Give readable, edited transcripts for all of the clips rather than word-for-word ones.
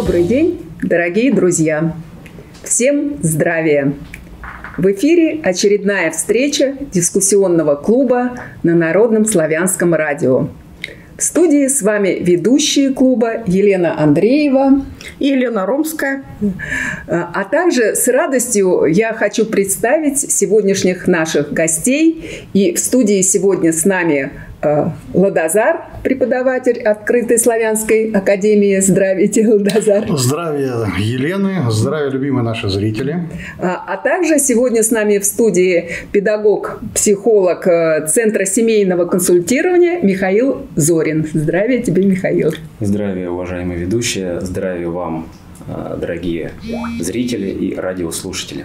Добрый день, дорогие друзья! Всем здравия! В эфире очередная встреча дискуссионного клуба на Народном славянском радио. В студии с вами ведущие клуба Елена Андреева и Елена Ромская. А также с радостью я хочу представить сегодняшних наших гостей. И в студии сегодня с нами Ладазар, преподаватель Открытой славянской академии. Здравия, Ладазар. Здравия, Елены. Здравия, любимые наши зрители. А также сегодня с нами в студии педагог, психолог Центра семейного консультирования Михаил Зорин. Здравия тебе, Михаил. Здравия, уважаемые ведущие. Здравия вам, дорогие зрители и радиослушатели.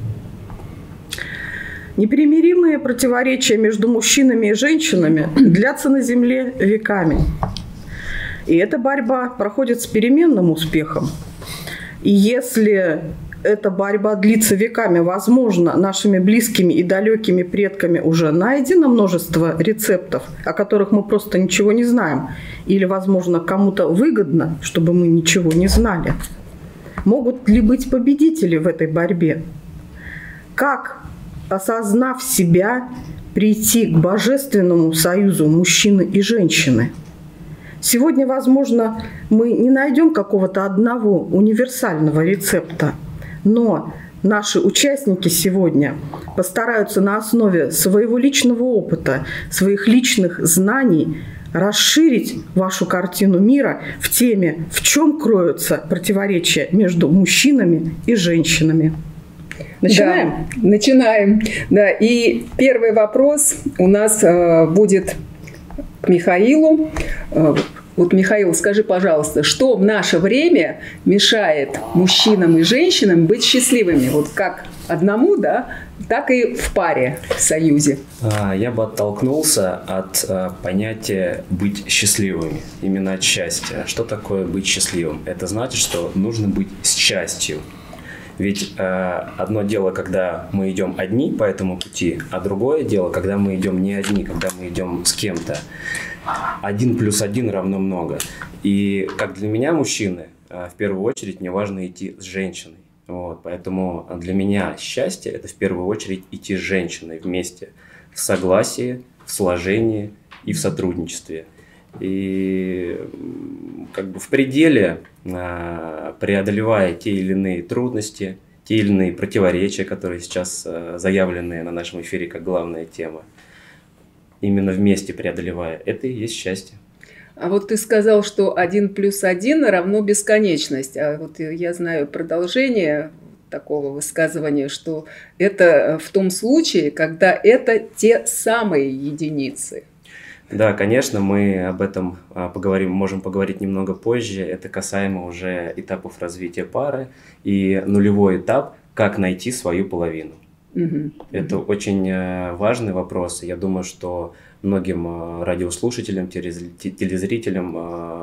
Непримиримые противоречия между мужчинами и женщинами длятся на Земле веками. И эта борьба проходит с переменным успехом. И если эта борьба длится веками, возможно, нашими близкими и далекими предками уже найдено множество рецептов, о которых мы просто ничего не знаем. Или, возможно, кому-то выгодно, чтобы мы ничего не знали. Могут ли быть победители в этой борьбе? Как, осознав себя, прийти к божественному союзу мужчины и женщины? Сегодня, возможно, мы не найдем какого-то одного универсального рецепта, но наши участники сегодня постараются на основе своего личного опыта, своих личных знаний расширить вашу картину мира в теме, в чем кроются противоречия между мужчинами и женщинами. Начинаем? Да, начинаем. Да, и первый вопрос у нас будет к Михаилу. Вот, Михаил, скажи, пожалуйста, что в наше время мешает мужчинам и женщинам быть счастливыми? Вот как одному, да, так и в паре, в союзе. Я бы оттолкнулся от понятия «быть счастливыми», именно от счастья. Что такое быть счастливым? Это значит, что нужно быть с частью. Ведь одно дело, когда мы идем одни по этому пути, а другое дело, когда мы идем не одни, когда мы идем с кем-то. 1 + 1 равно много. И как для меня, мужчины, в первую очередь мне важно идти с женщиной. Вот, поэтому для меня счастье – это в первую очередь идти с женщиной вместе, в согласии, в сложении и в сотрудничестве. И как бы в пределе, преодолевая те или иные трудности, те или иные противоречия, которые сейчас заявлены на нашем эфире как главная тема, именно вместе преодолевая, это и есть счастье. А вот ты сказал, что 1 + 1 равно бесконечность. А вот я знаю продолжение такого высказывания, что это в том случае, когда это те самые единицы. Да, конечно, мы об этом поговорим, можем поговорить немного позже. Это касаемо уже этапов развития пары и нулевой этап, как найти свою половину. Это очень важный вопрос. Я думаю, что многим радиослушателям, телезрителям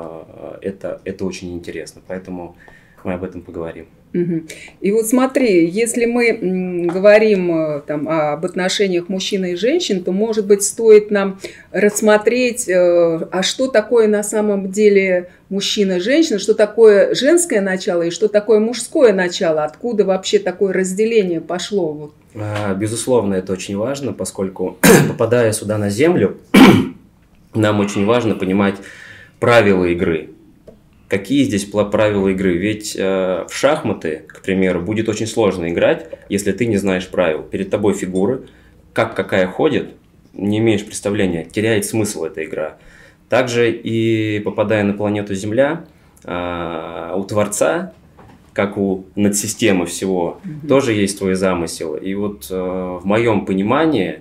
это очень интересно. Поэтому мы об этом поговорим. И вот смотри, если мы говорим там об отношениях мужчин и женщин, то, может быть, стоит нам рассмотреть, а что такое на самом деле мужчина и женщина, что такое женское начало и что такое мужское начало, откуда вообще такое разделение пошло? Безусловно, это очень важно, поскольку, попадая сюда на Землю, нам очень важно понимать правила игры. Какие здесь правила игры? Ведь в шахматы, к примеру, будет очень сложно играть, если ты не знаешь правил. Перед тобой фигуры, как какая ходит, не имеешь представления, теряет смысл эта игра. Также и попадая на планету Земля, у Творца, как у надсистемы всего, тоже есть свой замысел. И вот в моем понимании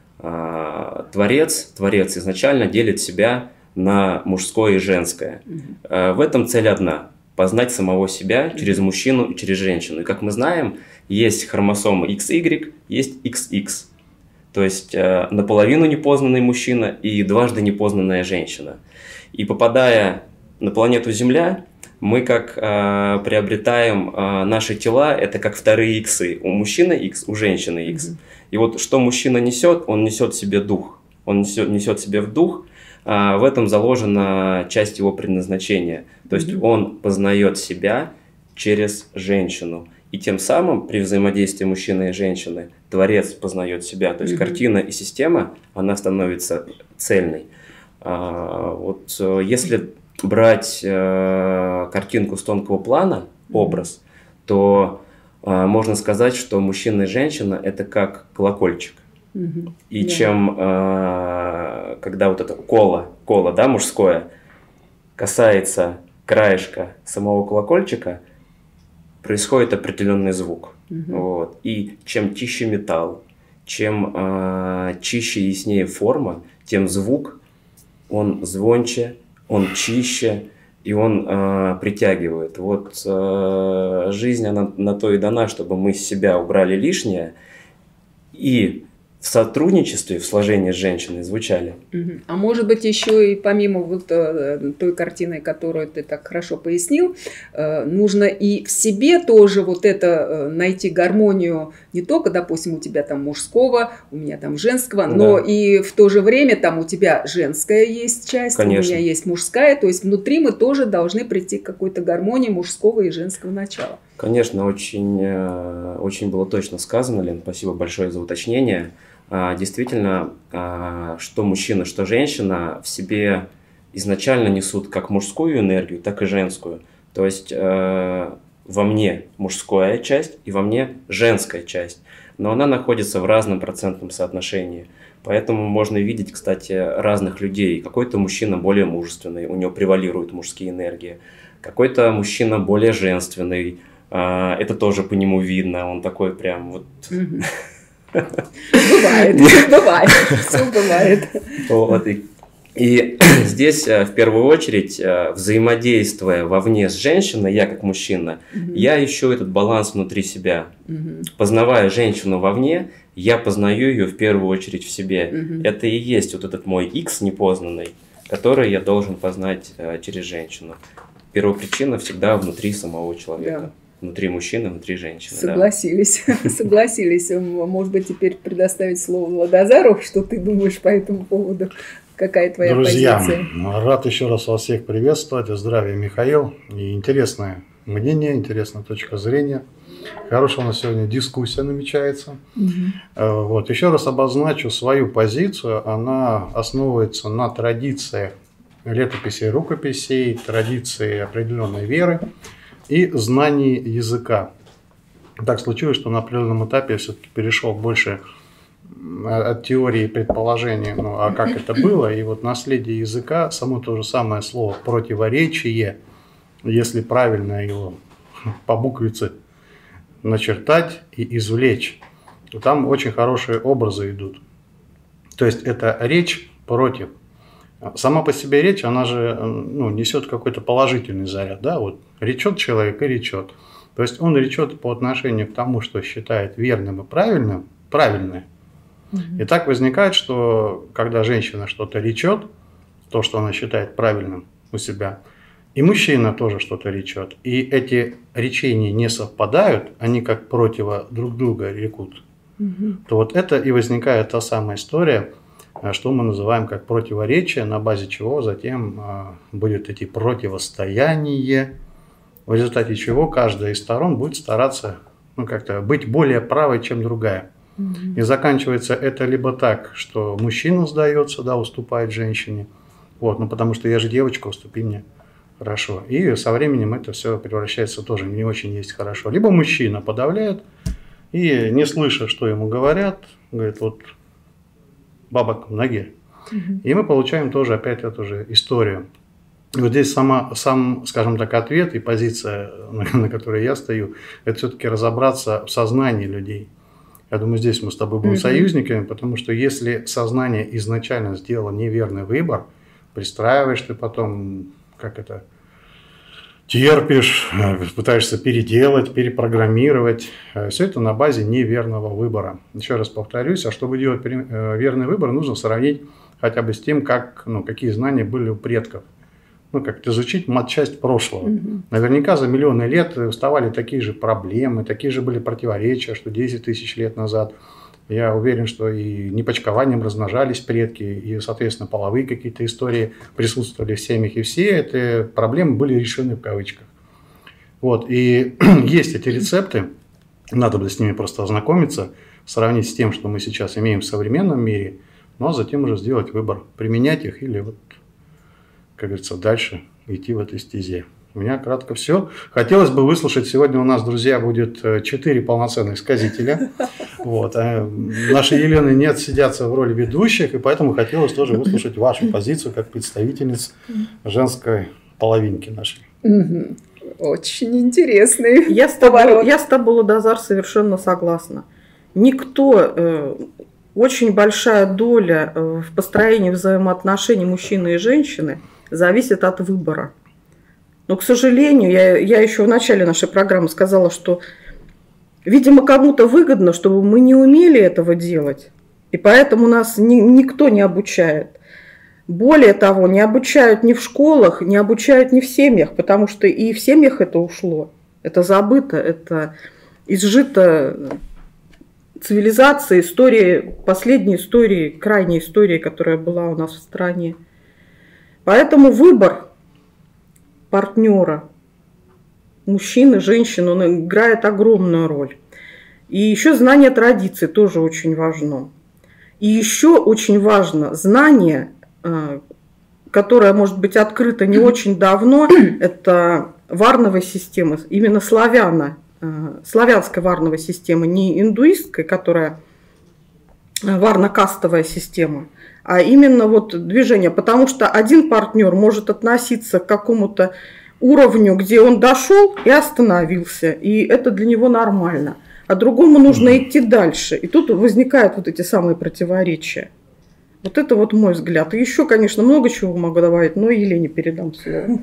Творец изначально делит себя на мужское и женское. В этом цель одна – познать самого себя через мужчину и через женщину. И как мы знаем, есть хромосомы XY, есть XX. То есть наполовину непознанный мужчина и дважды непознанная женщина. И попадая на планету Земля, мы как приобретаем наши тела, это как вторые иксы. У мужчины X, у женщины X. И вот что мужчина несет, он несет в себе дух. Он несет в себе в дух в этом заложена часть его предназначения. То есть он познает себя через женщину. И тем самым при взаимодействии мужчины и женщины Творец познает себя. То есть картина и система, она становится цельной. Вот если брать картинку с тонкого плана, образ, то можно сказать, что мужчина и женщина – это как колокольчик. И чем, когда вот это коло, да, мужское, касается краешка самого колокольчика, происходит определенный звук. Вот. И чем чище металл, чем чище и яснее форма, тем звук, он звонче, он чище, и он притягивает. Вот жизнь, она на то и дана, чтобы мы с себя убрали лишнее, и в сотрудничестве, в сложении с женщиной звучали. А может быть, еще и помимо вот той картины, которую ты так хорошо пояснил, нужно и в себе тоже вот это найти гармонию, не только, допустим, у тебя там мужского, у меня там женского, но и в то же время там у тебя женская есть часть, Конечно. У меня есть мужская, то есть внутри мы тоже должны прийти к какой-то гармонии мужского и женского начала. Конечно, очень было точно сказано, Лен, спасибо большое за уточнение. Действительно, что мужчина, что женщина в себе изначально несут как мужскую энергию, так и женскую. То есть во мне мужская часть и во мне женская часть. Но она находится в разном процентном соотношении. Поэтому можно видеть, кстати, разных людей. Какой-то мужчина более мужественный, у него превалируют мужские энергии. Какой-то мужчина более женственный, это тоже по нему видно. Он такой прям вот... Бывает, все бывает. Вот, и здесь в первую очередь, взаимодействуя вовне с женщиной, я как мужчина, я ищу этот баланс внутри себя. Познавая женщину вовне, я познаю ее в первую очередь в себе. Это и есть вот этот мой X непознанный, который я должен познать через женщину. Первопричина всегда внутри самого человека. Да. Внутри мужчины, внутри женщины. Согласились, да. Согласились. Может быть, теперь предоставить слово Владазару, что ты думаешь по этому поводу? Какая твоя позиция? Друзья, рад еще раз вас всех приветствовать. Здравия, Михаил. И интересное мнение, интересная точка зрения. Хорошая у нас сегодня дискуссия намечается. Вот. Еще раз обозначу свою позицию. Она основывается на традициях летописей, рукописей, традиции определенной веры и знаний языка. Так случилось, что на определенном этапе я все-таки перешел больше от теории предположения, а как это было, и вот наследие языка, само то же самое слово противоречие, если правильно его по буквице начертать и извлечь, то там очень хорошие образы идут. То есть это речь против. Сама по себе речь, она же несет какой-то положительный заряд, да, вот речет человек и речет. То есть он речет по отношению к тому, что считает верным и правильным, правильное. И так возникает, что когда женщина что-то речет, то, что она считает правильным у себя, и мужчина тоже что-то речет, и эти речения не совпадают, они как противо друг друга рекут, то вот это и возникает та самая история, что мы называем как противоречие, на базе чего затем будет эти противостояния, в результате чего каждая из сторон будет стараться как-то быть более правой, чем другая. И заканчивается это либо так, что мужчина сдается, да, уступает женщине, вот, потому что я же девочка, уступи мне, хорошо. И со временем это все превращается тоже не очень есть хорошо. Либо мужчина подавляет и, не слыша, что ему говорят, говорит, вот баба к ноге. И мы получаем тоже опять эту же историю. И вот здесь сам, скажем так, ответ и позиция, на которой я стою, это все-таки разобраться в сознании людей. Я думаю, здесь мы с тобой будем союзниками, потому что если сознание изначально сделало неверный выбор, пристраиваешь ты потом, терпишь, пытаешься переделать, перепрограммировать. Все это на базе неверного выбора. Еще раз повторюсь, а чтобы делать верный выбор, нужно сравнить хотя бы с тем, какие знания были у предков. Как-то изучить матчасть прошлого. Наверняка за миллионы лет вставали такие же проблемы, такие же были противоречия, что 10 тысяч лет назад. Я уверен, что и непочкованием размножались предки, и, соответственно, половые какие-то истории присутствовали в семьях, и все эти проблемы были решены в кавычках. Вот, и есть эти рецепты, надо бы с ними просто ознакомиться, сравнить с тем, что мы сейчас имеем в современном мире, ну а затем уже сделать выбор, применять их или, вот, как говорится, дальше идти в этой стезе. У меня кратко все. Хотелось бы выслушать. Сегодня у нас, друзья, будет 4 полноценных сказителя. Вот. А наши Елены не отсидятся в роли ведущих, и поэтому хотелось тоже выслушать вашу позицию как представительниц женской половинки нашей. Очень интересный Я с тобой, Ладазар, совершенно согласна. Никто, очень большая доля в построении взаимоотношений мужчины и женщины зависит от выбора. Но, к сожалению, я еще в начале нашей программы сказала, что, видимо, кому-то выгодно, чтобы мы не умели этого делать, и поэтому нас никто не обучает. Более того, не обучают ни в школах, не обучают ни в семьях, потому что и в семьях это ушло, это забыто, это изжито цивилизацией, историей, последней историей, крайней историей, которая была у нас в стране. Поэтому выбор партнера, мужчины, женщины, он играет огромную роль. И еще знание традиций тоже очень важно. И еще очень важно знание, которое может быть открыто не очень давно, это варновая система, именно славянская варновая система, не индуистская, которая варно-кастовая система, а именно вот движение, потому что один партнер может относиться к какому-то уровню, где он дошел и остановился, и это для него нормально, а другому нужно идти дальше, и тут возникают вот эти самые противоречия. Вот это вот мой взгляд. И еще, конечно, много чего могу добавить, но Елене передам слово.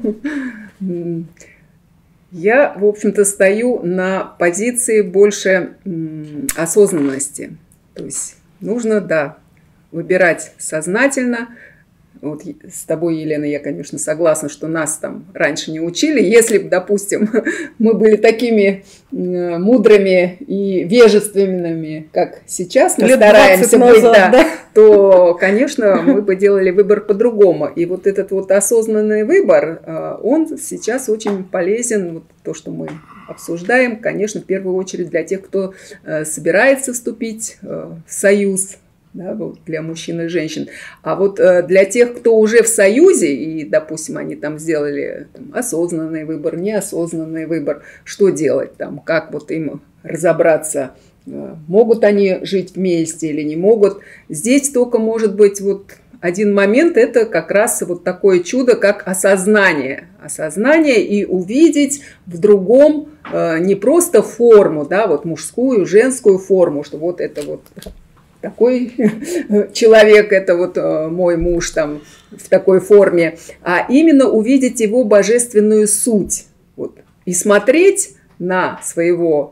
Я, в общем-то, стою на позиции больше осознанности. То есть нужно, да, выбирать сознательно. Вот с тобой, Елена, я, конечно, согласна, что нас там раньше не учили. Если бы, допустим, мы были такими мудрыми и вежественными, как сейчас, мы стараемся быть, да, то, конечно, мы бы делали выбор по-другому. И вот этот вот осознанный выбор, он сейчас очень полезен. Вот то, что мы обсуждаем, конечно, в первую очередь для тех, кто собирается вступить в союз, да, вот для мужчин и женщин. А вот для тех, кто уже в союзе, и, допустим, они там сделали осознанный выбор, неосознанный выбор, что делать там, как вот им разобраться, могут они жить вместе или не могут. Здесь только может быть вот один момент, это как раз вот такое чудо, как осознание. Осознание и увидеть в другом не просто форму, да, вот мужскую, женскую форму, что вот это вот такой человек, это вот мой муж там в такой форме, а именно увидеть его божественную суть. Вот. И смотреть на своего,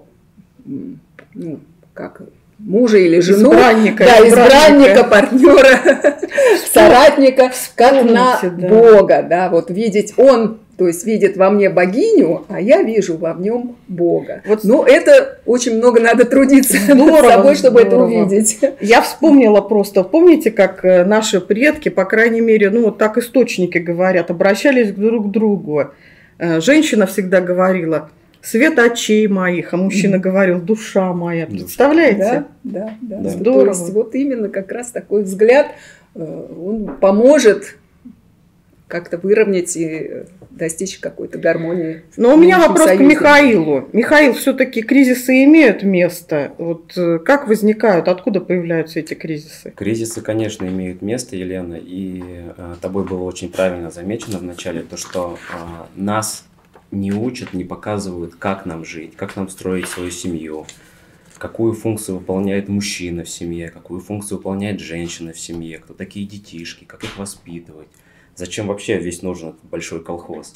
ну, как мужа или жену, избранника, партнера, соратника, как на Бога, да, вот видеть он. То есть видит во мне богиню, а я вижу во нем Бога. Вот. Ну, это очень много надо трудиться над собой, чтобы это увидеть. Я вспомнила просто, помните, как наши предки, по крайней мере, ну вот так источники говорят, обращались друг к другу. Женщина всегда говорила: свет очей моих, а мужчина говорил: душа моя. Представляете? Да. Здорово. То есть вот именно как раз такой взгляд, он поможет как-то выровнять и достичь какой-то гармонии. Но у меня вопрос к Михаилу. Михаил, все-таки кризисы имеют место. Вот как возникают, откуда появляются эти кризисы? Кризисы, конечно, имеют место, Елена, и тобой было очень правильно замечено в начале, то, что нас не учат, не показывают, как нам жить, как нам строить свою семью, какую функцию выполняет мужчина в семье, какую функцию выполняет женщина в семье, кто такие детишки, как их воспитывать. Зачем вообще весь нужен этот большой колхоз?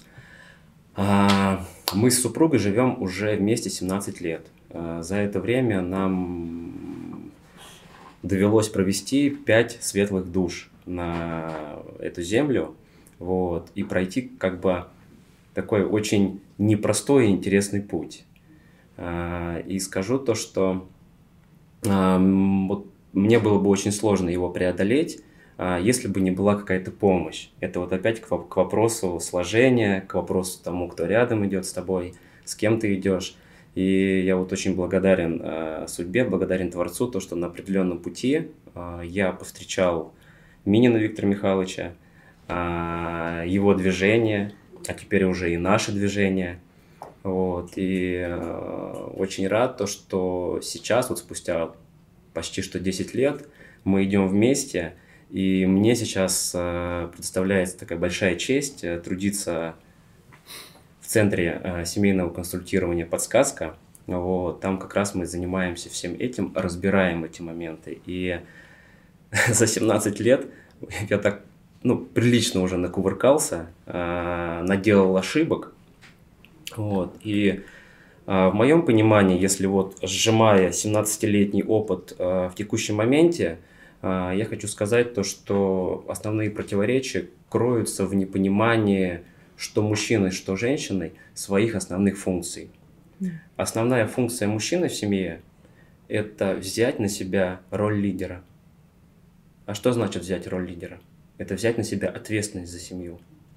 Мы с супругой живем уже вместе 17 лет. За это время нам довелось провести 5 светлых душ на эту землю, вот, и пройти как бы такой очень непростой и интересный путь. И скажу то, что вот мне было бы очень сложно его преодолеть, если бы не была какая-то помощь. Это вот опять к вопросу сложения, к вопросу тому, кто рядом идет с тобой, с кем ты идешь. И я вот очень благодарен судьбе, благодарен Творцу, то, что на определенном пути я повстречал Минина Виктора Михайловича, его движение, а теперь уже и наше движение. Вот. И очень рад, то, что сейчас, вот спустя почти что 10 лет, мы идем вместе, и мне сейчас предоставляется такая большая честь трудиться в Центре семейного консультирования «Подсказка». Вот. Там как раз мы занимаемся всем этим, разбираем эти моменты. И за 17 лет я так прилично уже накувыркался, наделал ошибок. Вот. И в моем понимании, если вот сжимая 17-летний опыт в текущем моменте, я хочу сказать то, что основные противоречия кроются в непонимании, что мужчиной, что женщиной, своих основных функций. Основная функция мужчины в семье – это взять на себя роль лидера. А что значит взять роль лидера? Это взять на себя ответственность за семью.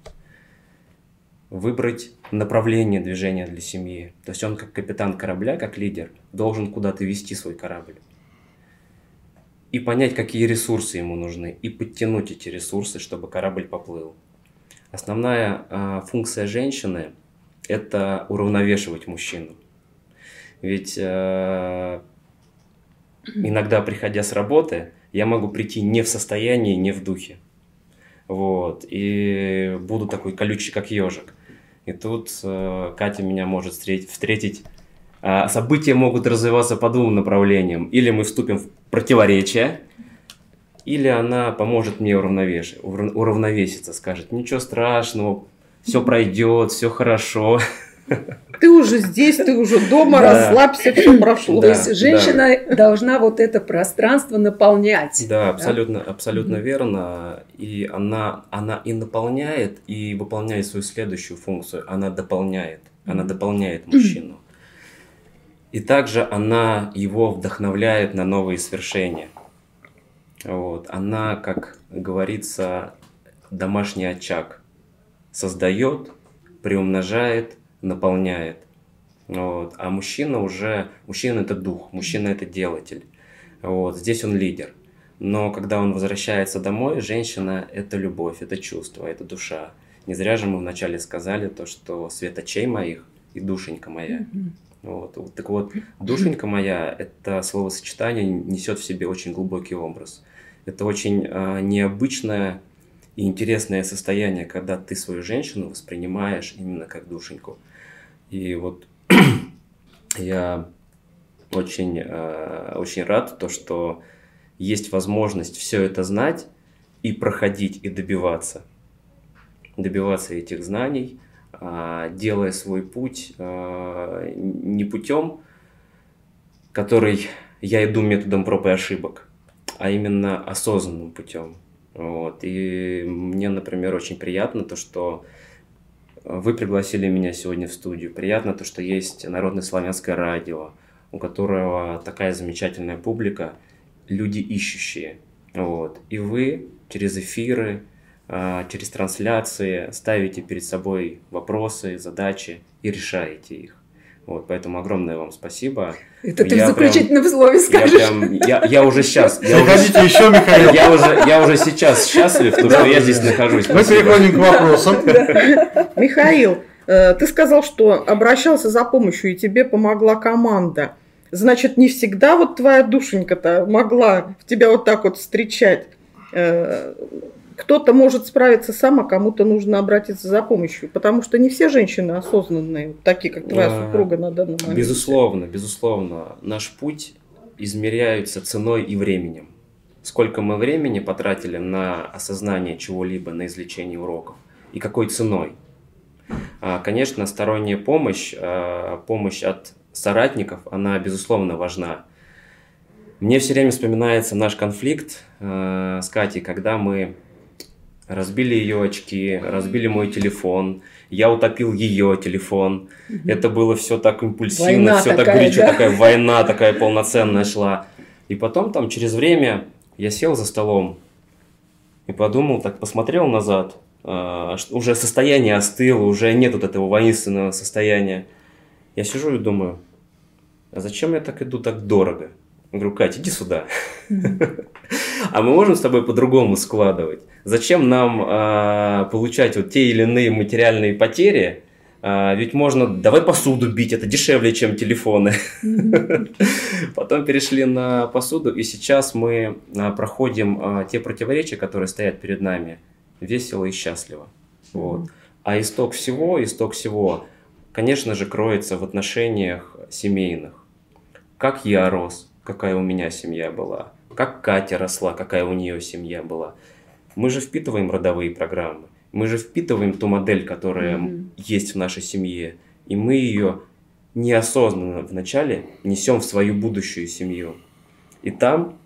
Выбрать направление движения для семьи. То есть он как капитан корабля, как лидер, должен куда-то вести свой корабль. И понять, какие ресурсы ему нужны, и подтянуть эти ресурсы, чтобы корабль поплыл. Основная функция женщины – это уравновешивать мужчину. Ведь иногда, приходя с работы, я могу прийти не в состоянии, не в духе. Вот. И буду такой колючий, как ежик. И тут Катя меня может встретить. События могут развиваться по двум направлениям. Или мы вступим в противоречие, или она поможет мне уравновеситься, скажет: ничего страшного, все пройдет, все хорошо. Ты уже здесь, ты уже дома, расслабься, все прошло. То есть женщина должна вот это пространство наполнять. Да, абсолютно верно. И она и наполняет, и выполняет свою следующую функцию. Она дополняет мужчину. И также она его вдохновляет на новые свершения. Вот. Она, как говорится, домашний очаг создает, приумножает, наполняет. Вот. А мужчина это дух, мужчина это делатель. Вот. Здесь он лидер. Но когда он возвращается домой, женщина это любовь, это чувство, это душа. Не зря же мы вначале сказали то, что свет очей моих и душенька моя. Вот. Так вот, душенька моя, это словосочетание несет в себе очень глубокий образ. Это очень необычное и интересное состояние, когда ты свою женщину воспринимаешь именно как душеньку. И вот я очень рад, то, что есть возможность все это знать и проходить, и добиваться этих знаний, делая свой путь не путем, который я иду методом проб и ошибок, а именно осознанным путем. Вот. И мне, например, очень приятно то, что вы пригласили меня сегодня в студию. Приятно то, что есть Народное славянское радио, у которого такая замечательная публика, люди ищущие. Вот. И вы через эфиры, через трансляции ставите перед собой вопросы, задачи и решаете их. Вот, поэтому огромное вам спасибо. Это ты в заключительном слове скажешь. Я уже сейчас. Приходите еще, Михаил. Я уже сейчас счастлив, что я здесь нахожусь. Мы переходим к вопросам. Михаил, ты сказал, что обращался за помощью, и тебе помогла команда. Значит, не всегда вот твоя душенька-то могла тебя вот так вот встречать. Кто-то может справиться сам, а кому-то нужно обратиться за помощью, потому что не все женщины осознанные, такие, как твоя супруга на данный момент. Безусловно. Наш путь измеряется ценой и временем. Сколько мы времени потратили на осознание чего-либо, на извлечение уроков, и какой ценой. Конечно, сторонняя помощь от соратников, она, безусловно, важна. Мне все время вспоминается наш конфликт с Катей, когда мы разбили ее очки, разбили мой телефон, я утопил ее телефон. Это было все так импульсивно, все так горячо, такая война такая полноценная шла. И потом там через время я сел за столом и подумал, так посмотрел назад, уже состояние остыло, уже нет вот этого воинственного состояния. Я сижу и думаю, а зачем я так иду так дорого? Я говорю, Катя, иди сюда. А мы можем с тобой по-другому складывать? Зачем нам получать вот те или иные материальные потери? Ведь можно, давай посуду бить, это дешевле, чем телефоны. Потом перешли на посуду, и сейчас мы проходим те противоречия, которые стоят перед нами, весело и счастливо. Вот. А исток всего, конечно же, кроется в отношениях семейных. Как я рос, какая у меня семья была, как Катя росла, какая у нее семья была. Мы же впитываем родовые программы. Мы же впитываем ту модель, которая есть в нашей семье, и мы ее неосознанно вначале несем в свою будущую семью. И там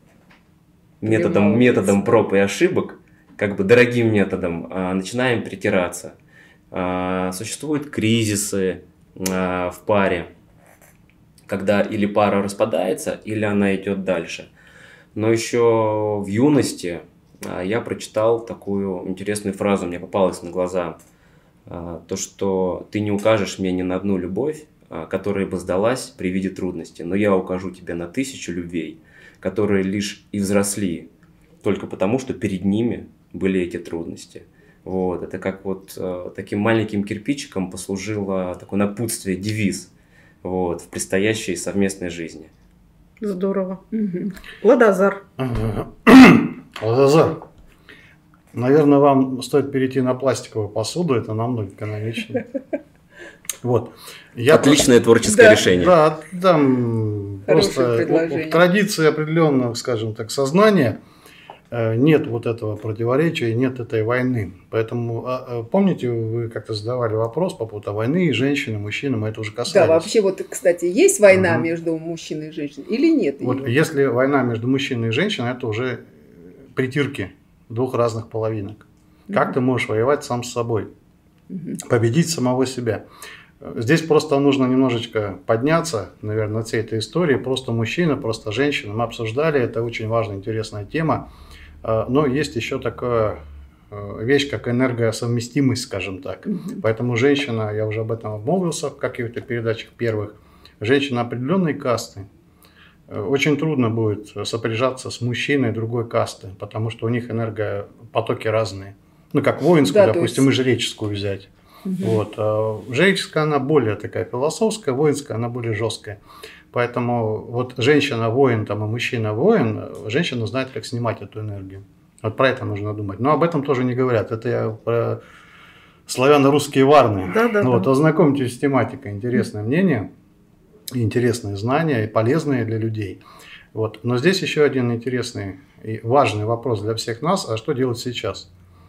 методом проб и ошибок, как бы дорогим методом, начинаем притираться. Существуют кризисы в паре, когда или пара распадается, или она идет дальше. Но еще в юности я прочитал такую интересную фразу, мне попалась на глаза. То, что ты не укажешь мне ни на одну любовь, которая бы сдалась при виде трудностей, но я укажу тебе на 1000 любвей, которые лишь и взросли, только потому, что перед ними были эти трудности. Вот. Это как вот таким маленьким кирпичиком послужило такое напутствие, девиз вот, в предстоящей совместной жизни. Здорово. Ладазар. Ладазар, наверное, вам стоит перейти на пластиковую посуду, это намного экономичнее. Вот. Отличное творческое решение. Да, там просто в традиции определенного, скажем так, сознания нет вот этого противоречия, нет этой войны. Поэтому, помните, вы как-то задавали вопрос по поводу войны и женщин, и мужчин, мы это уже касались. Да, вообще вот, кстати, есть война между мужчиной и женщиной или нет? Вот если война между мужчиной и женщиной, это уже притирки двух разных половинок. Как ты можешь воевать сам с собой? Победить самого себя. Здесь просто нужно немножечко подняться, наверное, над всей этой историей. Просто мужчина, просто женщина. Мы обсуждали, это очень важная, интересная тема. Но есть еще такая вещь, как энергосовместимость, скажем так. Поэтому женщина, я уже об этом обмолвился в каких-то передачах первых, женщина определенной касты. Очень трудно будет сопряжаться с мужчиной другой касты, потому что у них энергопотоки разные. Ну, как воинскую, да, допустим, и жреческую взять. Вот. Жреческая, она более такая философская, воинская, она более жесткая. Поэтому вот женщина-воин там, и мужчина-воин, женщина знает, как снимать эту энергию. Вот про это нужно думать. Но об этом тоже не говорят. Это я про славяно-русские варны. Вот, ознакомьтесь с тематикой. Интересное мнение, интересные знания и полезные для людей. Вот. Но здесь еще один интересный и важный вопрос для всех нас. А что делать сейчас?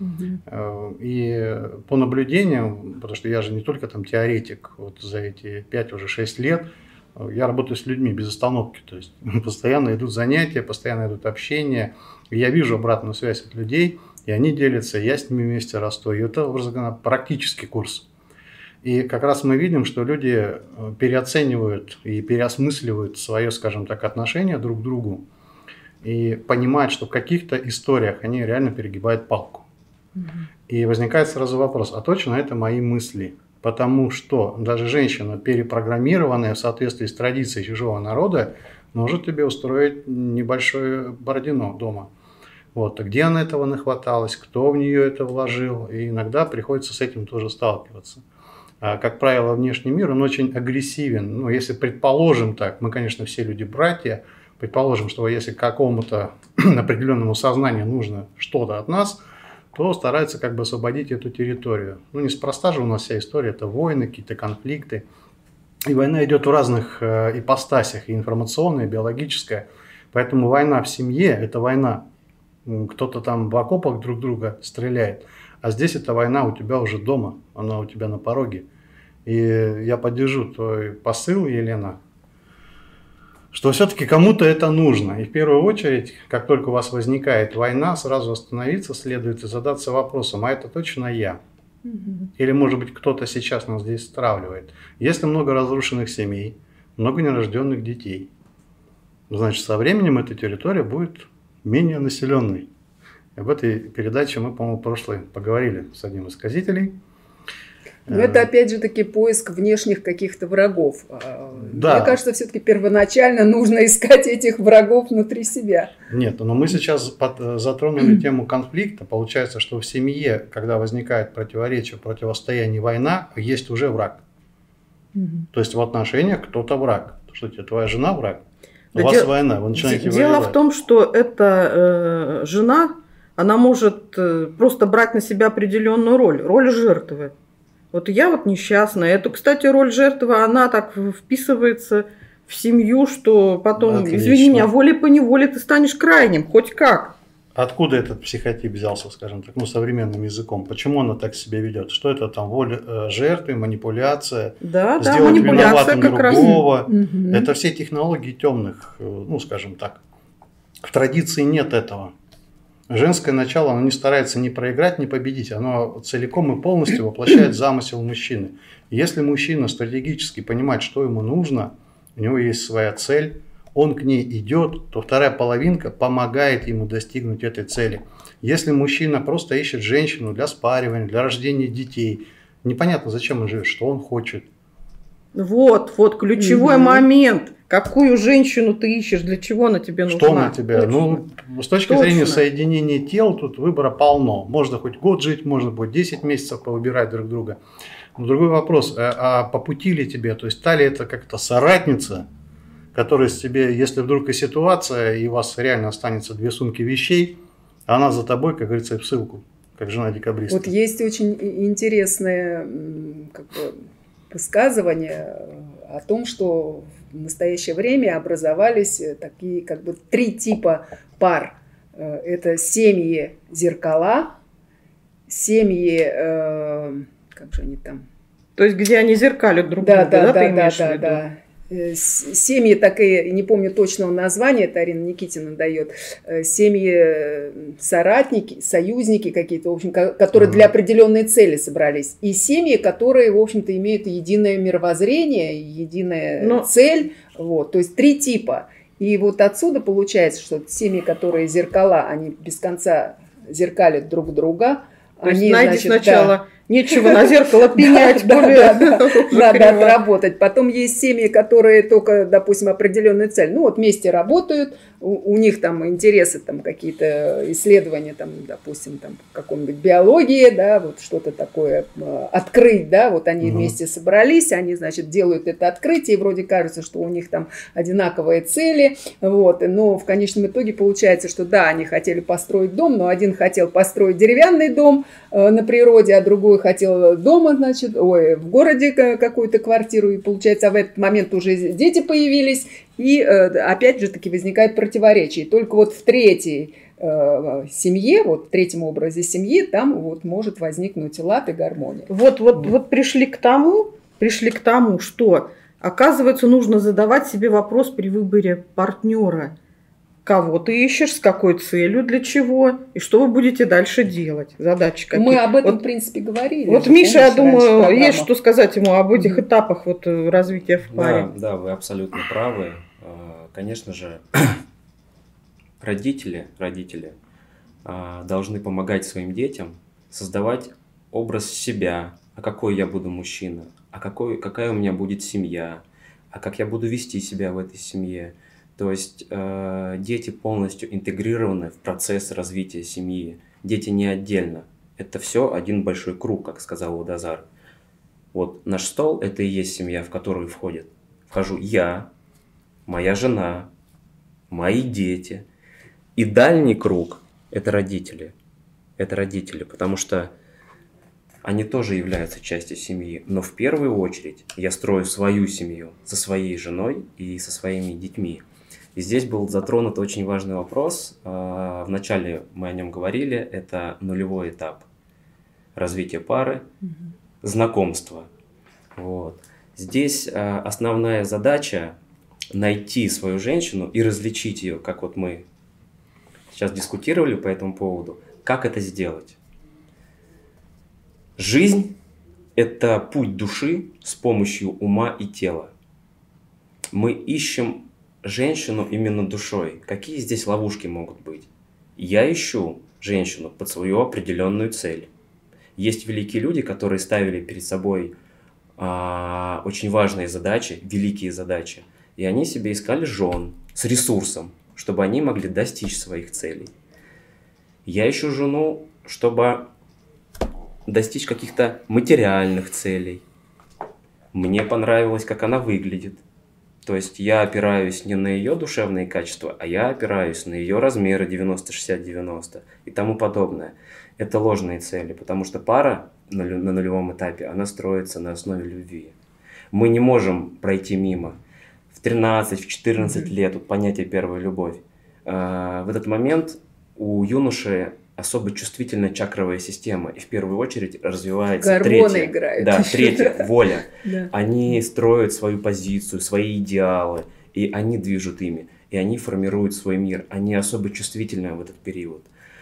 И по наблюдениям, потому что я же не только там теоретик, вот за эти 5 уже 6 лет, я работаю с людьми без остановки, то есть постоянно идут занятия, постоянно идут общения, и я вижу обратную связь от людей, и они делятся, я с ними вместе расту, и это, образно говоря, практический курс. И как раз мы видим, что люди переоценивают и переосмысливают свое, скажем так, отношение друг к другу, и понимают, что в каких-то историях они реально перегибают палку. И возникает сразу вопрос, а точно это мои мысли? Потому что даже женщина, перепрограммированная в соответствии с традицией чужого народа, может тебе устроить небольшое бородино дома. Вот. Где она этого нахваталась, кто в нее это вложил, и иногда приходится с этим тоже сталкиваться. Как правило, внешний мир, он очень агрессивен. Ну, если предположим так, мы, конечно, все люди-братья, предположим, что если какому-то определенному сознанию нужно что-то от нас, то старается как бы освободить эту территорию. Ну, неспроста же у нас вся история, это войны, какие-то конфликты. И война идет в разных ипостасях, и информационная, и биологическая. Поэтому война в семье – это война. Кто-то там в окопах друг друга стреляет, а здесь эта война у тебя уже дома, она у тебя на пороге. И я поддержу твой посыл, Елена, что все-таки кому-то это нужно. И в первую очередь, как только у вас возникает война, сразу остановиться следует и задаться вопросом, а это точно я? Или, может быть, кто-то сейчас нас здесь стравливает? Если много разрушенных семей, много нерожденных детей, Значит, со временем эта территория будет менее населенной. Об этой передаче мы, по-моему, в прошлой поговорили с одним из сказителей. Но это опять же таки поиск внешних каких-то врагов. Да. Мне кажется, все-таки первоначально нужно искать этих врагов внутри себя. Нет, но мы сейчас затронули тему конфликта. Получается, что в семье, когда возникает противоречие, противостояние, война, есть уже враг. То есть в отношениях кто-то враг. Что тебе, твоя жена враг? У вас война, вы начинаете Дело воевать. в том, что эта жена, она может просто брать на себя определенную роль жертвы. Вот я вот несчастная. Эту, кстати, роль жертвы, она так вписывается в семью, что потом, Отлично. извини меня, волей-поневолей ты станешь крайним, хоть как. Откуда этот психотип взялся, скажем так, современным языком? Почему она так себя ведет? Что это там воля жертвы, манипуляция? Да, сделать манипуляция виноватым как другого. Угу. Это все технологии темных, скажем так. В традиции нет этого. Женское начало, оно не старается ни проиграть, ни победить. Оно целиком и полностью воплощает замысел мужчины. И если мужчина стратегически понимает, что ему нужно, у него есть своя цель, он к ней идет, то вторая половинка помогает ему достигнуть этой цели. Если мужчина просто ищет женщину для спаривания, для рождения детей, непонятно, зачем он живет, что он хочет. Вот ключевой момент. Какую женщину ты ищешь, для чего она тебе нужна? Что на тебя? Точно. С точки зрения соединения тел, тут выбора полно. Можно хоть год жить, можно будет 10 месяцев повыбирать друг друга. Но другой вопрос, а по пути ли тебе? То есть та ли это как-то соратница, которая с тебе, если вдруг и ситуация, и у вас реально останется 2 сумки вещей, она за тобой, как говорится, в ссылку, как жена декабриста. Вот есть очень интересное высказывание о том, что в настоящее время образовались такие 3 типа пар. Это семьи зеркала, семьи, как же они там? То есть где они зеркалят друг друга, да. Семьи такие, не помню точного названия, это Арина Никитина дает, семьи соратники, союзники какие-то, в общем, которые для определенной цели собрались. И семьи, которые, в общем-то, имеют единое мировоззрение, единая цель. Вот, то есть 3 типа. И вот отсюда получается, что семьи, которые зеркала, они без конца зеркалят друг друга. То есть найди сначала... Нечего на зеркало пенять. Надо отработать. Потом есть семьи, которые только, допустим, определенную цель. Вместе работают, у них там интересы, там какие-то исследования, там, допустим, там в каком-нибудь биологии, да, вот что-то такое открыть, да, вот они вместе собрались, они, значит, делают это открытие, и вроде кажется, что у них там одинаковые цели, вот, но в конечном итоге получается, что да, они хотели построить дом, но один хотел построить деревянный дом на природе, а другой хотел дома, значит, в городе какую-то квартиру, и получается, в этот момент уже дети появились, и опять же таки возникает противоречие. Только вот в третьей семье, вот в третьем образе семьи, там вот может возникнуть лад и гармония. Вот пришли к тому, что, оказывается, нужно задавать себе вопрос при выборе партнера. Кого ты ищешь, с какой целью, для чего, и что вы будете дальше делать. Задачи какие. Мы об этом, в принципе, говорили. Вот Миша, я думаю, есть что сказать ему об этих этапах развития в паре. Да, вы абсолютно правы. Конечно же, родители должны помогать своим детям создавать образ себя, а какой я буду мужчина, а какая у меня будет семья, а как я буду вести себя в этой семье. То есть дети полностью интегрированы в процесс развития семьи. Дети не отдельно. Это все один большой круг, как сказал Лодозар. Вот наш стол – это и есть семья, в которую вхожу я, моя жена, мои дети. И дальний круг – это родители. Это родители, потому что они тоже являются частью семьи. Но в первую очередь я строю свою семью со своей женой и со своими детьми. И здесь был затронут очень важный вопрос. Вначале мы о нем говорили. Это нулевой этап развития пары, знакомства. Вот. Здесь основная задача найти свою женщину и различить ее, как вот мы сейчас дискутировали по этому поводу. Как это сделать? Жизнь – это путь души с помощью ума и тела. Мы ищем женщину именно душой, какие здесь ловушки могут быть? Я ищу женщину под свою определенную цель. Есть великие люди, которые ставили перед собой очень важные задачи, великие задачи, и они себе искали жен с ресурсом, чтобы они могли достичь своих целей. Я ищу жену, чтобы достичь каких-то материальных целей. Мне понравилось, как она выглядит. То есть я опираюсь не на ее душевные качества, а я опираюсь на ее размеры 90-60-90 и тому подобное. Это ложные цели, потому что пара на нулевом этапе, она строится на основе любви. Мы не можем пройти мимо. В 13, в 14 лет, вот понятие «первая любовь», в этот момент у юноши особо чувствительная чакровая система, и в первую очередь развивается гормоны играют. Да, третья, воля. Да. Они строят свою позицию, свои идеалы, и они движут ими, и они формируют свой мир. Они особо чувствительны в этот период.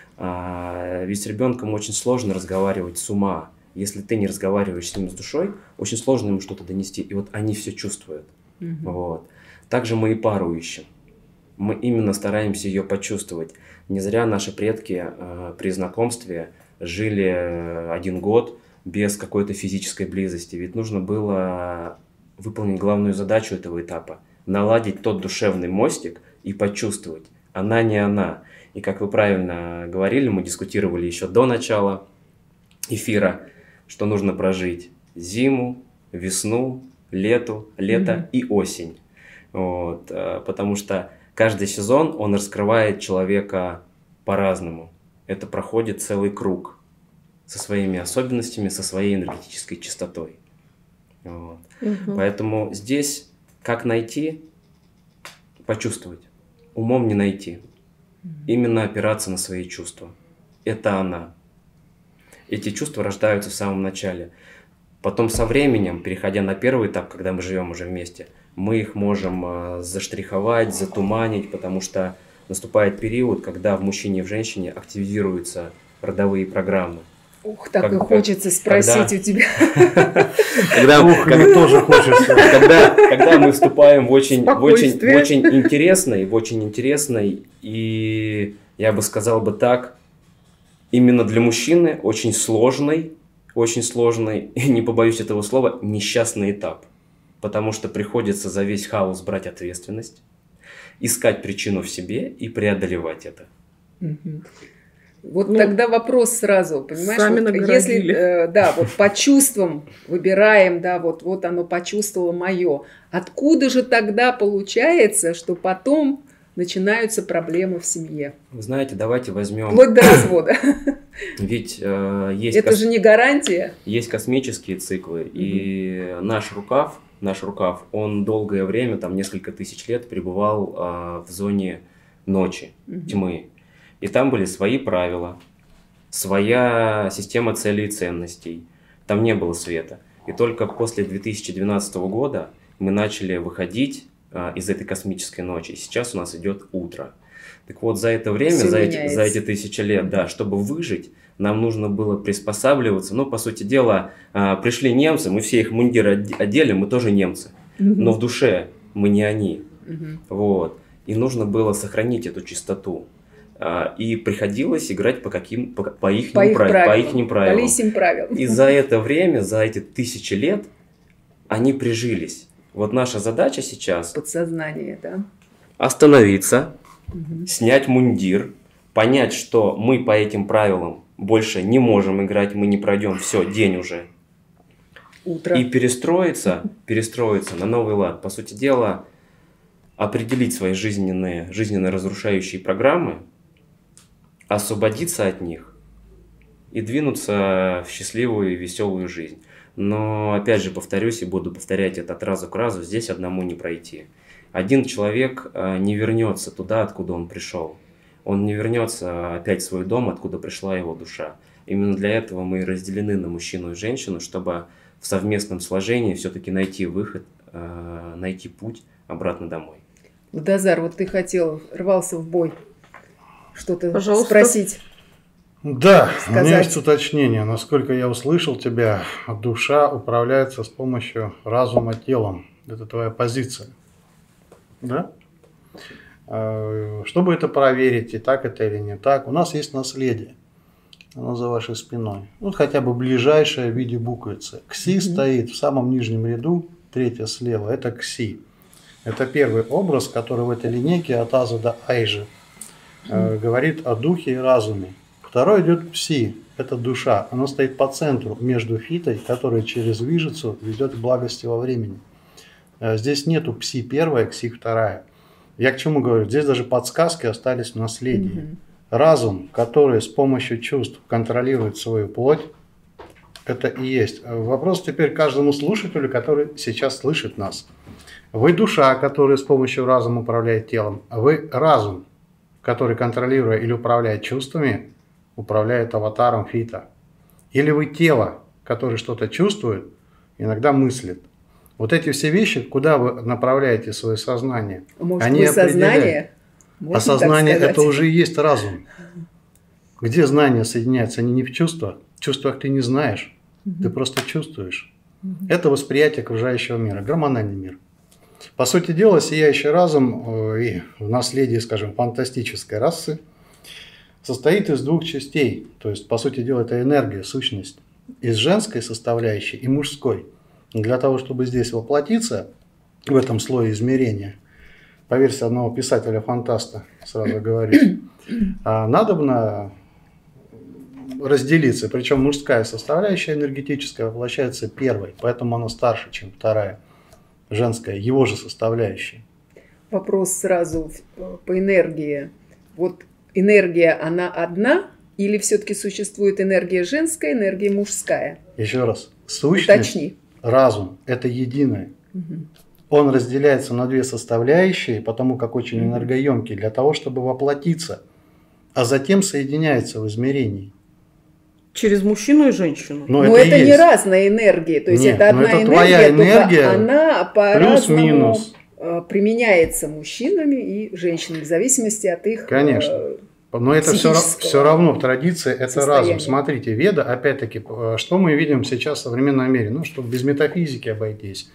Ведь с ребенком очень сложно разговаривать с ума. Если ты не разговариваешь с ним с душой, очень сложно ему что-то донести, и вот они все чувствуют. Вот. Также мы и пару ищем. Мы именно стараемся ее почувствовать. Не зря наши предки при знакомстве жили 1 год без какой-то физической близости. Ведь нужно было выполнить главную задачу этого этапа. Наладить тот душевный мостик и почувствовать. Она не она. И как вы правильно говорили, мы дискутировали еще до начала эфира, что нужно прожить зиму, весну, лето и осень. Вот. Потому что каждый сезон, он раскрывает человека по-разному. Это проходит целый круг со своими особенностями, со своей энергетической чистотой. Вот. Поэтому здесь как найти? Почувствовать. Умом не найти. Именно опираться на свои чувства. Это она. Эти чувства рождаются в самом начале. Потом со временем, переходя на первый этап, когда мы живем уже вместе, мы их можем заштриховать, затуманить, потому что наступает период, когда в мужчине и в женщине активизируются родовые программы. Ух, так и хочется спросить у тебя. Когда мы вступаем в очень интересный и, я бы сказал бы так, именно для мужчины очень сложный, и не побоюсь этого слова, несчастный этап. Потому что приходится за весь хаос брать ответственность, искать причину в себе и преодолевать это. Вот тогда вопрос сразу, понимаешь, вот, если вот по чувствам выбираем, да, вот оно почувствовало мое, откуда же тогда получается, что потом начинаются проблемы в семье? Вы знаете, давайте возьмем... Вплоть до развода. Ведь есть... Это же не гарантия. Есть космические циклы, и наш рукав, он долгое время, там несколько тысяч лет пребывал в зоне ночи, тьмы. И там были свои правила, своя система целей и ценностей. Там не было света. И только после 2012 года мы начали выходить из этой космической ночи. И сейчас у нас идет утро. Так вот, за это время, за эти 1000 лет, да, чтобы выжить, нам нужно было приспосабливаться. Ну, по сути дела, пришли немцы, мы все их мундиры одели, мы тоже немцы. Но в душе мы не они. Вот. И нужно было сохранить эту чистоту. И приходилось играть по их правилам. И за это время, за эти 1000 лет, они прижились. Вот наша задача сейчас... Подсознание, да. Остановиться, снять мундир, понять, что мы по этим правилам больше не можем играть, мы не пройдем, все, день уже. Утро. И перестроиться на новый лад. По сути дела, определить свои жизненно разрушающие программы, освободиться от них и двинуться в счастливую и веселую жизнь. Но, опять же, повторюсь и буду повторять это от раза к разу, здесь одному не пройти. Один человек не вернется туда, откуда он пришел. Он не вернется опять в свой дом, откуда пришла его душа. Именно для этого мы разделены на мужчину и женщину, чтобы в совместном сложении все-таки найти выход, найти путь обратно домой. Владозар, вот ты рвался в бой. Что-то спросить. Да, сказать. У меня есть уточнение. Насколько я услышал тебя, душа управляется с помощью разума телом. Это твоя позиция. Да? Чтобы это проверить, и так это или не так, у нас есть наследие. Оно за вашей спиной. Вот хотя бы ближайшее в виде буквицы. КСИ стоит в самом нижнем ряду, третье слева, это КСИ. Это первый образ, который в этой линейке от Аза до Айжи говорит о духе и разуме. Второй идет ПСИ, это душа. Оно стоит по центру, между фитой, которая через вижицу ведет к благости во времени. Здесь нету ПСИ первая, КСИ вторая. Я к чему говорю? Здесь даже подсказки остались в наследии. Разум, который с помощью чувств контролирует свою плоть, это и есть. Вопрос теперь каждому слушателю, который сейчас слышит нас. Вы душа, которая с помощью разума управляет телом, а вы разум, который, контролируя или управляет чувствами, управляет аватаром фита. Или вы тело, которое что-то чувствует, иногда мыслит. Вот эти все вещи, куда вы направляете свое сознание, может, они сознание? А сознание это уже и есть разум. Где знания соединяются? Они не в чувствах. В чувствах ты не знаешь, ты просто чувствуешь. Это восприятие окружающего мира, гормональный мир. По сути дела, сияющий разум и в наследии, скажем, фантастической расы состоит из двух частей. То есть, по сути дела, это энергия, сущность. Из женской составляющей и мужской. И для того, чтобы здесь воплотиться, в этом слое измерения, по версии одного писателя-фантаста, сразу говорить, надобно разделиться. Причем мужская составляющая энергетическая воплощается первой, поэтому она старше, чем вторая, женская, его же составляющая. Вопрос сразу по энергии. Вот энергия, она одна или все-таки существует энергия женская, энергия мужская? Еще раз. Сущность, уточни. Разум – это единое. Он разделяется на две составляющие, потому как очень энергоемкий, для того, чтобы воплотиться, а затем соединяется в измерении. Через мужчину и женщину. Но это не разные энергии, то есть нет, это одна энергия, она по-разному применяется мужчинами и женщинами, в зависимости от их Конечно. Но это все равно в традиции, это разум. Смотрите, Веда, опять-таки, что мы видим сейчас в современном мире? Ну, чтобы без метафизики обойтись.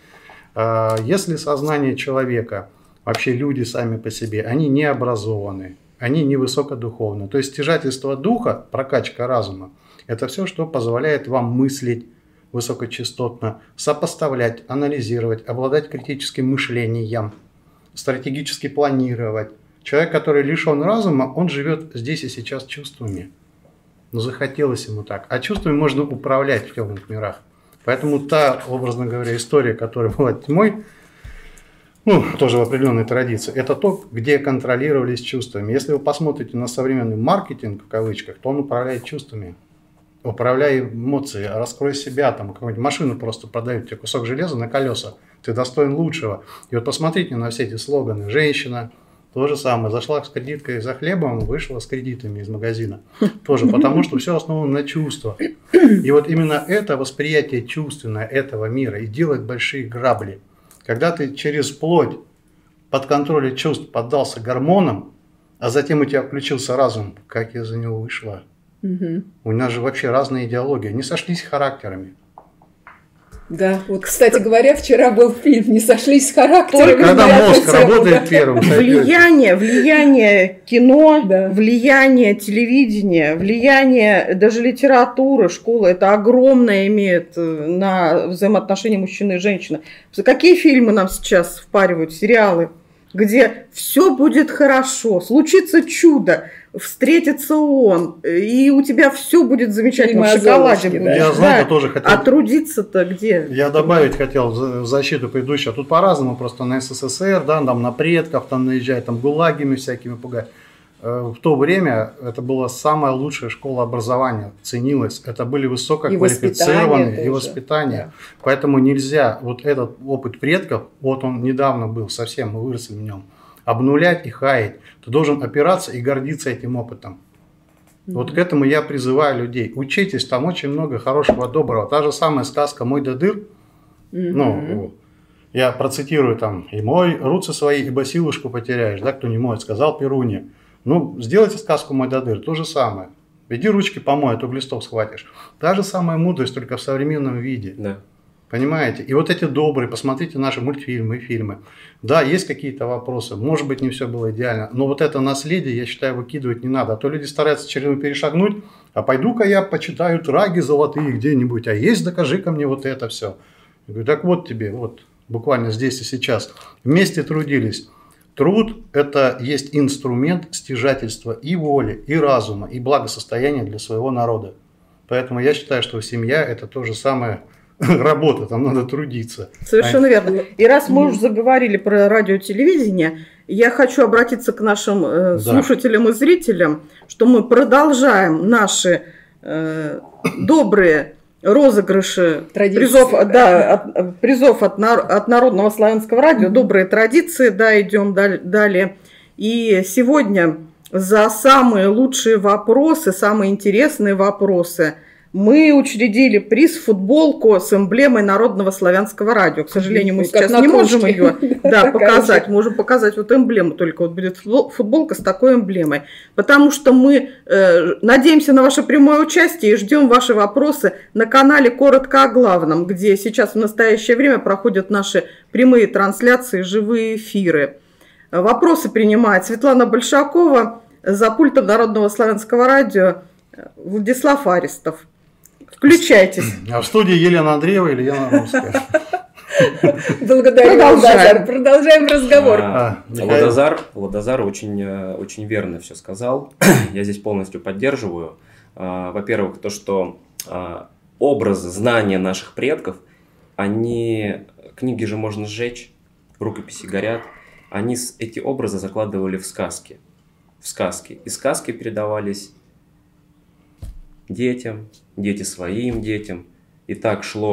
Если сознание человека, вообще люди сами по себе, они не образованы, они не высокодуховны. То есть стяжательство духа, прокачка разума, это все, что позволяет вам мыслить высокочастотно, сопоставлять, анализировать, обладать критическим мышлением, стратегически планировать. Человек, который лишен разума, он живет здесь и сейчас чувствами. Но захотелось ему так. А чувствами можно управлять в темных мирах. Поэтому та, образно говоря, история, которая была тьмой, ну, тоже в определенной традиции, это то, где контролировались чувствами. Если вы посмотрите на современный маркетинг, в кавычках, то он управляет чувствами. Управляй эмоции, раскрой себя, там какую-нибудь машину просто продают, тебе кусок железа на колесах, ты достоин лучшего. И вот посмотрите на все эти слоганы. Женщина, то же самое, зашла с кредиткой за хлебом, вышла с кредитами из магазина. Тоже потому, что все основано на чувствах. И вот именно это восприятие чувственное этого мира и делает большие грабли. Когда ты через плоть под контролем чувств поддался гормонам, а затем у тебя включился разум, как я за него вышла. У нас же вообще разные идеологии, не сошлись характерами. Да, вот, кстати говоря, вчера был фильм «Не сошлись характерами». Когда мозг работает первым. Влияние кино, влияние телевидения, влияние даже литературы, школы, это огромное имеет на взаимоотношения мужчины и женщины. Какие фильмы нам сейчас впаривают, сериалы, где все будет хорошо, случится чудо, встретится он, и у тебя все будет замечательно, в шоколаде будет. Я, знаете, тоже хотел... А трудиться-то где? Я добавить хотел в защиту предыдущего. Тут по-разному, просто на СССР, да, там на предков, там наезжают, там гулагами всякими пугать. В то время это была самая лучшая школа образования, ценилась. Это были высококвалифицированные и воспитание. Да. Поэтому нельзя вот этот опыт предков, вот он недавно был совсем, мы выросли в нем, обнулять и хаять. Ты должен опираться и гордиться этим опытом. Вот к этому я призываю людей. Учитесь, там очень много хорошего, доброго. Та же самая сказка «Мой дадыр». Ну, я процитирую там: «И мой руцы свои, ибо силушку потеряешь, да, кто не моет», сказал Перуни. Ну, сделайте сказку «Мой дадыр», то же самое. Веди ручки помой, а то глистов схватишь. Та же самая мудрость, только в современном виде. Да. Понимаете? И вот эти добрые, посмотрите наши мультфильмы и фильмы. Да, есть какие-то вопросы, может быть, не все было идеально, но вот это наследие, я считаю, выкидывать не надо. А то люди стараются через него перешагнуть, а пойду-ка я почитаю траги золотые где-нибудь, а есть, докажи-ка мне вот это все. Я говорю, так вот тебе, вот буквально здесь и сейчас. Вместе трудились. Труд – это есть инструмент стяжательства и воли, и разума, и благосостояния для своего народа. Поэтому я считаю, что семья – это то же самое работа, там надо трудиться. Совершенно верно. И раз мы уже заговорили про радио и телевидение, я хочу обратиться к нашим слушателям и зрителям, что мы продолжаем наши добрые розыгрыши призов, призов от Народного славянского радио, добрые традиции, идем далее. И сегодня за самые лучшие вопросы, самые интересные вопросы мы учредили приз футболку с эмблемой Народного славянского радио. К сожалению, мы сейчас не можем ее показать. Можем показать вот эмблему, только вот будет футболка с такой эмблемой. Потому что мы надеемся на ваше прямое участие и ждем ваши вопросы на канале «Коротко о главном», где сейчас в настоящее время проходят наши прямые трансляции, живые эфиры. Вопросы принимает Светлана Большакова, за пультом Народного славянского радио Владислав Аристов. Включайтесь. А в студии Елена Андреева и Ильяна Русская. Благодарю, Владазар. Продолжаем разговор. Владазар очень верно все сказал. Я здесь полностью поддерживаю. Во-первых, то, что образы, знания наших предков, книги же можно сжечь, рукописи горят. Они эти образы закладывали в сказки. И сказки передавались детям, дети своим детям. И так шло.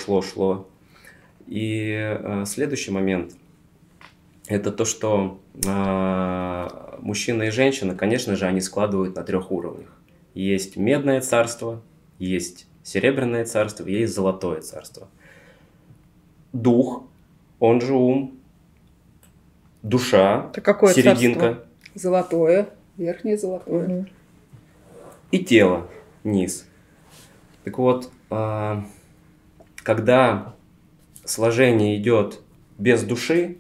И следующий момент – это то, что мужчина и женщина, конечно же, они складывают на 3 уровнях. Есть медное царство, есть серебряное царство, есть золотое царство. Дух, он же ум, душа, серединка. Царство? Золотое, верхнее золотое. Угу. И тело, низ. Так вот, когда сложение идет без души,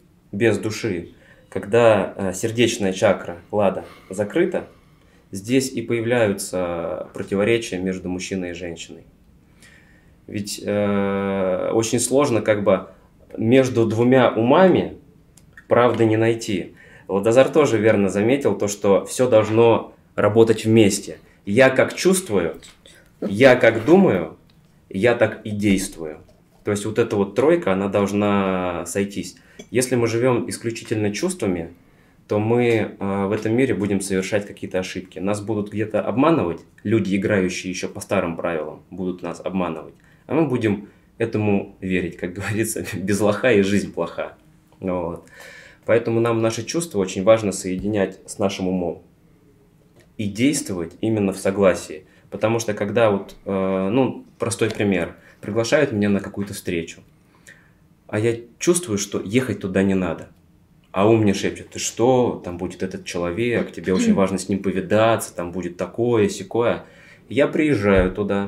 когда сердечная чакра, лада, закрыта, здесь и появляются противоречия между мужчиной и женщиной. Ведь очень сложно между 2 умами правды не найти. Владазар тоже верно заметил то, что все должно работать вместе. Я как чувствую, я как думаю, я так и действую. То есть вот эта вот тройка, она должна сойтись. Если мы живем исключительно чувствами, то мы в этом мире будем совершать какие-то ошибки. Нас будут где-то обманывать, люди, играющие еще по старым правилам, будут нас обманывать. А мы будем этому верить, как говорится, без лоха и жизнь плоха. Вот. Поэтому нам наши чувства очень важно соединять с нашим умом и действовать именно в согласии. Потому что когда простой пример, приглашают меня на какую-то встречу, а я чувствую, что ехать туда не надо. А ум мне шепчет: ты что, там будет этот человек, тебе очень важно с ним повидаться, там будет такое-сякое. Я приезжаю туда,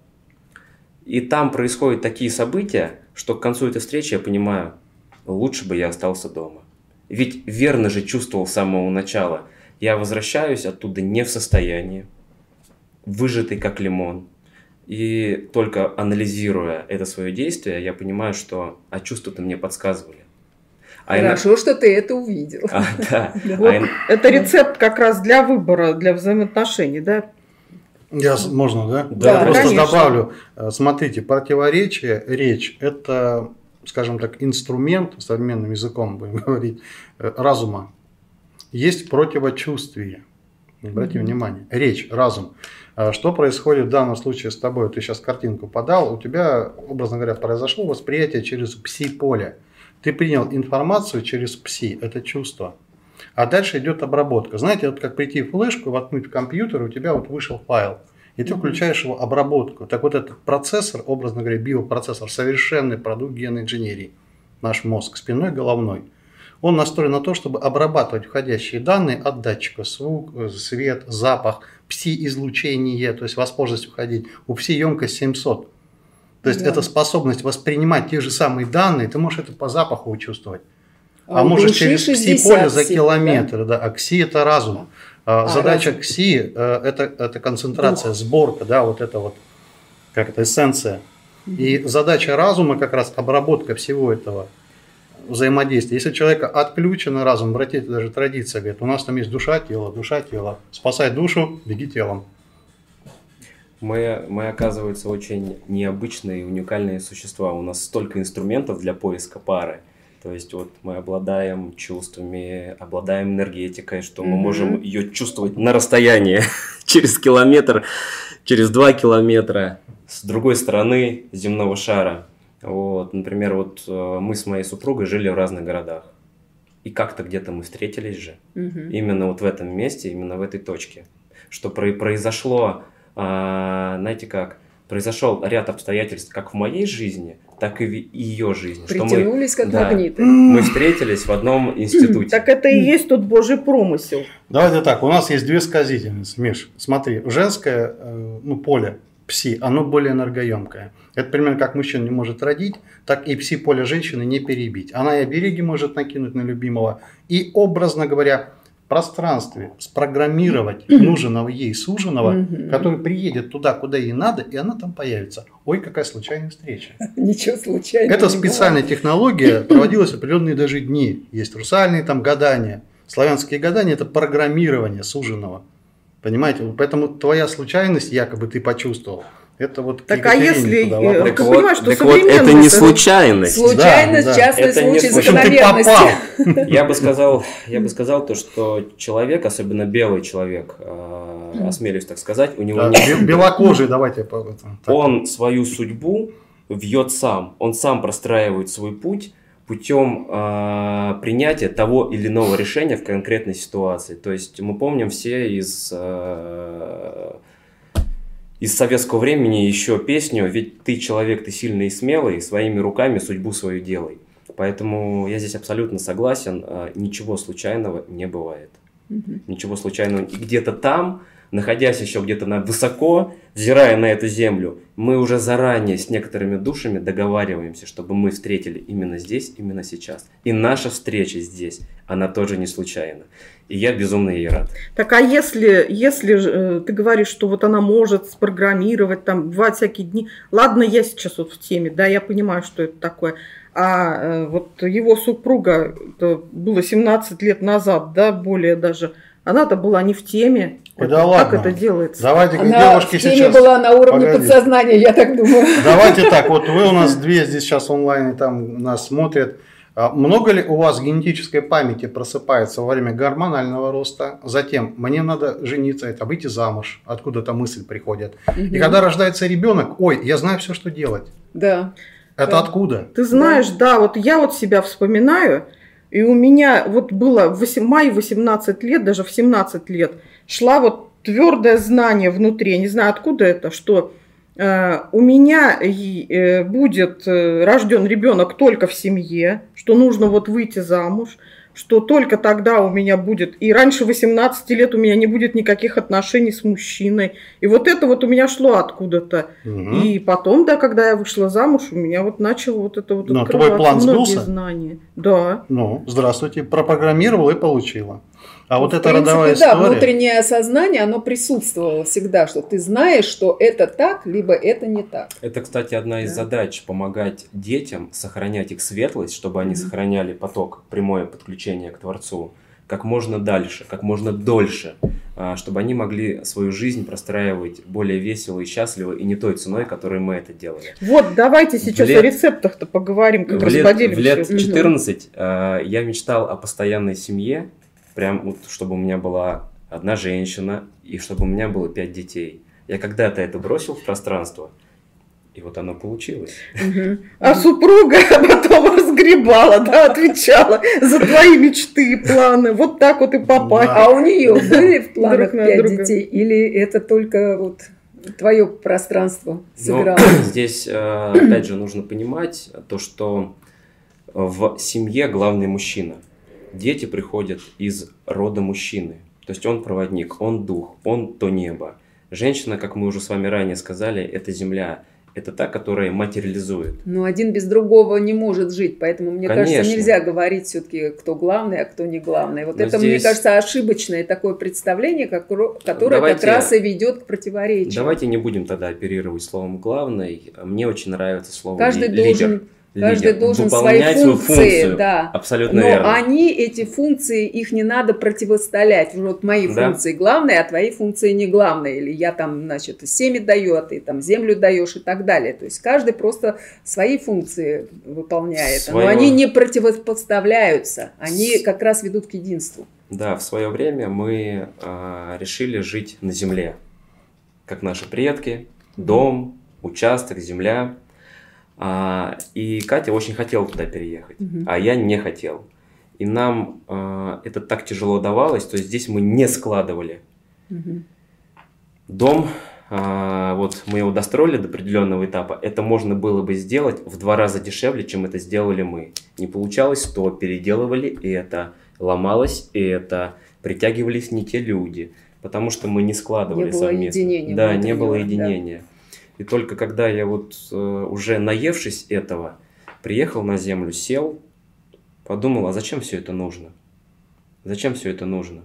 и там происходят такие события, что к концу этой встречи я понимаю, лучше бы я остался дома. Ведь верно же чувствовал с самого начала. Я возвращаюсь оттуда не в состоянии, выжатый как лимон. И только анализируя это свое действие, я понимаю, что чувства-то мне подсказывали. Хорошо, что ты это увидел. Это рецепт как раз для выбора, для взаимоотношений, да? Можно, да? Да, я просто конечно. добавлю. Смотрите, противоречие, речь – это, скажем так, инструмент, современным языком будем говорить, разума. Есть противочувствие. Обратите внимание. Речь, разум. Что происходит в данном случае с тобой? Ты сейчас картинку подал, у тебя, образно говоря, произошло восприятие через пси-поле. Ты принял информацию через пси, это чувство. А дальше идет обработка. Знаете, вот как прийти в флешку, воткнуть в компьютер, у тебя вот вышел файл. И ты включаешь его обработку. Так вот этот процессор, образно говоря, биопроцессор, совершенный продукт генной инженерии. Наш мозг, спинной, головной. Он настроен на то, чтобы обрабатывать входящие данные от датчика: звук, свет, запах, пси-излучение, то есть возможность входить. У пси емкость 700. То есть это способность воспринимать те же самые данные, ты можешь это по запаху чувствовать. А можешь через пси-поле за километр. Да? А КСИ – это разум. Задача разум. КСИ – это концентрация, сборка, да, вот это вот, как это, эссенция. И задача разума как раз обработка всего этого взаимодействия. Если у человека отключен разум, братья, даже традиция говорит, у нас там есть душа, тело. Спасай душу, беги телом. Мы, оказывается, очень необычные и уникальные существа. У нас столько инструментов для поиска пары. То есть вот мы обладаем чувствами, обладаем энергетикой, что мы можем ее чувствовать на расстоянии, через километр, через 2 километра, с другой стороны земного шара. Вот, например, вот мы с моей супругой жили в разных городах. И как-то где-то мы встретились же. Именно вот в этом месте, именно в этой точке. Что произошло, знаете как, произошел ряд обстоятельств как в моей жизни, так и в ее жизни. Притянулись как магниты. Мы встретились в одном институте. Так это и есть тот Божий промысел. Давайте так, у нас есть две сказительницы, Миш. Смотри, женское поле, пси, оно более энергоемкое. Это примерно как мужчина не может родить, так и пси-поле женщины не перебить. Она и обереги может накинуть на любимого. И, образно говоря, в пространстве спрограммировать нужного ей суженого, который приедет туда, куда ей надо, и она там появится. Ой, какая случайная встреча. Ничего случайного. Это специальная технология, проводилась определенные даже дни. Есть русальные там гадания. Славянские гадания – это программирование суженого. Понимаете? Поэтому твоя случайность, якобы ты почувствовал, это вот... Так а если... Так вот, это не случайность. Случайность, частный случай закономерности. Я бы сказал то, что человек, особенно белый человек, осмелюсь так сказать, у него нет... Белокожий, давайте... Он свою судьбу вьет сам. Он сам простраивает свой путь путем принятия того или иного решения в конкретной ситуации. То есть мы помним все из советского времени еще песню «Ведь ты человек, ты сильный и смелый, своими руками судьбу свою делай». Поэтому я здесь абсолютно согласен, ничего случайного не бывает. Ничего случайного. И где-то там, находясь еще где-то высоко, взирая на эту землю, мы уже заранее с некоторыми душами договариваемся, чтобы мы встретили именно здесь, именно сейчас. И наша встреча здесь, она тоже не случайна. И я безумно ей рад. Так а если ты говоришь, что вот она может спрограммировать, там, бывают всякие дни. Ладно, я сейчас вот в теме, да, я понимаю, что это такое. А вот его супруга, это было 17 лет назад, да, более даже, она-то была не в теме. Да ладно. Как это делается? Давайте, она девушки, в теме сейчас... была на уровне подсознания, я так думаю. Давайте так, вот вы у нас две здесь сейчас онлайн там нас смотрят. Много ли у вас генетической памяти просыпается во время гормонального роста? Затем, мне надо жениться, это выйти замуж, откуда-то мысль приходит. И когда рождается ребенок, ой, я знаю все, что делать. Да. Это откуда? Ты знаешь, да, вот я вот себя вспоминаю, и у меня вот было в мае 18 лет, даже в 17 лет, шла вот твердое знание внутри, я не знаю, откуда это, что у меня будет рожден ребенок только в семье, что нужно вот выйти замуж, что только тогда у меня будет, и раньше 18 лет у меня не будет никаких отношений с мужчиной. И вот это вот у меня шло откуда-то. И потом, да, когда я вышла замуж, у меня вот начало вот это вот открываться. Но твой план сбылся? Знания. Да. Ну, здравствуйте, пропрограммировал и получила. А вот эта принципе, родовая история... Да, внутреннее осознание, оно присутствовало всегда, что ты знаешь, что это так, либо это не так. Это, кстати, одна из задач – помогать детям сохранять их светлость, чтобы они сохраняли поток, прямое подключение к Творцу как можно дальше, как можно дольше, чтобы они могли свою жизнь простраивать более весело и счастливо, и не той ценой, которой мы это делали. Вот, давайте сейчас о рецептах-то поговорим, как раз поделимся. В лет 14 я мечтал о постоянной семье, прям вот, чтобы у меня была одна женщина, и чтобы у меня было 5 детей. Я когда-то это бросил в пространство, и вот оно получилось. А супруга потом разгребала, да, отвечала за твои мечты и планы. Вот так вот и попасть. А у нее были в планах 5 детей? Или это только вот твое пространство сыграло? Здесь, опять же, нужно понимать то, что в семье главный мужчина. Дети приходят из рода мужчины. То есть он проводник, он дух, он то небо. Женщина, как мы уже с вами ранее сказали, это земля. это та, которая материализует. Но один без другого не может жить, поэтому, мне Конечно. кажется, нельзя говорить все-таки, кто главный, а кто не главный. Вот Но это, здесь... мне кажется, ошибочное такое представление, которое как раз и ведет к противоречию. Давайте не будем тогда оперировать словом «главный». Мне очень нравится слово Каждый «лидер». Каждый должен выполнять свои свою функции, функцию. да. Абсолютно Но верно. они, эти функции, их не надо противостоять. Вот мои функции главные, а твои функции не главные. Или я там, значит, семя даю, а ты там землю даешь и так далее. То есть каждый просто свои функции выполняет. Но они не противопоставляются. Они как раз ведут к единству. Да, в свое время мы решили жить на земле. Как наши предки. Дом, участок, земля. И Катя очень хотела туда переехать, а я не хотел. И нам это так тяжело давалось, то есть здесь мы не складывали. Дом, вот мы его достроили до определенного этапа, это можно было бы сделать в 2 раза дешевле, чем это сделали мы. Не получалось, то переделывали это, ломалось это, притягивались не те люди, потому что мы не складывали совместно. Да, не было единения. Да. И только когда я вот уже наевшись этого, приехал на землю, сел, подумал, а зачем все это нужно? Зачем все это нужно?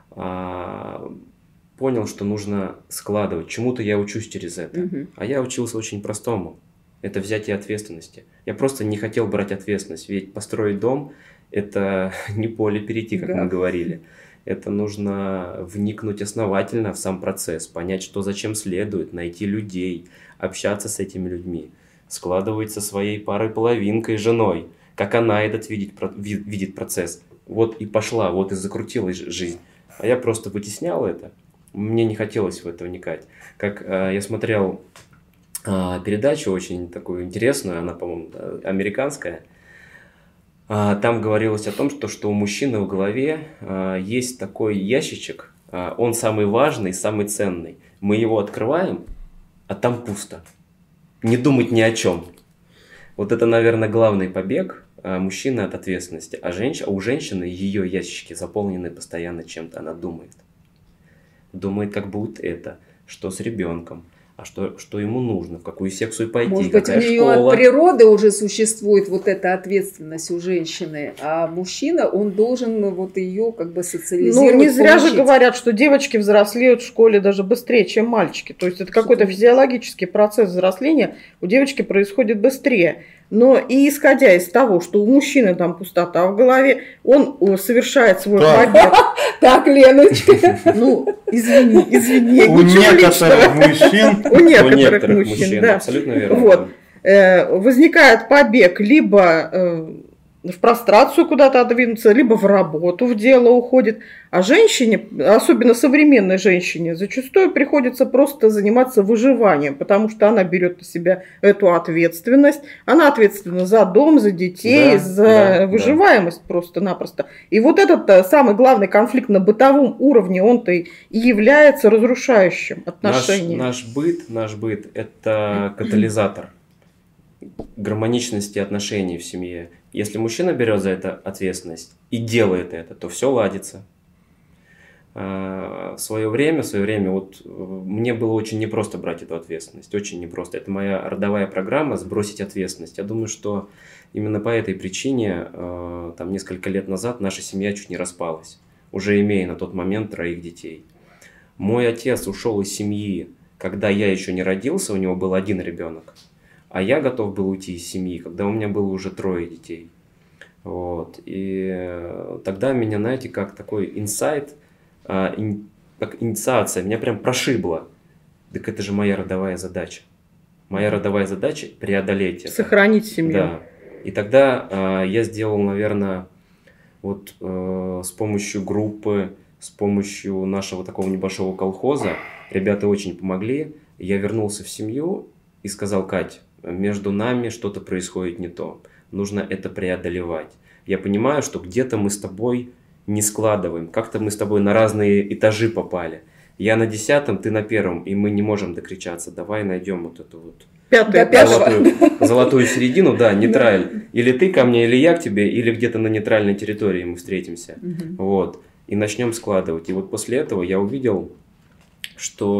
Понял, что нужно складывать. Чему-то я учусь через это. А я учился очень простому. Это взятие ответственности. Я просто не хотел брать ответственность. Ведь построить дом – это не поле перейти, как мы говорили. Это нужно вникнуть основательно в сам процесс, понять, что зачем следует, найти людей, общаться с этими людьми, складывать со своей парой-половинкой, женой, как она этот видит процесс. Вот и пошла, вот и закрутилась жизнь. А я просто вытеснял это, мне не хотелось в это вникать. Как я смотрел передачу очень такую интересную, она, по-моему, американская. Там говорилось о том, что у мужчины в голове есть такой ящичек, он самый важный, самый ценный. Мы его открываем, а там пусто. Не думать ни о чем. Вот это, наверное, главный побег мужчины от ответственности. А у женщины ее ящички заполнены постоянно чем-то. Она думает. Думает, как будет это, что с ребенком. А что ему нужно, в какую секцию пойти, может быть, у нее от природы уже существует вот эта ответственность у женщины, а мужчина, он должен вот ее как бы социализировать. Ну, не зря же говорят, что девочки взрослеют в школе даже быстрее, чем мальчики. То есть это какой-то физиологический процесс взросления у девочки происходит быстрее. Но и исходя из того, что у мужчины там пустота в голове, он совершает свой побег. Так, Леночка. Ну, извини. У некоторых мужчин. У некоторых мужчин, да. Абсолютно верно. Вот. Возникает побег либо в прострацию куда-то отодвинуться, либо в работу, в дело уходит. А женщине, особенно современной женщине, зачастую приходится просто заниматься выживанием, потому что она берет на себя эту ответственность. Она ответственна за дом, за детей, за выживаемость просто-напросто. И вот этот самый главный конфликт на бытовом уровне, он-то и является разрушающим отношения. Наш быт – это катализатор гармоничности отношений в семье. Если мужчина берет за это ответственность и делает это, то все ладится. В свое время вот мне было очень непросто брать эту ответственность, очень непросто. Это моя родовая программа «Сбросить ответственность». Я думаю, что именно по этой причине там несколько лет назад наша семья чуть не распалась, уже имея на тот момент 3 детей. Мой отец ушел из семьи, когда я еще не родился, у него был 1 ребенок. А я готов был уйти из семьи, когда у меня было уже 3 детей. Вот. И тогда меня, знаете, как такой инсайт, как инициация, меня прям прошибло. Так это же моя родовая задача. Моя родовая задача – преодолеть это. Сохранить семью. Да. И тогда я сделал, наверное, вот с помощью группы, с помощью нашего такого небольшого колхоза, ребята очень помогли. Я вернулся в семью и сказал: Кать, между нами что-то происходит не то. Нужно это преодолевать. Я понимаю, что где-то мы с тобой не складываем. Как-то мы с тобой на разные этажи попали. Я на 10-м, ты на 1-м, и мы не можем докричаться. Давай найдем вот эту вот золотую середину, да, нейтраль. Или ты ко мне, или я к тебе, или где-то на нейтральной территории мы встретимся. Вот. И начнем складывать. И вот после этого я увидел, что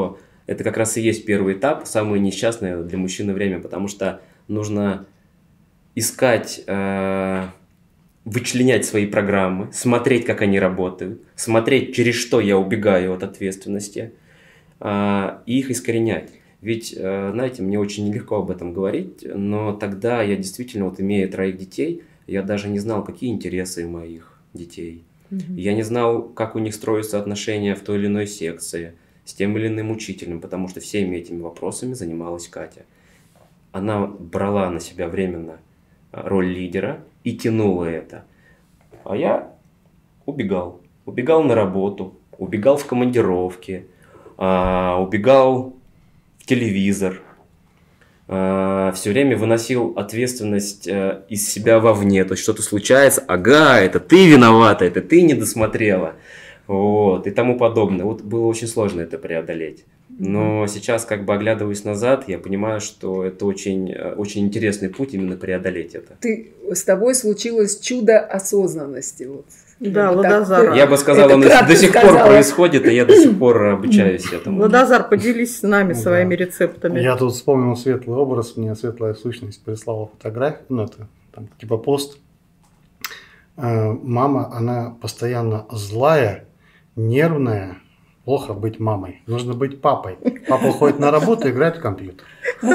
это как раз и есть первый этап, самое несчастное для мужчины время, потому что нужно искать, вычленять свои программы, смотреть, как они работают, смотреть, через что я убегаю от ответственности, и их искоренять. Ведь, знаете, мне очень нелегко об этом говорить, но тогда я действительно, вот имея 3 детей, я даже не знал, какие интересы моих детей. Я не знал, как у них строятся отношения в той или иной секции, с тем или иным учителем, потому что всеми этими вопросами занималась Катя. Она брала на себя временно роль лидера и тянула это. А я убегал. Убегал на работу, убегал в командировки, убегал в телевизор. Все время выносил ответственность из себя вовне. То есть что-то случается, ага, это ты виновата, это ты не досмотрела. Вот, и тому подобное. Вот было очень сложно это преодолеть. Но сейчас, как бы оглядываясь назад, я понимаю, что это очень, очень интересный путь именно преодолеть это. С тобой случилось чудо осознанности. Вот. Да, Ладозар. Я бы сказал, оно до сих пор происходит, и я до сих пор обучаюсь этому. Ладозар, поделись с нами своими рецептами. Я тут вспомнил светлый образ, мне светлая сущность прислала фотографию, ну это там, типа пост. Мама, она постоянно злая, нервная. Плохо быть мамой. Нужно быть папой. Папа ходит на работу, играет в компьютер.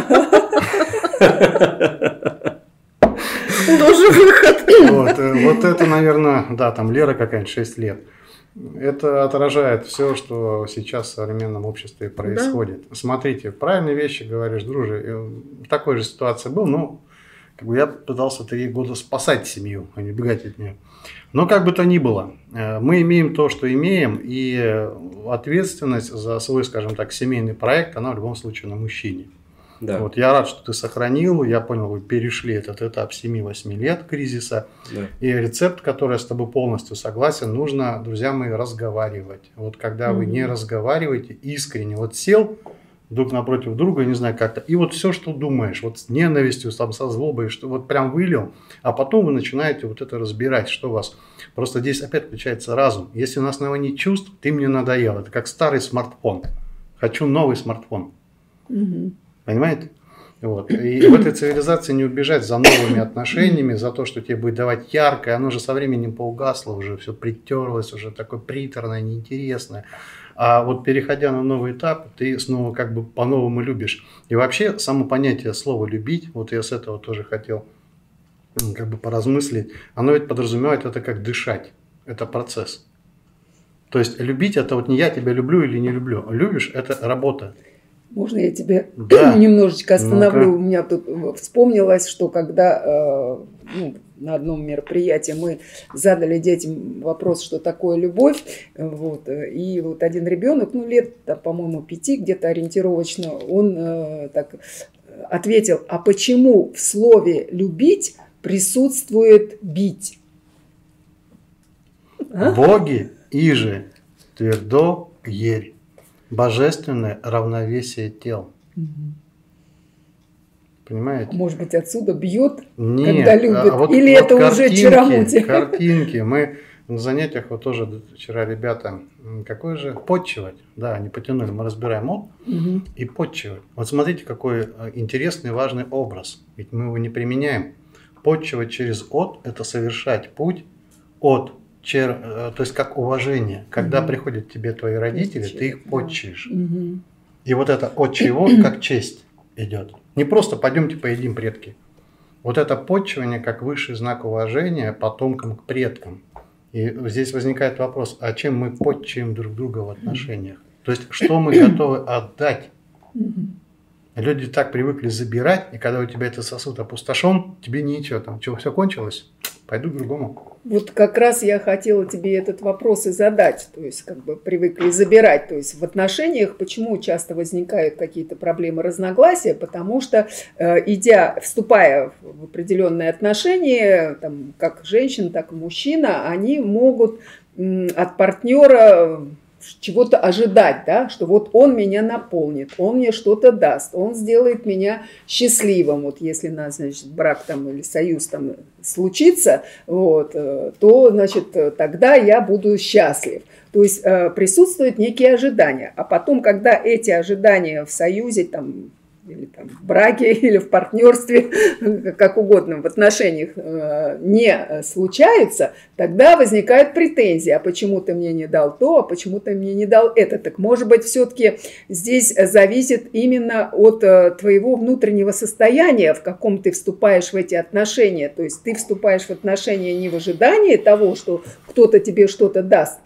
Тоже выход. Вот это, наверное, да, там Лера какая-нибудь 6 лет. Это отражает все, что сейчас в современном обществе происходит. Да. Смотрите, правильные вещи говоришь, друже. В такой же ситуации был, но как бы я пытался 3 года спасать семью, а не бегать от нее. Но как бы то ни было, мы имеем то, что имеем, и ответственность за свой, скажем так, семейный проект, она в любом случае на мужчине. Да. Вот, я рад, что ты сохранил, я понял, вы перешли этот этап 7-8 лет кризиса, и рецепт, который я с тобой полностью согласен, нужно, друзья мои, разговаривать. Вот когда вы не разговариваете искренне, вот сел друг напротив друга, не знаю как-то, и вот все, что думаешь, вот с ненавистью, там, со злобой, что вот прям вылил, а потом вы начинаете вот это разбирать, что у вас. Просто здесь опять включается разум. Если на основании чувств, ты мне надоел. Это как старый смартфон. Хочу новый смартфон. Понимаете? Вот. И в этой цивилизации не убежать за новыми отношениями, за то, что тебе будет давать яркое, оно же со временем поугасло, уже все притерлось, уже такое приторное, неинтересное. А вот переходя на новый этап, ты снова как бы по-новому любишь. И вообще само понятие слова «любить», вот я с этого тоже хотел как бы поразмыслить, оно ведь подразумевает это как дышать. Это процесс. То есть любить это вот не я тебя люблю или не люблю. Любишь это работа. Можно я тебя немножечко остановлю? У меня тут вспомнилось, что когда на одном мероприятии мы задали детям вопрос, что такое любовь, вот, и вот один ребенок, лет, по-моему, 5 где-то ориентировочно, он так ответил: а почему в слове «любить» присутствует «бить»? Боги иже твердо ерь. Божественное равновесие тел. Понимаете? Может быть, отсюда бьет, когда любит? Вот, или вот это уже чаромутие? Картинки. Мы на занятиях, вот тоже вчера ребята, какой же подчивать. Да, они потянули, мы разбираем от и подчивать. Вот смотрите, какой интересный, важный образ. Ведь мы его не применяем. Подчивать через от – это совершать путь от. То есть как уважение. Когда приходят к тебе твои родители, ты их подчишь. И вот это от чего, как честь идет. Не просто пойдемте поедим предки. Вот это подчивание как высший знак уважения потомкам к предкам. И здесь возникает вопрос, а чем мы подчим друг друга в отношениях? То есть что мы готовы отдать? Люди так привыкли забирать, и когда у тебя этот сосуд опустошен, тебе ничего, там, чего, все кончилось, пойду к другому. Вот как раз я хотела тебе этот вопрос и задать, то есть как бы привыкли забирать, то есть в отношениях почему часто возникают какие-то проблемы, разногласия, потому что вступая в определенные отношения, там, как женщина, так и мужчина, они могут от партнера чего-то ожидать, да, что вот он меня наполнит, он мне что-то даст, он сделает меня счастливым. Вот если у нас, значит, брак там или союз там случится, вот, то, значит, тогда я буду счастлив. То есть присутствуют некие ожидания. А потом, когда эти ожидания в союзе, там, или там, в браке, или в партнерстве, как угодно, в отношениях не случаются, тогда возникают претензии. А почему ты мне не дал то, а почему ты мне не дал это? Так может быть, все-таки здесь зависит именно от твоего внутреннего состояния, в каком ты вступаешь в эти отношения. То есть ты вступаешь в отношения не в ожидании того, что кто-то тебе что-то даст,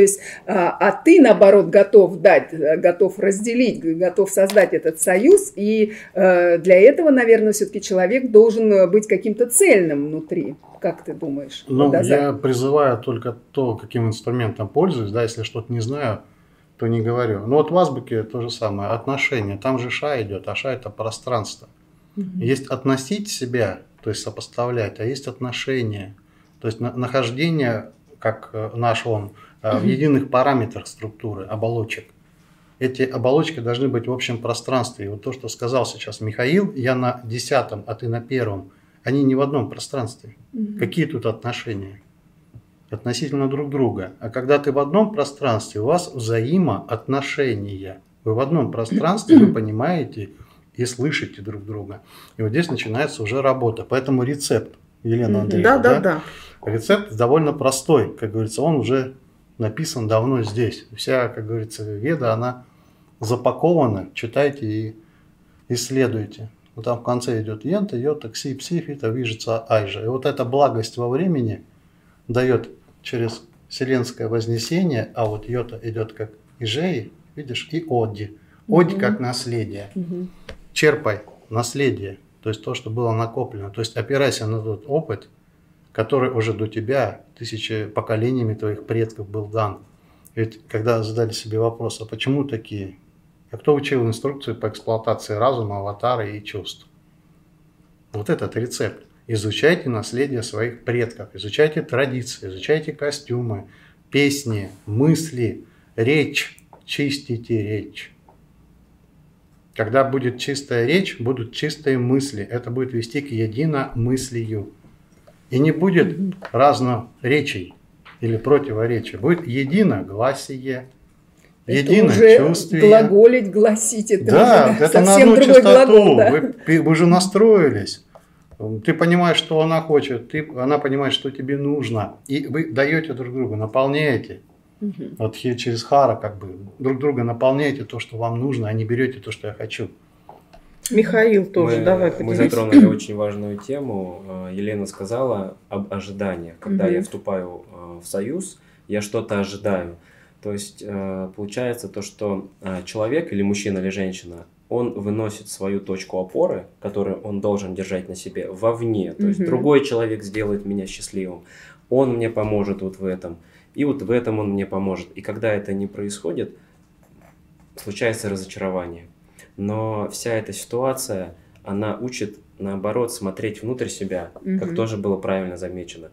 а ты, наоборот, готов дать, готов разделить, готов создать этот союз. И для этого, наверное, все-таки человек должен быть каким-то цельным внутри. Как ты думаешь? Ну, я призываю только то, каким инструментом пользуюсь. Да, если что-то не знаю, то не говорю. Но вот в азбуке то же самое. Отношения. Там же ша идет, а ша – это пространство. Есть относить себя, то есть сопоставлять, а есть отношения. То есть нахождение, как наш он, в единых параметрах структуры, оболочек. Эти оболочки должны быть в общем пространстве. И вот то, что сказал сейчас Михаил, я на 10-м, а ты на 1-м, они не в одном пространстве. Какие тут отношения? Относительно друг друга. А когда ты в одном пространстве, у вас взаимоотношения. Вы в одном пространстве, вы понимаете и слышите друг друга. И вот здесь начинается уже работа. Поэтому рецепт, Елена Андреевна, Да. Рецепт довольно простой. Как говорится, он уже написан давно здесь. Вся, как говорится, веда, она запакована. Читайте и исследуйте. Вот там в конце идет ента, йота, кси, пси, фита, вижется, айжа. И вот эта благость во времени дает через вселенское вознесение, а вот йота идет как ижеи, видишь, и оди. Оди как наследие. Черпай наследие, то есть то, что было накоплено. То есть опирайся на тот опыт, который уже до тебя, тысячи поколениями твоих предков был дан. Ведь когда задали себе вопрос, а почему такие? А кто учил инструкцию по эксплуатации разума, аватара и чувств? Вот этот рецепт. Изучайте наследие своих предков, изучайте традиции, изучайте костюмы, песни, мысли, речь. Чистите речь. Когда будет чистая речь, будут чистые мысли. Это будет вести к единомыслию. И не будет разноречий или противоречия. Будет единогласие, единочувствие. Глаголить, гласить, это да, уже это на совсем одну другой частоту. глагол. Да? Вы уже настроились. Ты понимаешь, что она хочет, она понимает, что тебе нужно. И вы даете друг другу, наполняете. Вот через хара как бы друг друга наполняете то, что вам нужно, а не берете то, что я хочу. Михаил тоже, давай Мы поделись. затронули очень важную тему. Елена сказала об ожиданиях. Когда я вступаю в союз, я что-то ожидаю. То есть получается то, что человек или мужчина, или женщина, он выносит свою точку опоры, которую он должен держать на себе, вовне. То есть другой человек сделает меня счастливым. Он мне поможет вот в этом. И вот в этом он мне поможет. И когда это не происходит, случается разочарование. Но вся эта ситуация, она учит, наоборот, смотреть внутрь себя, как тоже было правильно замечено.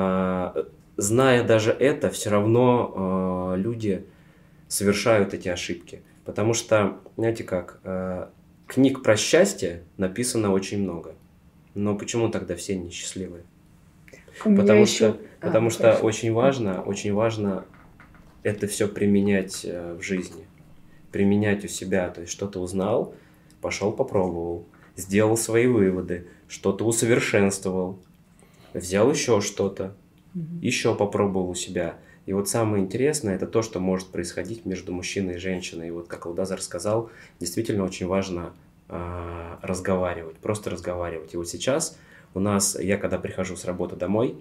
Зная даже это, все равно люди совершают эти ошибки. Потому что, знаете как, книг про счастье написано очень много. Но почему тогда все несчастливые? Потому что очень важно это все применять в жизни. Применять у себя. То есть что-то узнал, пошел попробовал, сделал свои выводы, что-то усовершенствовал, взял еще что-то, еще попробовал у себя. И вот самое интересное, это то, что может происходить между мужчиной и женщиной. И вот как Алдазар сказал, действительно очень важно разговаривать, просто разговаривать. И вот сейчас у нас, я когда прихожу с работы домой,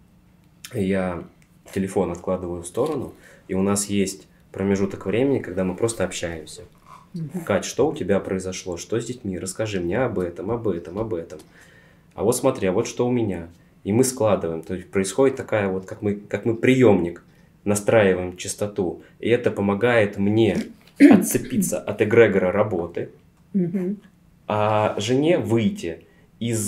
я телефон откладываю в сторону, и у нас есть промежуток времени, когда мы просто общаемся. Кать, что у тебя произошло? Что с детьми? Расскажи мне об этом, об этом, об этом. А вот смотри, а вот что у меня. И мы складываем. То есть происходит такая вот, как мы приемник, настраиваем частоту. И это помогает мне отцепиться от эгрегора работы, а жене выйти из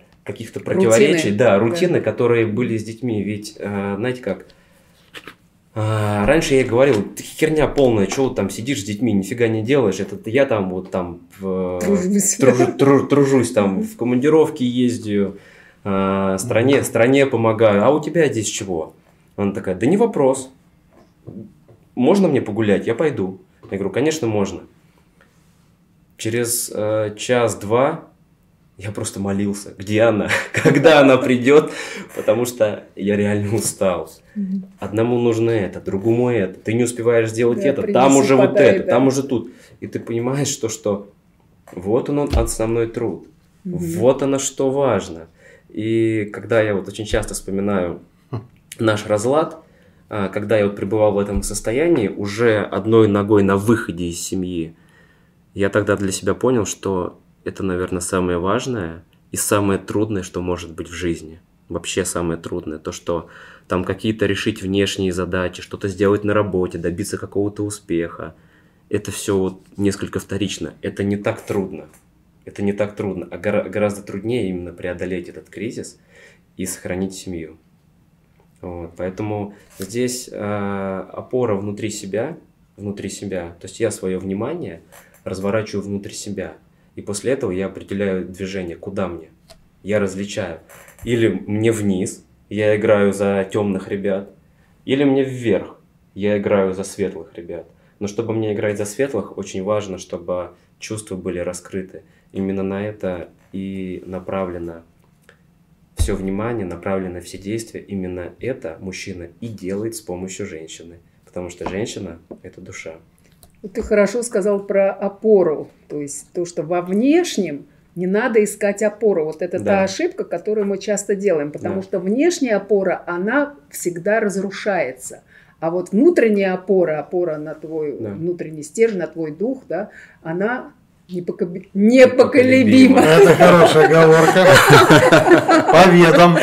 каких-то противоречий, рутины, которые были с детьми. Ведь, знаете как, Раньше я ей говорил, ты херня полная, что вот там сидишь с детьми, нифига не делаешь, это я там вот там тружусь, там в командировке ездию, стране помогаю, а у тебя здесь чего? Она такая, да не вопрос, можно мне погулять, я пойду. Я говорю, конечно, можно. Через час-два я просто молился, где она, когда она придет, потому что я реально устал. Одному нужно это, другому это. Ты не успеваешь сделать это, там уже вот это, там уже тут. И ты понимаешь, что вот он основной труд. Вот оно что важно. И когда я вот очень часто вспоминаю наш разлад, когда я вот пребывал в этом состоянии, уже одной ногой на выходе из семьи, я тогда для себя понял, что это, наверное, самое важное и самое трудное, что может быть в жизни. Вообще самое трудное. То, что там какие-то решить внешние задачи, что-то сделать на работе, добиться какого-то успеха. Это все вот несколько вторично. Это не так трудно. Это не так трудно. А гораздо труднее именно преодолеть этот кризис и сохранить семью. Вот. Поэтому здесь опора внутри себя. То есть я свое внимание разворачиваю внутрь себя. И после этого я определяю движение, куда мне. Я различаю. Или мне вниз, я играю за темных ребят, или мне вверх, я играю за светлых ребят. Но чтобы мне играть за светлых, очень важно, чтобы чувства были раскрыты. Именно на это и направлено все внимание, направлено все действия. Именно это мужчина и делает с помощью женщины. Потому что женщина – это душа. Ты хорошо сказал про опору, то есть то, что во внешнем не надо искать опору. Вот это та ошибка, которую мы часто делаем, потому что внешняя опора, она всегда разрушается. А вот внутренняя опора на твой внутренний стержень, на твой дух, да, она непоколебима. Это хорошая оговорка. По ведам.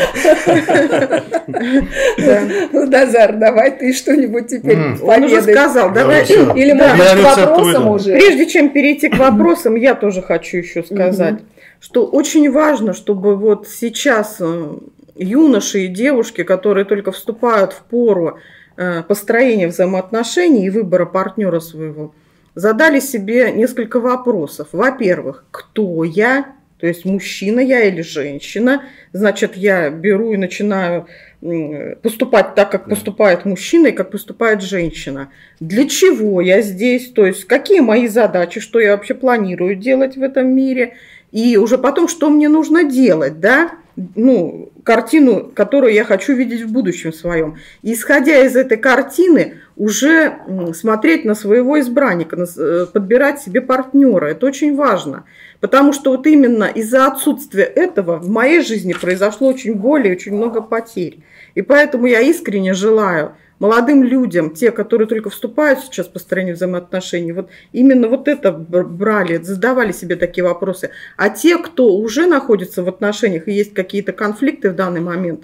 Назар, давай ты что-нибудь теперь поведай. Он уже сказал, давай. Или может к вопросам уже. Прежде чем перейти к вопросам, я тоже хочу еще сказать, что очень важно, чтобы вот сейчас юноши и девушки, которые только вступают в пору построения взаимоотношений и выбора партнера своего, задали себе несколько вопросов. Во-первых, кто я? То есть мужчина я или женщина? Значит, я беру и начинаю поступать так, как поступает мужчина и как поступает женщина. Для чего я здесь? То есть какие мои задачи, что я вообще планирую делать в этом мире? И уже потом, что мне нужно делать, да? Ну, картину, которую я хочу видеть в будущем своем. И, исходя из этой картины, уже смотреть на своего избранника, подбирать себе партнера. Это очень важно. Потому что вот именно из-за отсутствия этого в моей жизни произошло очень боли и очень много потерь. И поэтому я искренне желаю молодым людям, те, которые только вступают сейчас в построение взаимоотношений, вот именно вот это брали, задавали себе такие вопросы. А те, кто уже находится в отношениях и есть какие-то конфликты в данный момент,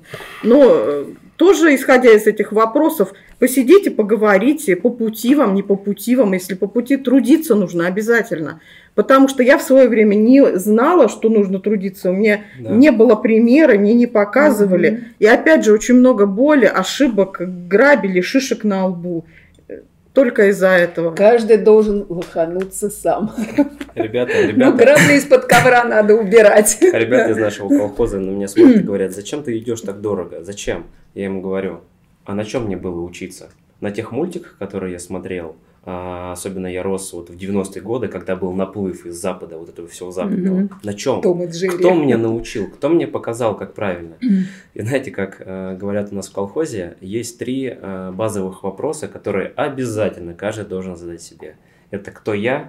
но тоже исходя из этих вопросов, посидите, поговорите, по пути вам, не по пути вам, если по пути трудиться нужно обязательно. Потому что я в свое время не знала, что нужно трудиться. У меня не было примера, мне не показывали. И опять же, очень много боли, ошибок, грабили, шишек на лбу. Только из-за этого. Каждый должен лохануться сам. Ребята. Ну, грабли из-под ковра надо убирать. Ребята из нашего колхоза на меня смотрят и говорят, зачем ты идешь так дорого? Зачем? Я ему говорю, а на чем мне было учиться? На тех мультиках, которые я смотрел, особенно я рос вот в 90-е годы, когда был наплыв из Запада, вот этого всего западного. На чем? Кто меня научил? Кто мне показал, как правильно? И знаете, как говорят у нас в колхозе, есть 3 базовых вопроса, которые обязательно каждый должен задать себе. Это кто я?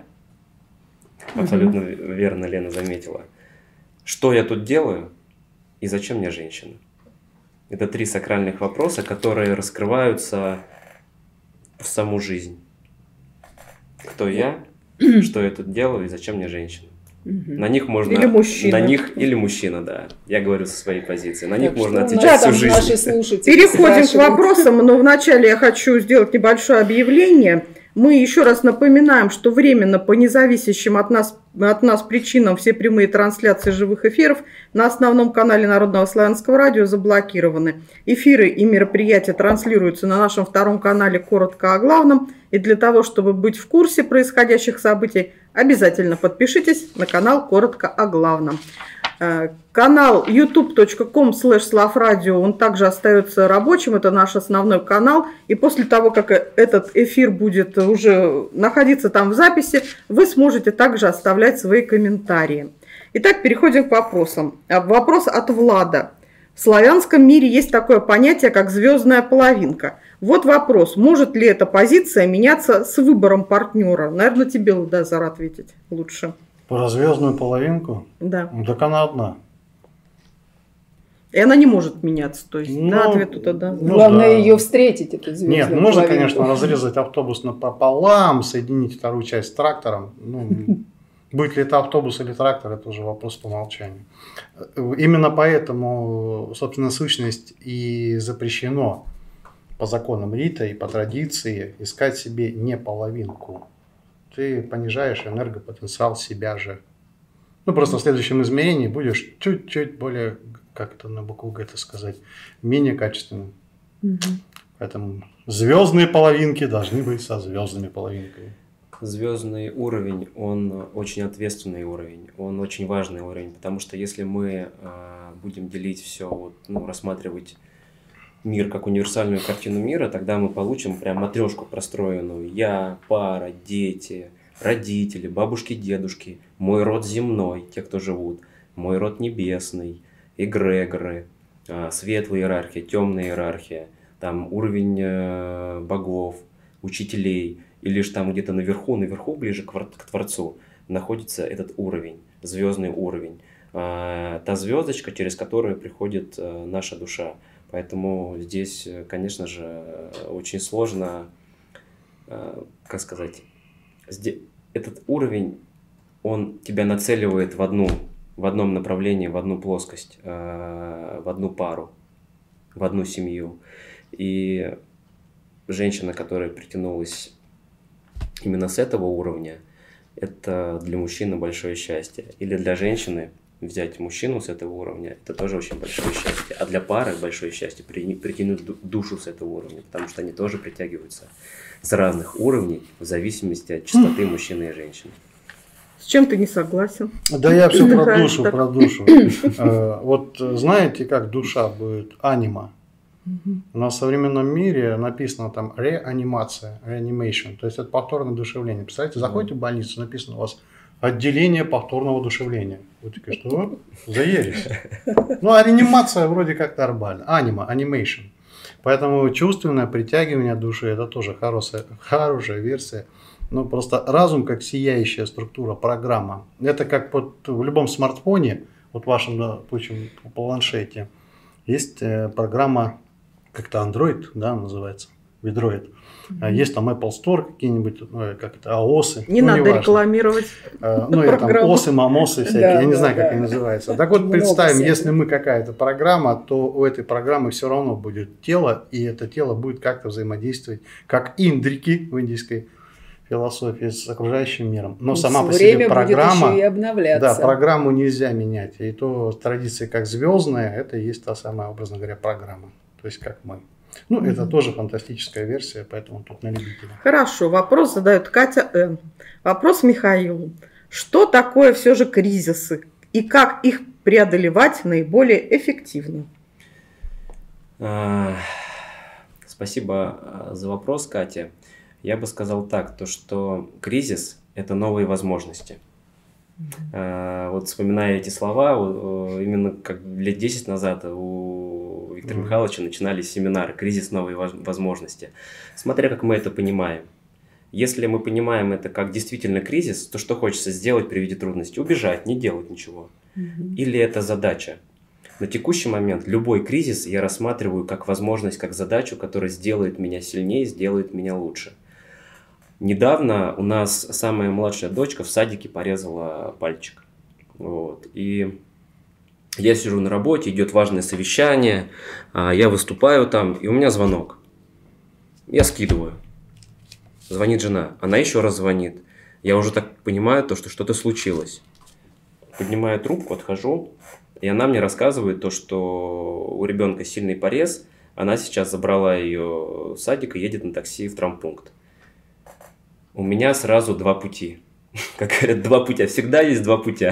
Абсолютно верно Лена заметила. Что я тут делаю? И зачем мне женщина? Это 3 сакральных вопроса, которые раскрываются в саму жизнь. Кто я, что я тут делаю и зачем мне женщина. На них можно... Или мужчина. Или мужчина, да. Я говорю со своей позиции. На них можно отвечать всю жизнь. Переходим к вопросам, но вначале я хочу сделать небольшое объявление. Мы еще раз напоминаем, что временно по независящим от нас причинам все прямые трансляции живых эфиров на основном канале Народного славянского радио заблокированы. Эфиры и мероприятия транслируются на нашем втором канале «Коротко о главном». И для того, чтобы быть в курсе происходящих событий, обязательно подпишитесь на канал «Коротко о главном». Канал youtube.com/slavradio, он также остается рабочим, это наш основной канал. И после того, как этот эфир будет уже находиться там в записи, вы сможете также оставлять свои комментарии. Итак, переходим к вопросам. Вопрос от Влада. В славянском мире есть такое понятие, как звездная половинка. Вот вопрос, может ли эта позиция меняться с выбором партнера? Наверное, тебе, Ладазар, ответить лучше. Про звездную половинку? Да. Так она одна. И она не может меняться, то есть, да, ответ тут, да. Главное ее встретить, эту звездную Нет, можно, половинку. конечно, разрезать автобус напополам, соединить вторую часть с трактором. Будет ли это автобус или трактор, это уже вопрос по умолчанию. Именно поэтому, собственно, сущность и запрещено по законам рита и по традиции искать себе не половинку. Ты понижаешь энергопотенциал себя же. Просто в следующем измерении будешь чуть-чуть более, как это на букву Г сказать, менее качественным. Поэтому звездные половинки должны быть со звездными половинками. Звездный уровень, он очень ответственный уровень, он очень важный уровень, потому что если мы будем делить все, рассматривать мир как универсальную картину мира, тогда мы получим прям матрешку простроенную. Я, пара, дети, родители, бабушки, дедушки, мой род земной, те, кто живут, мой род небесный, эгрегоры, светлая иерархия, темная иерархия, там уровень богов, учителей, и лишь там где-то наверху, ближе к Творцу, находится этот уровень, звездный уровень, та звездочка, через которую приходит наша душа. Поэтому здесь, конечно же, очень сложно, как сказать, этот уровень, он тебя нацеливает в одном направлении, в одну плоскость, в одну пару, в одну семью. И женщина, которая притянулась именно с этого уровня, это для мужчины большое счастье. Или для женщины взять мужчину с этого уровня, это тоже очень большое счастье. А для пары большое счастье притянуть душу с этого уровня, потому что они тоже притягиваются с разных уровней в зависимости от частоты мужчины и женщины. С чем ты не согласен? Да я все про душу. Вот знаете, как душа будет анима? На современном мире написано там реанимация, reanimation, то есть это повторное одушевление. Представляете, заходите в больницу, написано у вас отделение повторного одушевления. Вы такие, что? За ересь. А реанимация вроде как нормально. Анима, animation. Поэтому чувственное притягивание души, это тоже хорошая версия. Просто разум как сияющая структура, программа. Это как в любом смартфоне, в вашем, допустим, планшете, есть программа, как-то Android, называется, Vidroid. Есть там Apple Store какие-нибудь, АОСы. Не надо рекламировать. Или там ОСы, мамосы всякие, я не знаю, как они называются. Так вот, представим, если мы какая-то программа, то у этой программы все равно будет тело, и это тело будет как-то взаимодействовать, как индрики в индийской философии с окружающим миром. Но сама по себе программа, будет еще и обновляться. Да, программу нельзя менять. И то традиция как звездная, это и есть та самая, образно говоря, программа. То есть как мы. Это тоже фантастическая версия, поэтому тут на любителя. Хорошо, вопрос задает Катя Н. Вопрос Михаилу. Что такое все же кризисы и как их преодолевать наиболее эффективно? Спасибо за вопрос, Катя. Я бы сказал так, что кризис – это новые возможности. Вот вспоминая эти слова, именно как лет 10 назад у Виктора Михайловича начинались семинары «Кризис. Новые возможности». Смотря как мы это понимаем. Если мы понимаем это как действительно кризис, то что хочется сделать при виде трудностей? Убежать, не делать ничего. Или это задача? На текущий момент любой кризис я рассматриваю как возможность, как задачу, которая сделает меня сильнее, сделает меня лучше. Недавно у нас самая младшая дочка в садике порезала пальчик. И я сижу на работе, идет важное совещание, я выступаю там, и у меня звонок. Я скидываю. Звонит жена, она еще раз звонит. Я уже так понимаю, то, что что-то случилось. Поднимаю трубку, отхожу, и она мне рассказывает то, что у ребенка сильный порез, она сейчас забрала ее в садик и едет на такси в травмпункт. У меня сразу два пути. Как говорят, два путя. Всегда есть два путя.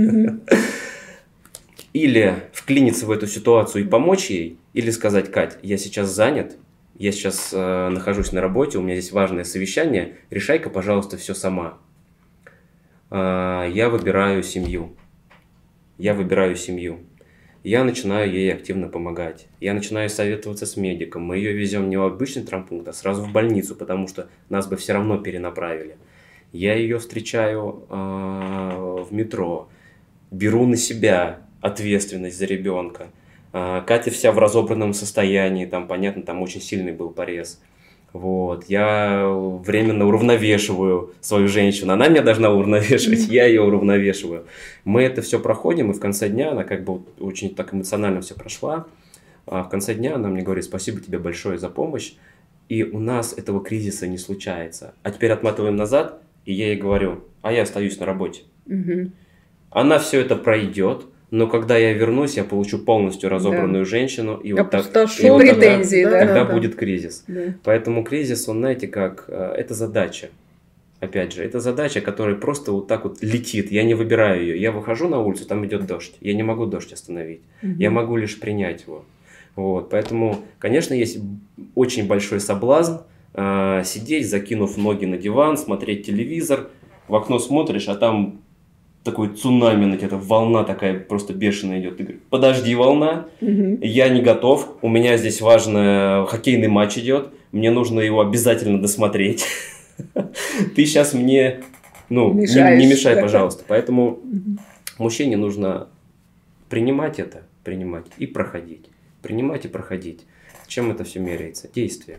Или вклиниться в эту ситуацию и помочь ей, или сказать: Кать, я сейчас занят, я сейчас нахожусь на работе, у меня здесь важное совещание, решай-ка, пожалуйста, все сама. Я выбираю семью. Я начинаю ей активно помогать. Я начинаю советоваться с медиком. Мы ее везем не в обычный травмпункт, а сразу в больницу, потому что нас бы все равно перенаправили. Я ее встречаю в метро, беру на себя ответственность за ребенка. Катя вся в разобранном состоянии, там, понятно, там очень сильный был порез. Вот. Я временно уравновешиваю свою женщину. Она меня должна уравновешивать, я ее уравновешиваю. Мы это все проходим, и в конце дня она как бы очень так эмоционально все прошла. А в конце дня она мне говорит: спасибо тебе большое за помощь. И у нас этого кризиса не случается. А теперь отматываем назад, и я ей говорю: а я остаюсь на работе. Она все это пройдет. Но когда я вернусь, я получу полностью разобранную женщину, и вот так, и вот претензии, тогда будет кризис. Да. Поэтому кризис, он, знаете, как это задача. Опять же, это задача, которая просто вот так вот летит. Я не выбираю ее. Я выхожу на улицу, там идет дождь. Я не могу дождь остановить. Я могу лишь принять его. Вот. Поэтому, конечно, есть очень большой соблазн сидеть, закинув ноги на диван, смотреть телевизор. В окно смотришь, а там такой цунами на тебя, волна такая просто бешеная идет. Ты говоришь: подожди, волна, я не готов, у меня здесь важный хоккейный матч идет, мне нужно его обязательно досмотреть. Ты сейчас мне, не мешай, пожалуйста. Поэтому мужчине нужно принимать и проходить. Принимать и проходить. Чем это все меряется? Действием.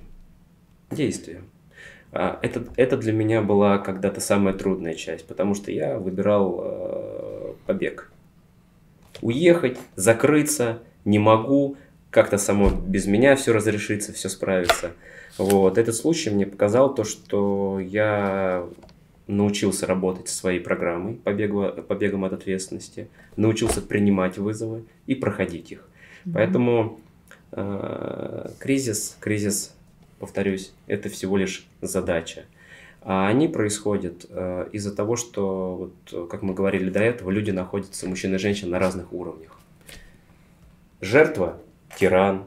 Это для меня была когда-то самая трудная часть, потому что я выбирал побег. Уехать, закрыться не могу, как-то само без меня все разрешится, все справится. Вот. Этот случай мне показал то, что я научился работать со своей программой побегом от ответственности, научился принимать вызовы и проходить их. Поэтому кризис, повторюсь, это всего лишь задача. А они происходят из-за того, что, вот, как мы говорили до этого, люди находятся, мужчины и женщины, на разных уровнях. Жертва – тиран.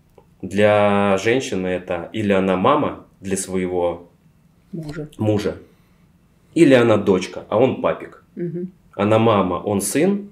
Для женщины это или она мама для своего мужа, или она дочка, а он папик. Она мама, он сын,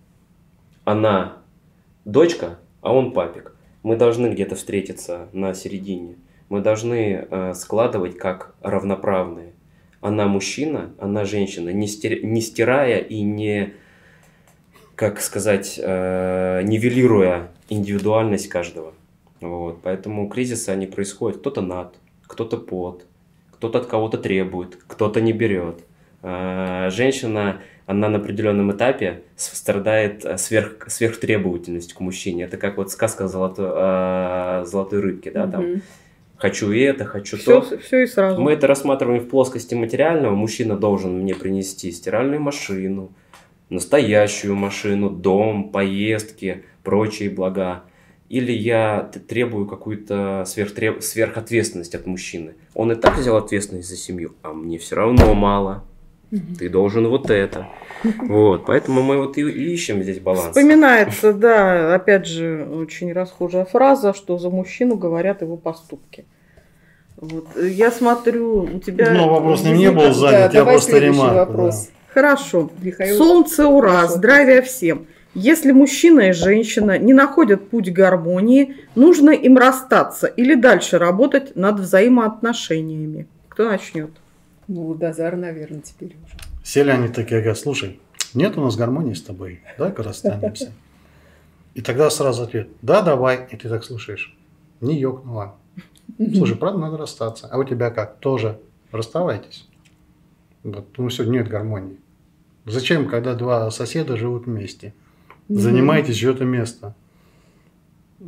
она дочка, а он папик. Мы должны где-то встретиться на середине. Мы должны складывать как равноправные. Она мужчина, она женщина, не стирая и не, как сказать, нивелируя индивидуальность каждого. Вот. Поэтому кризисы, они происходят. Кто-то над, кто-то под, кто-то от кого-то требует, кто-то не берет. Женщина, она на определенном этапе страдает сверхтребовательностью к мужчине. Это как вот сказка золотой рыбки, да, там. Хочу это, хочу то. Все и сразу. Мы это рассматриваем в плоскости материального. Мужчина должен мне принести стиральную машину, настоящую машину, дом, поездки, прочие блага. Или я требую какую-то сверхответственность от мужчины. Он и так взял ответственность за семью, а мне все равно мало. Ты должен вот это. Вот, поэтому мы вот и ищем здесь баланс. Вспоминается, да, опять же, очень расхожая фраза, что за мужчину говорят его поступки. Вот. Я смотрю, у тебя... Ну, вопрос не был занят, я просто ремарку. Да. Хорошо. Михаил, солнце, ура, здравия всем. Если мужчина и женщина не находят путь к гармонии, нужно им расстаться или дальше работать над взаимоотношениями. Кто начнет? Ну, Дазар, наверное, теперь уже. Сели они такие, говорят: слушай, нет у нас гармонии с тобой, давай-ка расстанемся. И тогда сразу ответ: да, давай. И ты так слушаешь: не ёкнула. Слушай, правда, надо расстаться. А у тебя как? Тоже расставайтесь. Вот, ну все, нет гармонии. Зачем, когда два соседа живут вместе? Занимаетесь чьё-то место.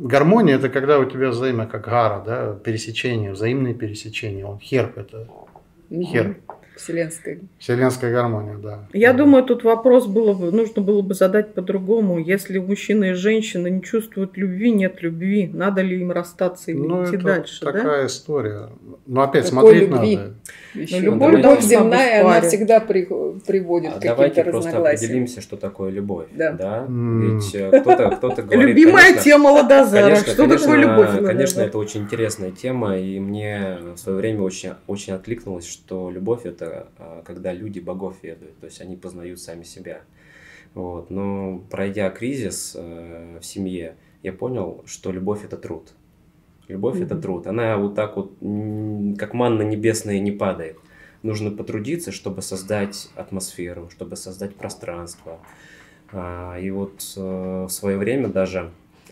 Гармония – это когда у тебя взаимно, как гара, да, пересечение, взаимные пересечения. Он херб – это Хер. Вселенская гармония, да. Я думаю, тут вопрос нужно было бы задать по-другому. Если мужчина и женщина не чувствуют любви, нет любви, надо ли им расстаться или идти это дальше? такая история. Но опять Какой смотреть любви? надо. Любовь земная, она всегда приводит к каким-то давайте просто разногласиям. определимся, что такое любовь. Да. Ведь кто-то говорит... Любимая конечно, тема Ладозара. Что такое любовь? Конечно, это очень интересная тема, и мне в свое время очень откликнулось, что любовь – это когда люди богов ведают, то есть они познают сами себя. Вот. Но пройдя кризис в семье, я понял, что любовь – это труд. Любовь – это труд. Она вот так вот, как манна небесная, не падает. Нужно потрудиться, чтобы создать атмосферу, чтобы создать пространство. И вот в свое время даже,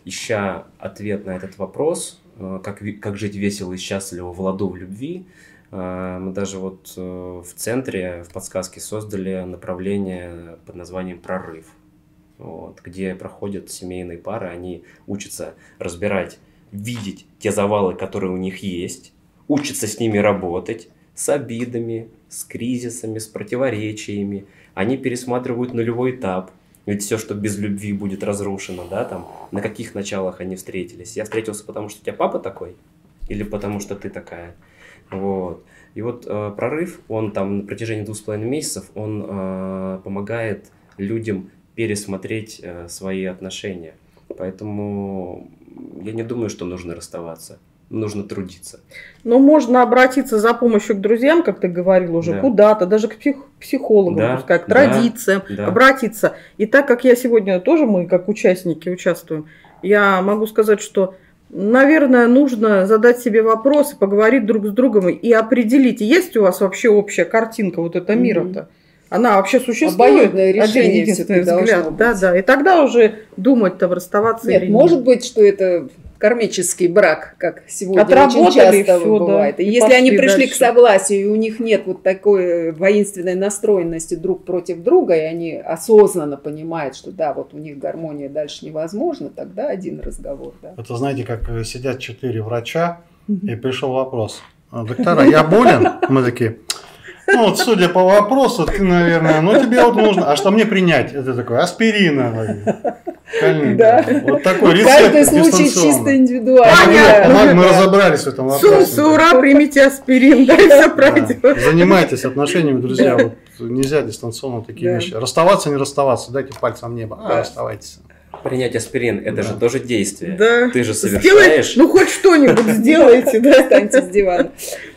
ища ответ на этот вопрос, как жить весело и счастливо в ладу в любви, мы даже вот в центре, в подсказке создали направление под названием «Прорыв», вот, где проходят семейные пары, они учатся разбирать, видеть те завалы, которые у них есть, учатся с ними работать, с обидами, с кризисами, с противоречиями. Они пересматривают нулевой этап. Ведь все, что без любви будет разрушено, да, там, на каких началах они встретились. Я встретился, потому что у тебя папа такой? Или потому что ты такая? Вот. И вот прорыв, он там на протяжении 2,5 месяцев, он помогает людям пересмотреть свои отношения. Поэтому я не думаю, что нужно расставаться. Нужно трудиться. Но можно обратиться за помощью к друзьям, как ты говорил уже, куда-то, даже к психологам, пускай, к традициям, обратиться. И так как я сегодня тоже, мы как участники участвуем, я могу сказать, что, наверное, нужно задать себе вопросы, поговорить друг с другом и определить, есть у вас вообще общая картинка вот этого мира-то. Она вообще существует? Обоюдное решение единственный взгляд. Да. И тогда уже думать-то расставаться или нет. Может быть, что это кармический брак, как сегодня очень часто бывает. И если они пришли к согласию, и у них нет вот такой воинственной настроенности друг против друга, и они осознанно понимают, что да, вот у них гармония дальше невозможна, тогда один разговор. Да. Это, знаете, как сидят 4 врача, и пришел вопрос. Доктора, я болен? Мы такие... Ну, вот, судя по вопросу, ты, наверное, тебе вот нужно... А что мне принять? Это такой, аспирина. Да. Вот такой рецепт. Каждый случай чисто индивидуально. Мы разобрались в этом вопросе. Ура, примите аспирин, да, и все пройдет. Занимайтесь отношениями, друзья. Вот нельзя дистанционно такие вещи. Расставаться, не расставаться. Дайте пальцем в небо. Расставайтесь. Принять аспирин – это же тоже действие. Да. Ты же совершаешь. Хоть что-нибудь сделайте. Встаньте с дивана.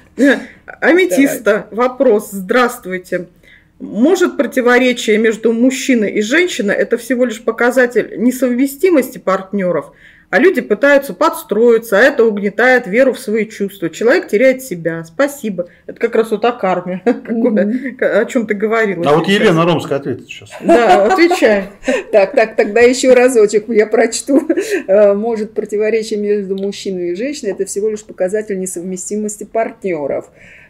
Аметиста, вопрос. Здравствуйте. Может противоречие между мужчиной и женщиной – это всего лишь показатель несовместимости партнеров, а люди пытаются подстроиться, а это угнетает веру в свои чувства. Человек теряет себя. Спасибо. Это как раз вот о карме, о чем ты говорила. А вот Елена Ромская ответит сейчас. Да, отвечай. Так, тогда еще разочек я прочту. Может противоречие между мужчиной и женщиной – это всего лишь показатель несовместимости партнеров.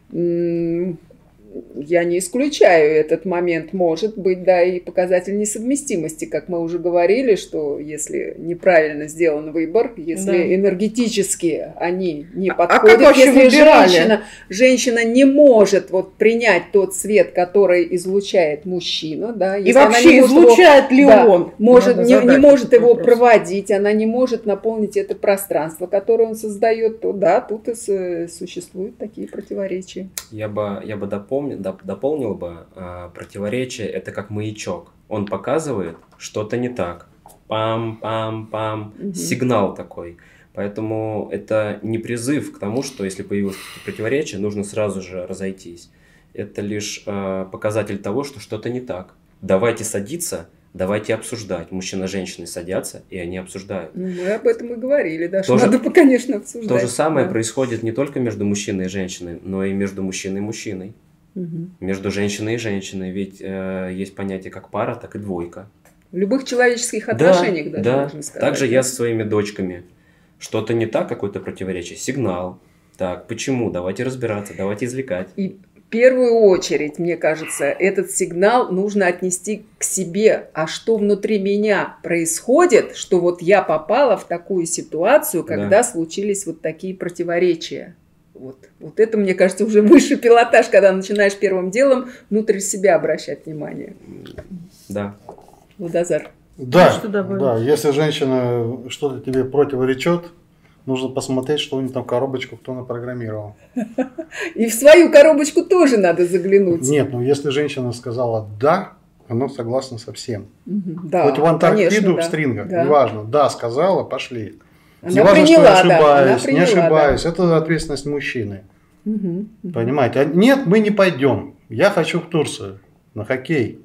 Я не исключаю этот момент, может быть, да, и показатель несовместимости, как мы уже говорили, что если неправильно сделан выбор, если энергетически они не подходят, если женщина не может вот принять тот свет, который излучает мужчина, да, и вообще излучает ли он, не может его проводить, она не может наполнить это пространство, которое он создает, то да, тут и существуют такие противоречия. Я бы дополнил бы, противоречие – это как маячок. Он показывает, что-то не так. Пам-пам-пам. Сигнал такой. Поэтому это не призыв к тому, что если появилось противоречие, нужно сразу же разойтись. Это лишь показатель того, что что-то не так. Давайте садиться, давайте обсуждать. Мужчина и женщина садятся, и они обсуждают. Мы об этом и говорили, да, что надо, конечно, обсуждать. То же самое происходит не только между мужчиной и женщиной, но и между мужчиной и мужчиной. Между женщиной и женщиной. Ведь есть понятие как пара, так и двойка. В любых человеческих отношениях даже можно сказать. Также я со своими дочками. Что-то не так, какое-то противоречие. Сигнал. Так, почему? Давайте разбираться, давайте извлекать. И в первую очередь, мне кажется, этот сигнал нужно отнести к себе. А что внутри меня происходит, что вот я попала в такую ситуацию, когда случились вот такие противоречия. Вот это, мне кажется, уже высший пилотаж, когда начинаешь первым делом внутрь себя обращать внимание. Да. Владазар. Да, да, если женщина что-то тебе противоречит, нужно посмотреть, что у нее там коробочку кто напрограммировал. И в свою коробочку тоже надо заглянуть. Нет, ну если женщина сказала «да», она согласна со всем. Да, хоть в Антарктиду, в стрингах, неважно. Да, сказала, пошли. Не важно, что я ошибаюсь, не ошибаюсь. Это ответственность мужчины. Понимаете? А нет, мы не пойдем. Я хочу в Турцию на хоккей.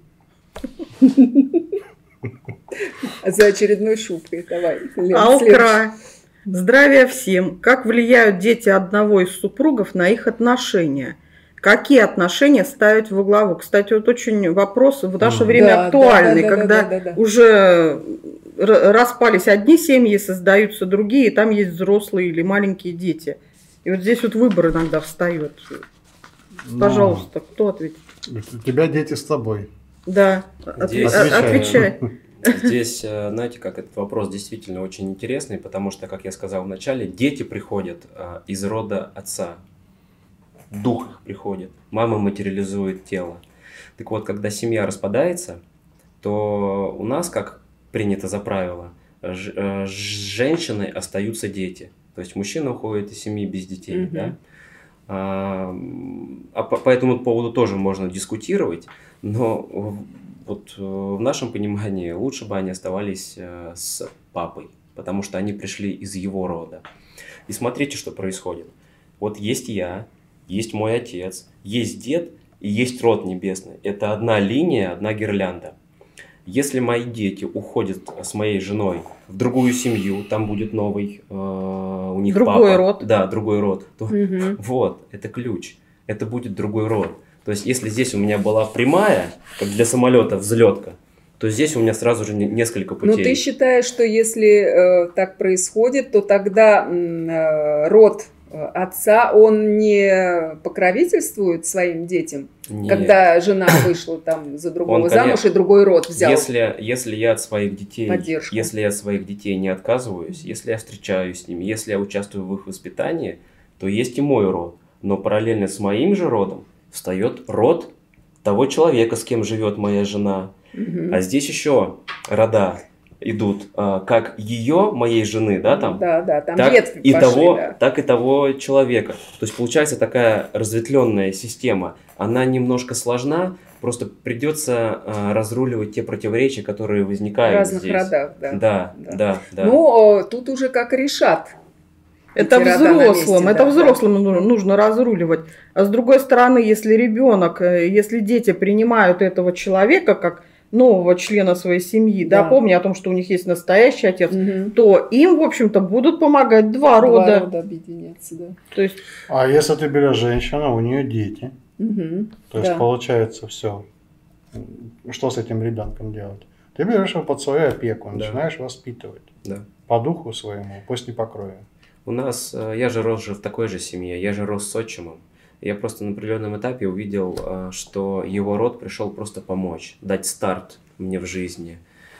За очередной шубкой. Давай. Алкра. Здравия всем. Как влияют дети одного из супругов на их отношения? Какие отношения ставить во главу? Кстати, вот очень вопрос в наше время актуальный, когда уже распались одни семьи, создаются другие, и там есть взрослые или маленькие дети. И вот здесь вот выбор иногда встает. Пожалуйста, кто ответит? У тебя дети с тобой. Да, отвечай. Здесь, знаете, как этот вопрос действительно очень интересный, потому что, как я сказал в начале, дети приходят из рода отца. Дух их приходит. Мама материализует тело. Так вот, когда семья распадается, то у нас, как принято за правило, с женщиной остаются дети. То есть мужчина уходит из семьи без детей. Да? По этому поводу тоже можно дискутировать, но вот в нашем понимании лучше бы они оставались с папой, потому что они пришли из его рода. И смотрите, что происходит. Вот есть я, есть мой отец, есть дед и есть род небесный. Это одна линия, одна гирлянда. Если мои дети уходят с моей женой в другую семью, там будет новый у них другой папа. Род. Да, другой род. То, вот, это ключ. Это будет другой род. То есть, если здесь у меня была прямая, как для самолета взлетка, то здесь у меня сразу же несколько путей. Но ты считаешь, что если так происходит, то тогда род отца, он не покровительствует своим детям? Нет. Когда жена вышла там за другого замуж и другой род взял? Если я от своих детей, поддержку. Если я от своих детей не отказываюсь, если я встречаюсь с ними, если я участвую в их воспитании, то есть и мой род. Но параллельно с моим же родом встает род того человека, с кем живет моя жена. А здесь еще рода идут, как ее, моей жены, да, там, там так, ветви и пошли, того, так и того человека. То есть получается такая разветвленная система. Она немножко сложна, просто придется разруливать те противоречия, которые возникают в разных здесь. Родах, Да. Ну, тут уже как решат. Это взрослым нужно разруливать. А с другой стороны, если ребенок, если дети принимают этого человека как нового члена своей семьи, помня о том, что у них есть настоящий отец, то им, в общем-то, будут помогать два рода объединяться, да. То есть... А если ты берешь женщину, у нее дети, то есть получается все. Что с этим ребенком делать? Ты берешь его под свою опеку, начинаешь воспитывать по духу своему, пусть не по крови. У нас, я же рос в такой же семье, я же рос с отчимом. Я просто на определенном этапе увидел, что его род пришел просто помочь, дать старт мне в жизни.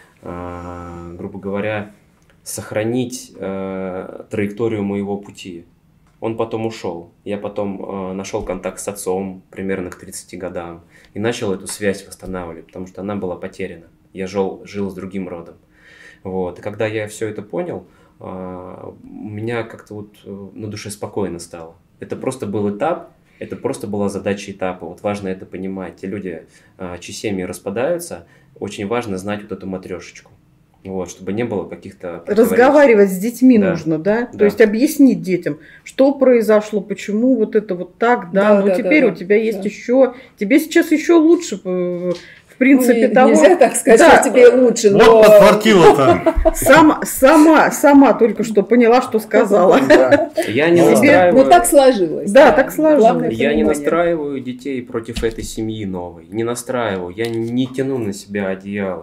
Грубо говоря, сохранить траекторию моего пути. Он потом ушел. Я потом нашел контакт с отцом примерно к 30 годам и начал эту связь восстанавливать, потому что она была потеряна. Я жил с другим родом. Вот. И когда я все это понял, у меня как-то вот на душе спокойно стало. Это просто был этап, это просто была задача этапа. Вот важно это понимать. Те люди, чьи семьи распадаются, очень важно знать вот эту матрешечку. Вот, чтобы не было каких-то... Разговаривать с детьми нужно, да? То есть объяснить детям, что произошло, почему вот это вот так, теперь у тебя есть еще... Тебе сейчас еще лучше... В принципе, того... Нельзя так сказать, что тебе лучше, но... Вот подфартило-то. Сама только что поняла, что сказала. Я не настраиваю... Ну, так сложилось. Да, так сложилось. Я не настраиваю детей против этой семьи новой. Не настраиваю. Я не тяну на себя одеяло.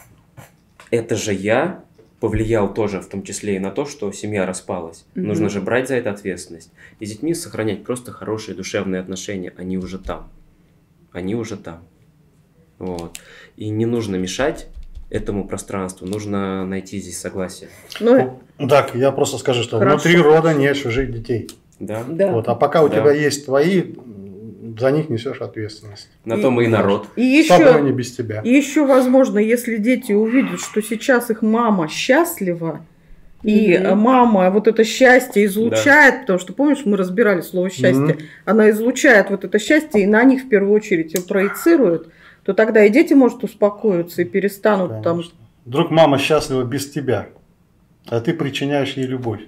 Это же я повлиял тоже, в том числе и на то, что семья распалась. Нужно же брать за это ответственность. И с детьми сохранять просто хорошие душевные отношения. Они уже там. Вот. И не нужно мешать этому пространству, нужно найти здесь согласие. Так, я просто скажу, что внутри рода нет чужих детей. Да. Да. Вот, а пока у Да. тебя есть твои, за них несешь ответственность. На том и народ. И Что еще, не без тебя. и еще, возможно, если дети увидят, что сейчас их мама счастлива, и мама вот это счастье излучает, потому что, помнишь, мы разбирали слово «счастье», она излучает вот это счастье, и на них в первую очередь его проецирует, то тогда и дети, может, успокоятся и перестанут там... Конечно. Вдруг мама счастлива без тебя, а ты причиняешь ей любовь.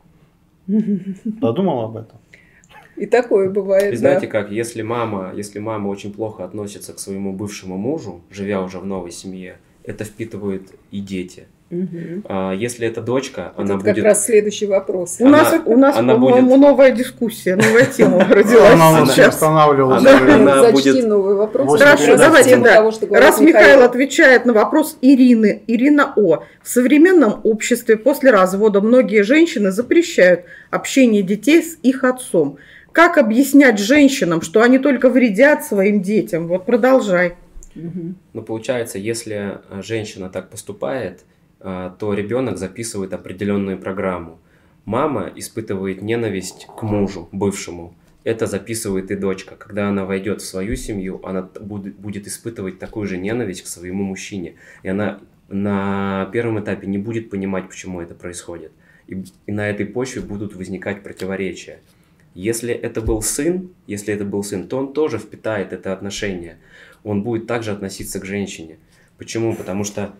Подумал об этом? И такое бывает, И знаете как, если мама очень плохо относится к своему бывшему мужу, живя уже в новой семье, это впитывают и дети. А если это дочка, она Тут как будет... раз следующий вопрос. У нас, она по-моему, будет- новая дискуссия, новая тема Она родилась нас не сейчас. останавливалась. Она Зачти будет- новый вопрос. Хорошо, Как раз давайте, тема да. того, что говорит Раз Михаил отвечает на вопрос Ирины. Ирина О. В современном обществе после развода многие женщины запрещают общение детей с их отцом. Как объяснять женщинам, что они только вредят своим детям? Вот продолжай. Но получается, если женщина так поступает, то ребенок записывает определенную программу. Мама испытывает ненависть к мужу, бывшему. Это записывает и дочка. Когда она войдет в свою семью, она будет испытывать такую же ненависть к своему мужчине. И она на первом этапе не будет понимать, почему это происходит. И на этой почве будут возникать противоречия. Если это был сын, то он тоже впитает это отношение. Он будет также относиться к женщине. Почему? Потому что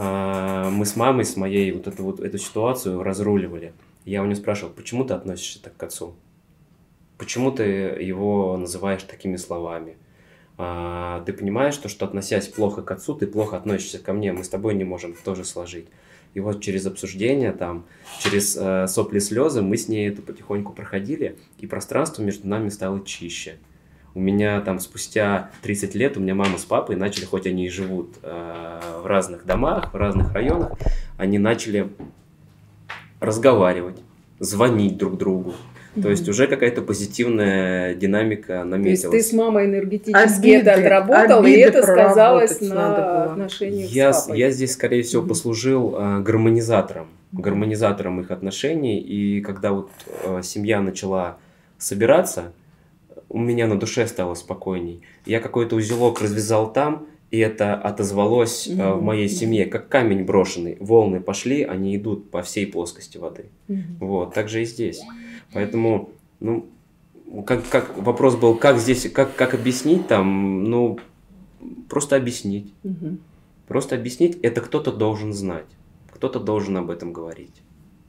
мы с мамой, с моей эту ситуацию разруливали. Я у нее спрашивал, почему ты относишься так к отцу? Почему ты его называешь такими словами? Ты понимаешь, что относясь плохо к отцу, ты плохо относишься ко мне, мы с тобой не можем тоже сложить. И вот через обсуждение, через сопли, слезы мы с ней это потихоньку проходили, и пространство между нами стало чище. У меня спустя 30 лет, у меня мама с папой начали, хоть они и живут в разных домах, в разных районах, они начали разговаривать, звонить друг другу. То есть уже какая-то позитивная динамика наметилась. То есть ты с мамой энергетически это отработал, и это сказалось на отношениях с папой. Я здесь, скорее всего, послужил гармонизатором их отношений. И когда семья начала собираться, у меня на душе стало спокойней. Я какой-то узелок развязал там, и это отозвалось в моей семье, как камень брошенный. Волны пошли, они идут по всей плоскости воды. Вот, так же и здесь. Поэтому, как вопрос был, как объяснить просто объяснить. Просто объяснить, это кто-то должен знать, кто-то должен об этом говорить.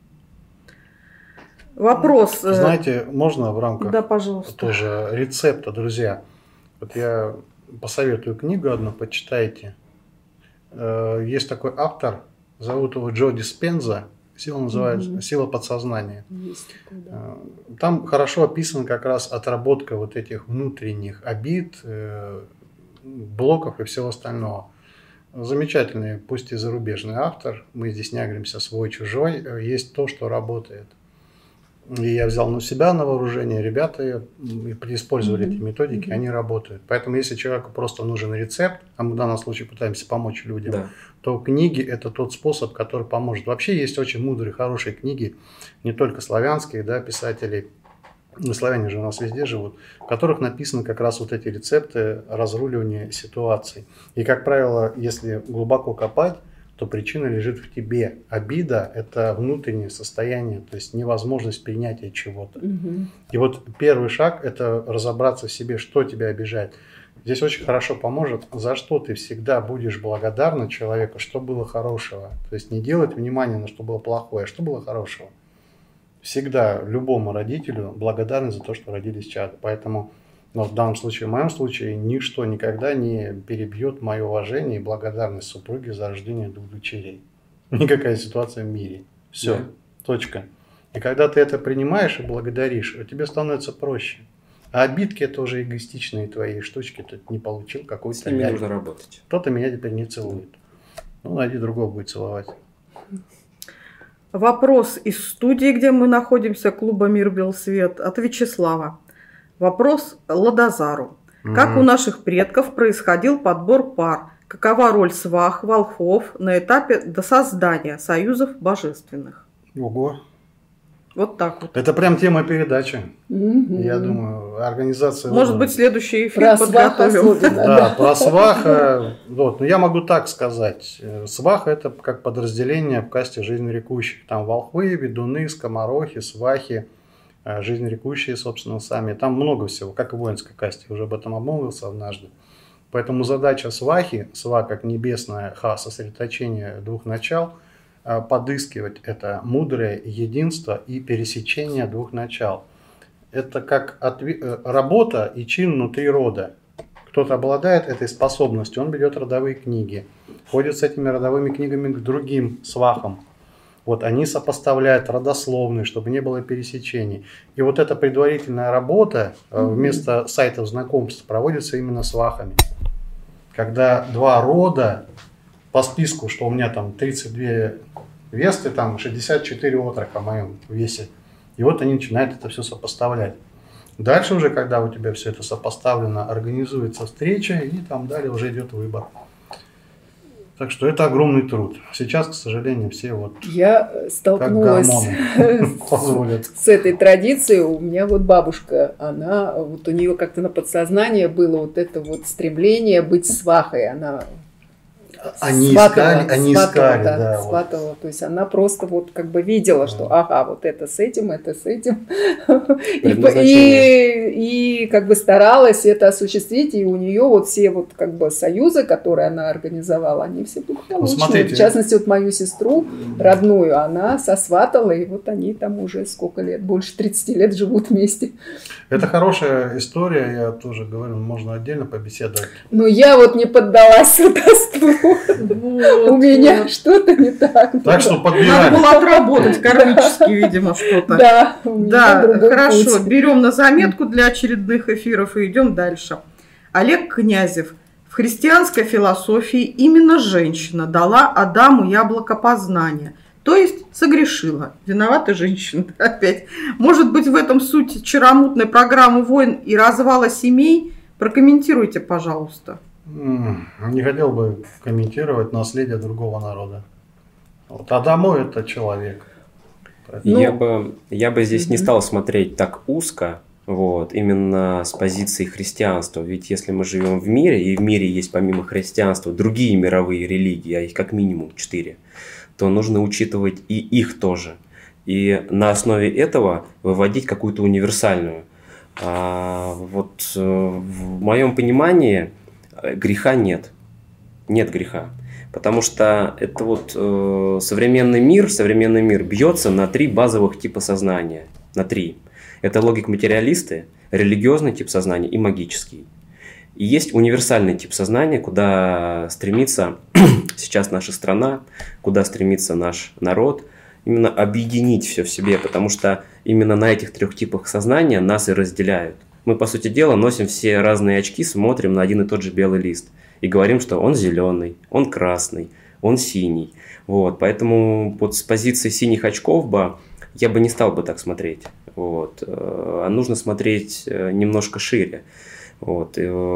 Вопрос. Знаете, можно в рамках Да, пожалуйста. тоже рецепта, друзья? Вот я посоветую книгу одну, почитайте. Есть такой автор, зовут его Джо Диспенза. Сила называется «Сила подсознания». Там хорошо описана как раз отработка вот этих внутренних обид, блоков и всего остального. Замечательный, пусть и зарубежный автор. Мы здесь не агримся свой-чужой. Есть то, что работает. И я взял на себя на вооружение, ребята преиспользовали эти методики, они работают. Поэтому если человеку просто нужен рецепт, а мы в данном случае пытаемся помочь людям, то книги – это тот способ, который поможет. Вообще есть очень мудрые, хорошие книги, не только славянских писателей, славяне же у нас везде живут, в которых написаны как раз вот эти рецепты разруливания ситуаций. И, как правило, если глубоко копать, то причина лежит в тебе. Обида – это внутреннее состояние, то есть невозможность принятия чего-то. И вот первый шаг – это разобраться в себе, что тебя обижает. Здесь очень хорошо поможет, за что ты всегда будешь благодарна человеку, что было хорошего. То есть не делать внимания на что было плохое, а что было хорошего. Всегда любому родителю благодарны за то, что родились чада. Поэтому в данном случае, в моем случае, ничто никогда не перебьет мое уважение и благодарность супруге за рождение 2 дочерей. Никакая ситуация в мире. Все, точка. И когда ты это принимаешь и благодаришь, тебе становится проще. А обидки – это уже эгоистичные твои штучки. Ты не получил какой-то... С ними нужно работать. Кто-то меня теперь не целует. Найди другого будет целовать. Вопрос из студии, где мы находимся, клуба «Мир Белсвет», от Вячеслава. Вопрос Ладозару. Как у наших предков происходил подбор пар? Какова роль свах, волхвов на этапе до создания союзов божественных? Ого! Вот так вот. Это прям тема передачи. Я думаю, организация... Может быть, следующий эфир про сваха подготовим. особенно. Да, про сваха. Вот. Но я могу так сказать. Сваха – это как подразделение в касте жизнерекущих. Там волхвы, ведуны, скоморохи, свахи, жизнерекущие, собственно, сами. Там много всего, как и в воинской касте. Уже об этом обмолвился однажды. Поэтому задача свахи, сва как небесное, ха – сосредоточение двух начал, подыскивать это мудрое единство и пересечение двух начал. Это как работа и чин внутри рода. Кто-то обладает этой способностью, он берет родовые книги, ходит с этими родовыми книгами к другим свахам. Вот они сопоставляют родословные, чтобы не было пересечений. И вот эта предварительная работа вместо сайтов знакомств проводится именно свахами. Когда два рода по списку, что у меня там 32 весты, там 64 отрока в моем весе. И вот они начинают это все сопоставлять. Дальше уже, когда у тебя все это сопоставлено, организуется встреча, и там далее уже идет выбор. Так что это огромный труд. Сейчас, к сожалению, все вот Я столкнулась с этой традицией. У меня вот бабушка, она, вот у нее как-то на подсознании было вот это вот стремление быть свахой. Она сватала, да. Сватала. То есть она просто вот как бы видела, что ага, вот это с этим. И как бы старалась это осуществить. И у нее вот все вот как бы союзы, которые она организовала, они все благополучные. В частности, вот мою сестру родную она сосватала, и вот они там уже сколько лет, больше 30 лет живут вместе. Это хорошая история, я тоже говорю, можно отдельно побеседовать. Но я вот не поддалась сватовству. У меня что-то не так. Так что подбираем. Надо было отработать кармически, видимо, что-то. Да, хорошо. Берем на заметку для очередных эфиров и идем дальше. Олег Князев. В христианской философии именно женщина дала Адаму яблоко познания. То есть согрешила. Виновата женщина опять. Может быть, в этом суть чаромутной программы войн и развала семей? Прокомментируйте, пожалуйста. Не хотел бы комментировать наследие другого народа. Вот Адаму это человек. Я бы здесь не стал смотреть так узко, вот, именно с позиции христианства. Ведь если мы живем в мире, и в мире есть помимо христианства другие мировые религии, а их как минимум 4, то нужно учитывать и их тоже. И на основе этого выводить какую-то универсальную. Вот в моем понимании греха нет. Нет греха. Потому что это вот современный мир бьется на 3 базовых типа сознания. На 3. Это логик-материалисты, религиозный тип сознания и магический. И есть универсальный тип сознания, куда стремится сейчас наша страна, куда стремится наш народ, именно объединить все в себе, потому что именно на этих 3 типах сознания нас и разделяют. Мы, по сути дела, носим все разные очки, смотрим на один и тот же белый лист и говорим, что он зеленый, он красный, он синий. Вот, поэтому вот с позиции синих очков я бы не стал бы так смотреть. Вот. А нужно смотреть немножко шире. Вот.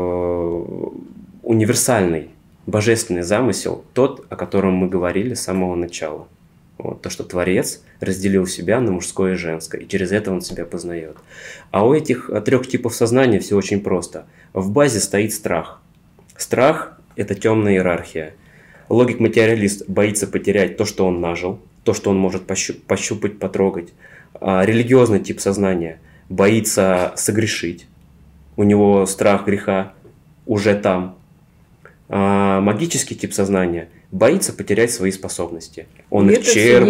Универсальный, божественный замысел, тот, о котором мы говорили с самого начала. Вот. То, что Творец разделил себя на мужское и женское, и через это он себя познает. А у этих 3 типов сознания все очень просто. В базе стоит страх. Страх – это темная иерархия. Логик-материалист боится потерять то, что он нажил, то, что он может пощупать, потрогать. А религиозный тип сознания боится согрешить. У него страх греха уже там. А магический тип сознания боится потерять свои способности. Он их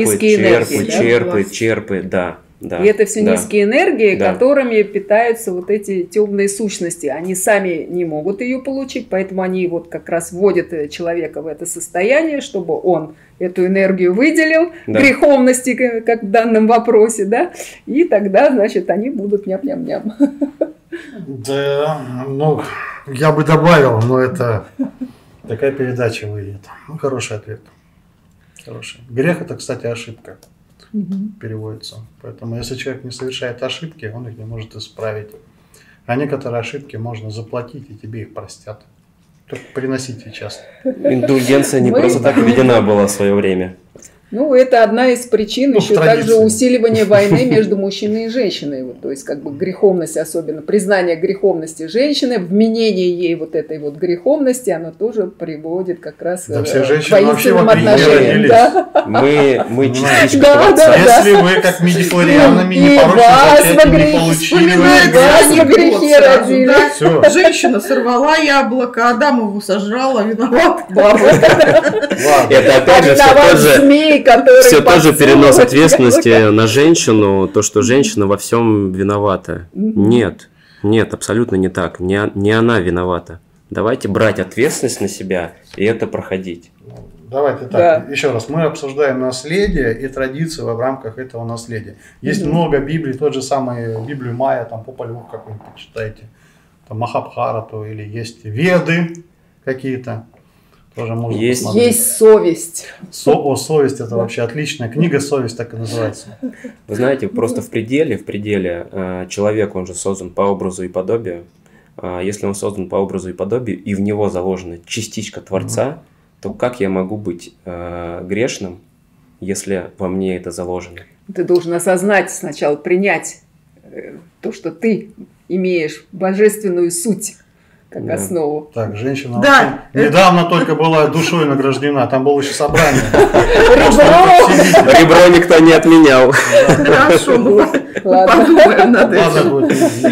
черпает. Да. И это все низкие энергии, которыми питаются вот эти темные сущности. Они сами не могут ее получить, поэтому они вот как раз вводят человека в это состояние, чтобы он эту энергию выделил, греховности, как в данном вопросе, да, и тогда, значит, они будут ням-ням-ням. Да, я бы добавил, но это такая передача выйдет. Хороший ответ. Хороший. Грех – это, кстати, ошибка. Переводится. Поэтому, если человек не совершает ошибки, он их не может исправить. А некоторые ошибки можно заплатить, и тебе их простят. Только приносите часто. Индульгенция не просто так введена была в свое время. Ну, это одна из причин еще также усиливания войны между мужчиной и женщиной. Вот, то есть, как бы греховность, особенно признание греховности женщины, вменение ей вот этой вот греховности, оно тоже приводит как раз к воинственным отношениям. Да. Мы частичка Творца. Если вы, как мидихлорианами, непорочное зачатие не получили, вас во грехе родили. Женщина сорвала яблоко, Адамову сожрала, виноват. Это опять же все тоже перенос ответственности на женщину, то, что женщина во всем виновата. Нет, абсолютно не так. Не она виновата. Давайте брать ответственность на себя и это проходить. Давайте так, еще раз. Мы обсуждаем наследие и традиции в рамках этого наследия. Есть много Библий, тот же самый Библию Майя, там Попа Львов какой-нибудь почитайте, там Махабхарату, или есть Веды какие-то. Тоже можно посмотреть. Есть совесть. Совесть это вообще отличная книга, совесть так и называется. Вы знаете, просто в пределе человек, он же создан по образу и подобию. Если он создан по образу и подобию, и в него заложена частичка Творца, то как я могу быть грешным, если во мне это заложено? Ты должен осознать сначала, принять то, что ты имеешь божественную суть как основу. Так, женщина недавно только была душой награждена, там было еще собрание. Ребро никто не отменял. Хорошо, подумаем над этим.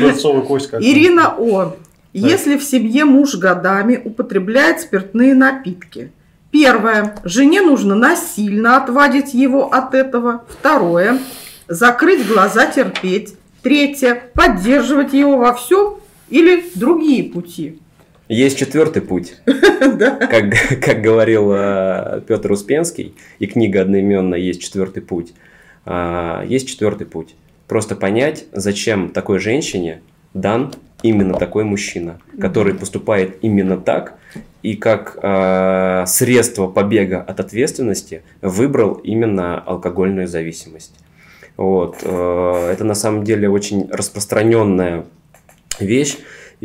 Ирина О. Если в семье муж годами употребляет спиртные напитки. Первое. Жене нужно насильно отвадить его от этого. Второе. Закрыть глаза, терпеть. Третье. Поддерживать его во всем или другие пути. Есть четвертый путь. Как говорил Петр Успенский, и книга одноименная «Есть четвертый путь». Есть четвертый путь. Просто понять, зачем такой женщине дан именно такой мужчина, который поступает именно так, и как средство побега от ответственности выбрал именно алкогольную зависимость. Вот. Это на самом деле очень распространенная вещь.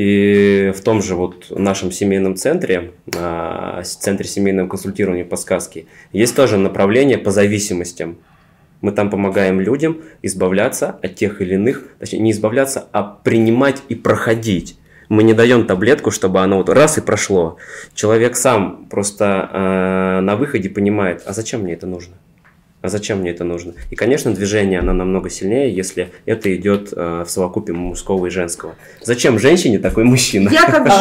И в том же вот нашем семейном центре, центре семейного консультирования по сказке, есть тоже направление по зависимостям. Мы там помогаем людям избавляться от тех или иных, точнее не избавляться, а принимать и проходить. Мы не даем таблетку, чтобы оно вот раз и прошло. Человек сам просто на выходе понимает, а зачем мне это нужно? А зачем мне это нужно? И, конечно, движение, оно намного сильнее, если это идет в совокупе мужского и женского. Зачем женщине такой мужчина? Я как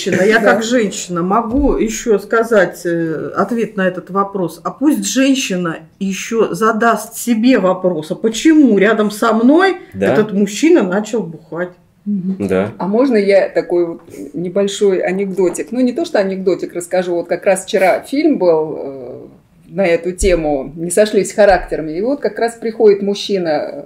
женщина могу еще сказать ответ на этот вопрос. А пусть женщина еще задаст себе вопрос, а почему рядом со мной этот мужчина начал бухать? Да. А можно я такой вот небольшой анекдотик? Ну, не то, что анекдотик расскажу. Вот как раз вчера фильм был на эту тему, не сошлись характерами. И вот как раз приходит мужчина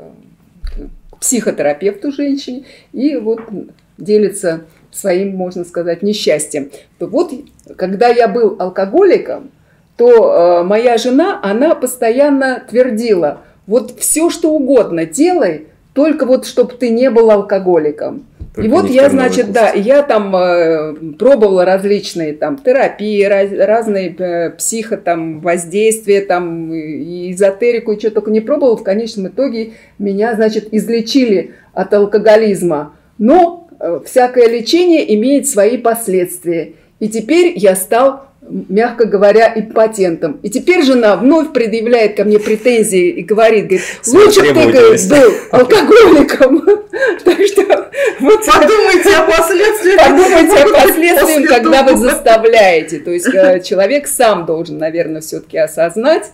к психотерапевту женщине и вот делится своим, можно сказать, несчастьем. То вот, когда я был алкоголиком, то моя жена, она постоянно твердила, вот все, что угодно делай, только вот, чтобы ты не был алкоголиком. Только и вот я, значит, я там пробовала различные там терапии, разные воздействия, там, и эзотерику, и что только не пробовала. В конечном итоге меня, значит, излечили от алкоголизма. Но всякое лечение имеет свои последствия. И теперь я стал, мягко говоря, импотентом. И теперь жена вновь предъявляет ко мне претензии и говорит, лучше бы ты, говорит, был алкоголиком. Так что вот подумайте о последствиях. Подумайте о последствиях, когда вы заставляете. То есть человек сам должен, наверное, все-таки осознать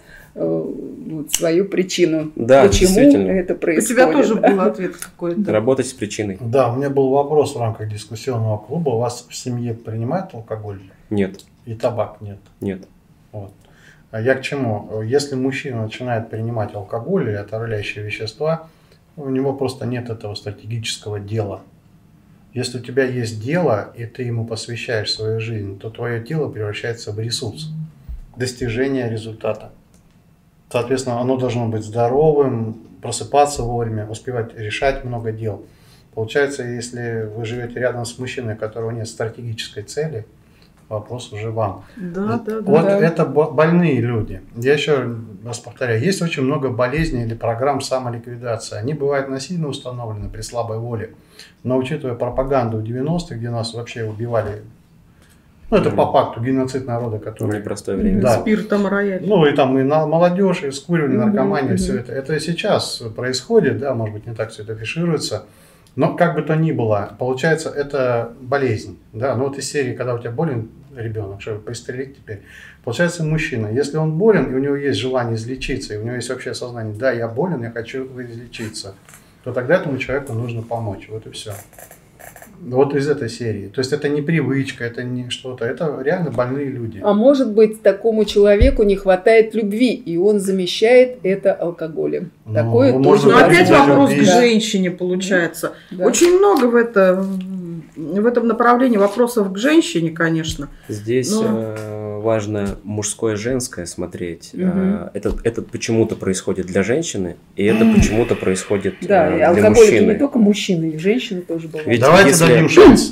свою причину, почему это происходит. У тебя тоже был ответ какой-то. Работать с причиной. Да, у меня был вопрос в рамках дискуссионного клуба. У вас в семье принимают алкоголь? Нет. И табак нет? Нет. Вот. А я к чему? Если мужчина начинает принимать алкоголь или отравляющие вещества, у него просто нет этого стратегического дела. Если у тебя есть дело, и ты ему посвящаешь свою жизнь, то твое тело превращается в ресурс достижения результата. Соответственно, оно должно быть здоровым, просыпаться вовремя, успевать решать много дел. Получается, если вы живете рядом с мужчиной, у которого нет стратегической цели, вопрос уже вам. Да. Это больные люди. Я еще раз повторяю, есть очень много болезней или программ самоликвидации. Они бывают насильно установлены при слабой воле. Но учитывая пропаганду 90-х, где нас вообще убивали, это по факту геноцид народа, который... Непростое время. Да. Спиртом рояль. И там и молодежь, и скуривание, наркомания, все это. Это сейчас происходит, да, может быть, не так все это афишируется. Но как бы то ни было, получается, это болезнь. Да? Из серии, когда у тебя болен ребенок, чтобы пристрелить теперь. Получается, мужчина, если он болен, и у него есть желание излечиться, и у него есть вообще сознание, да, я болен, я хочу излечиться, то тогда этому человеку нужно помочь. Вот и все. Из этой серии. То есть это не привычка, это не что-то, это реально больные люди. А может быть, такому человеку не хватает любви, и он замещает это алкоголем. Такое тоже. Но опять вопрос к женщине получается. Да. Очень много в этом направлении вопросов к женщине, конечно. Здесь важно мужское и женское смотреть. Это почему-то происходит для женщины, и это почему-то происходит для мужчины. Да, и алкоголики не только мужчины, и женщины тоже бывают. Ведь давайте дадим шанс.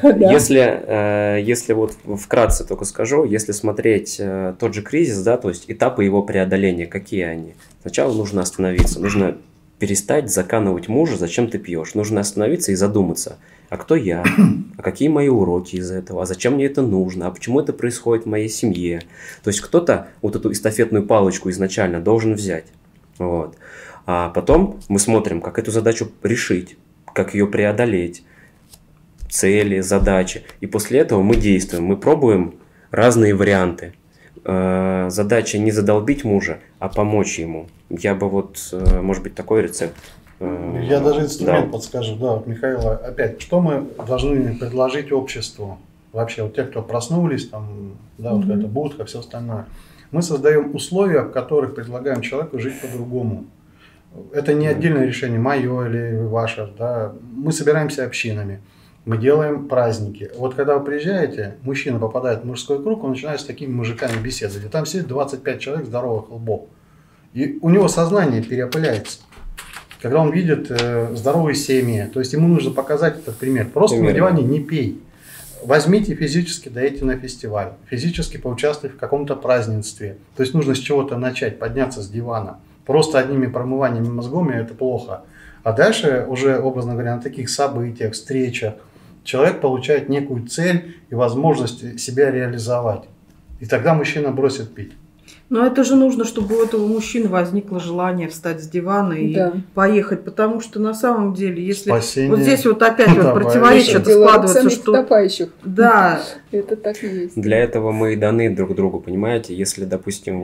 Если вот вкратце только скажу, если смотреть тот же кризис, да, то есть этапы его преодоления, какие они? Сначала нужно остановиться, нужно перестать заканывать мужа, зачем ты пьешь. Нужно остановиться и задуматься, а кто я, а какие мои уроки из этого, а зачем мне это нужно, а почему это происходит в моей семье. То есть кто-то вот эту эстафетную палочку изначально должен взять. Вот. А потом мы смотрим, как эту задачу решить, как ее преодолеть, цели, задачи. И после этого мы действуем, мы пробуем разные варианты. Задача не задолбить мужа, а помочь ему. Я бы может быть, такой рецепт. Я даже инструмент подскажу. Да, Михаил, опять, что мы должны предложить обществу? Вообще, те, кто проснулись, это будка, все остальное. Мы создаем условия, в которых предлагаем человеку жить по-другому. Это не отдельное решение, мое или ваше. Да. Мы собираемся общинами. Мы делаем праздники. Когда вы приезжаете, мужчина попадает в мужской круг, он начинает с такими мужиками беседовать. И там сидит 25 человек здоровых лбов. И у него сознание переопыляется. Когда он видит здоровые семьи, то есть ему нужно показать этот пример. Просто на диване не пей. Возьмите физически, дойдите на фестиваль. Физически поучаствуйте в каком-то празднестве. То есть нужно с чего-то начать, подняться с дивана. Просто одними промываниями мозгами это плохо. А дальше уже, образно говоря, на таких событиях, встречах, человек получает некую цель и возможность себя реализовать. И тогда мужчина бросит пить. Но это же нужно, чтобы у этого мужчины возникло желание встать с дивана и поехать. Потому что на самом деле, если спасение, вот здесь опять противоречие складывается, что... Утопающих. Да. Это так и есть. Для этого мы и даны друг другу, понимаете? Если, допустим,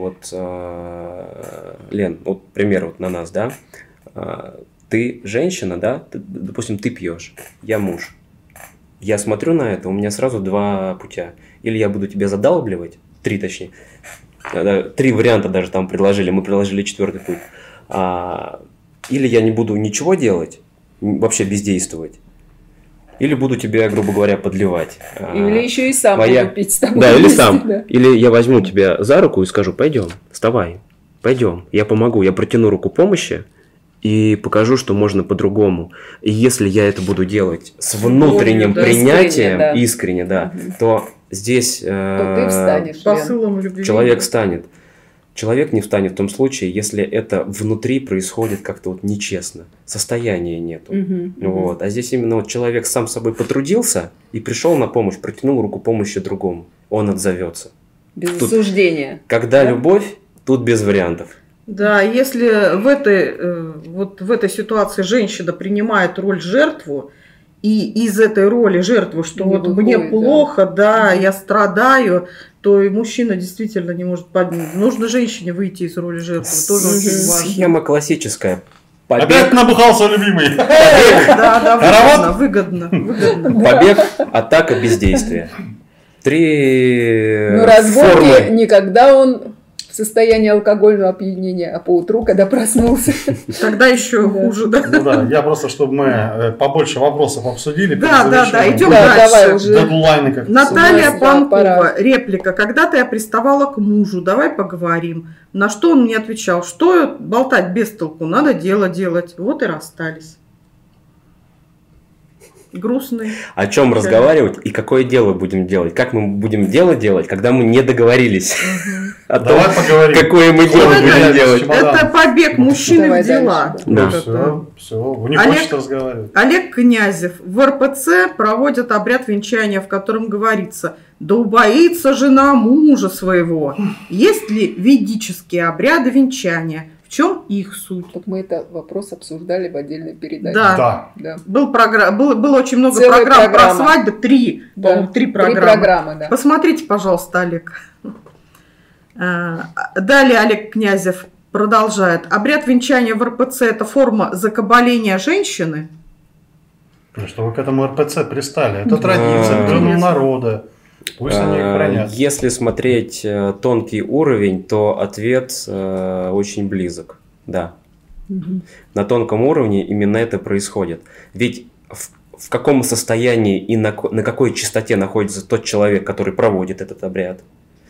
Лен, пример на нас, да? Ты женщина, да? Допустим, ты пьешь, я муж. Я смотрю на это, у меня сразу два путя. Или я буду тебя задалбливать, 3 точнее. 3 варианта даже там предложили, мы предложили 4-й путь. Или я не буду ничего делать, вообще бездействовать. Или буду тебя, грубо говоря, подливать. Или еще и сам буду пить с тобой. Да, или сам. Да. Или я возьму тебя за руку и скажу: пойдем, вставай, пойдем, я помогу, я протяну руку помощи. И покажу, что можно по-другому. И если я это буду делать с внутренним принятием, искренне, то здесь то ты встанешь, посылом любви. Человек станет. Человек не встанет в том случае, если это внутри происходит как-то нечестно. Состояния нету. А здесь именно человек сам с собой потрудился и пришел на помощь, протянул руку помощи другому. Он отзовется. Без осуждения. Когда любовь, тут без вариантов. Да, если в этой ситуации женщина принимает роль жертву, и из этой роли жертвы, что мне плохо, я страдаю, то и мужчина действительно не может поднять. Нужно женщине выйти из роли жертвы, тоже очень важно. Схема классическая. Опять набухался, любимый. Да, выгодно. Побег, атака, бездействие. 3 разборки никогда он в состоянии алкогольного опьянения, а поутру, когда проснулся. Тогда еще хуже, да? Я просто, чтобы мы побольше вопросов обсудили. Да, идем дальше. Дедлайны как-то. Наталья Панкова, реплика. Когда-то я приставала к мужу, давай поговорим. На что он мне отвечал: что болтать без толку, надо дело делать. Вот и расстались. грустный. О чем разговаривать и какое дело будем делать? Как мы будем дело делать, когда мы не договорились? Давай поговорим. Какое мы дело будем делать? Это побег мужчины в дела. Все, вы не хочете разговаривать. Олег Князев. В РПЦ проводят обряд венчания, в котором говорится: да убоится жена мужа своего. Есть ли ведические обряды венчания? В чем их суть? Вот мы этот вопрос обсуждали в отдельной передаче. Да. Было очень много Целая программ программа. про свадьбы. Три программы. 3 программы, да. Посмотрите, пожалуйста, Олег. Далее Олег Князев продолжает. Обряд венчания в РПЦ – это форма закабаления женщины? Ну, что вы к этому РПЦ пристали? Это традиция древнего народа. Пусть они их хранят. Если смотреть тонкий уровень, то ответ очень близок. Да. На тонком уровне именно это происходит. Ведь в каком состоянии и на какой частоте находится тот человек, который проводит этот обряд?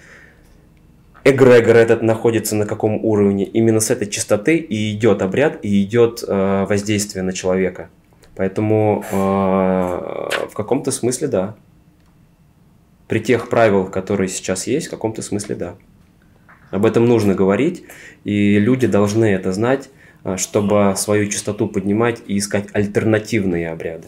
Эгрегор этот находится на каком уровне? Именно с этой частоты и идет обряд, и идет воздействие на человека. Поэтому в каком-то смысле да. При тех правилах, которые сейчас есть, в каком-то смысле да. Об этом нужно говорить, и люди должны это знать, чтобы свою частоту поднимать и искать альтернативные обряды.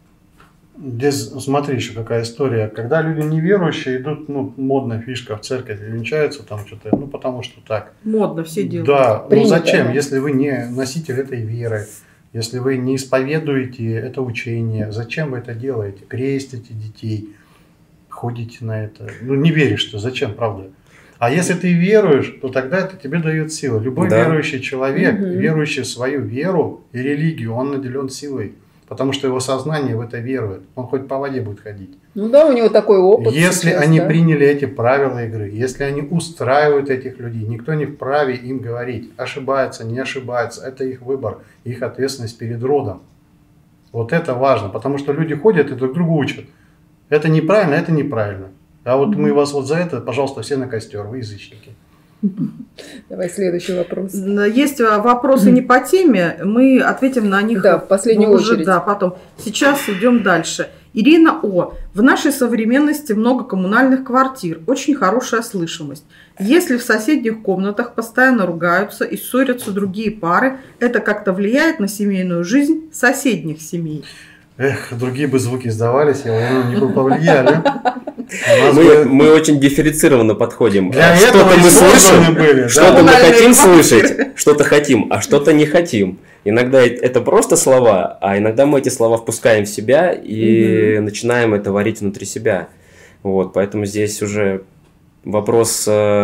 Здесь, смотри, еще какая история. Когда люди неверующие идут, модная фишка в церковь, венчаются там что-то, потому что так. Модно все делают. Да, Принято, зачем, да. если вы не носитель этой веры, если вы не исповедуете это учение, зачем вы это делаете? Крестите детей, ходите на это. Не веришь ты, зачем, правда? А если ты веруешь, то тогда это тебе дает силу. Любой верующий человек, верующий в свою веру и религию, он наделен силой. Потому что его сознание в это верует. Он хоть по воде будет ходить. У него такой опыт. Если сейчас, они да. приняли эти правила игры, если они устраивают этих людей, никто не вправе им говорить, ошибается, не ошибается. Это их выбор, их ответственность перед родом. Вот это важно, потому что люди ходят и друг друга учат. Это неправильно, это неправильно. А вот мы вас вот за это, пожалуйста, все на костер, вы язычники. Давай следующий вопрос. Есть вопросы не по теме, мы ответим на них. Да, в последнюю очередь. Да, потом. Сейчас идем дальше. Ирина О. В нашей современности много коммунальных квартир, очень хорошая слышимость. Если в соседних комнатах постоянно ругаются и ссорятся другие пары, это как-то влияет на семейную жизнь соседних семей? Эх, другие бы звуки сдавались, не бы повлияли. Мы очень дифференцированно подходим. Для Что-то этого мы слышим, были, что-то мы Коммунальные хотим квартиры. слышать, что-то хотим, а что-то не хотим. Иногда это просто слова, а иногда мы эти слова впускаем в себя и начинаем это варить внутри себя. Вот, поэтому здесь уже вопрос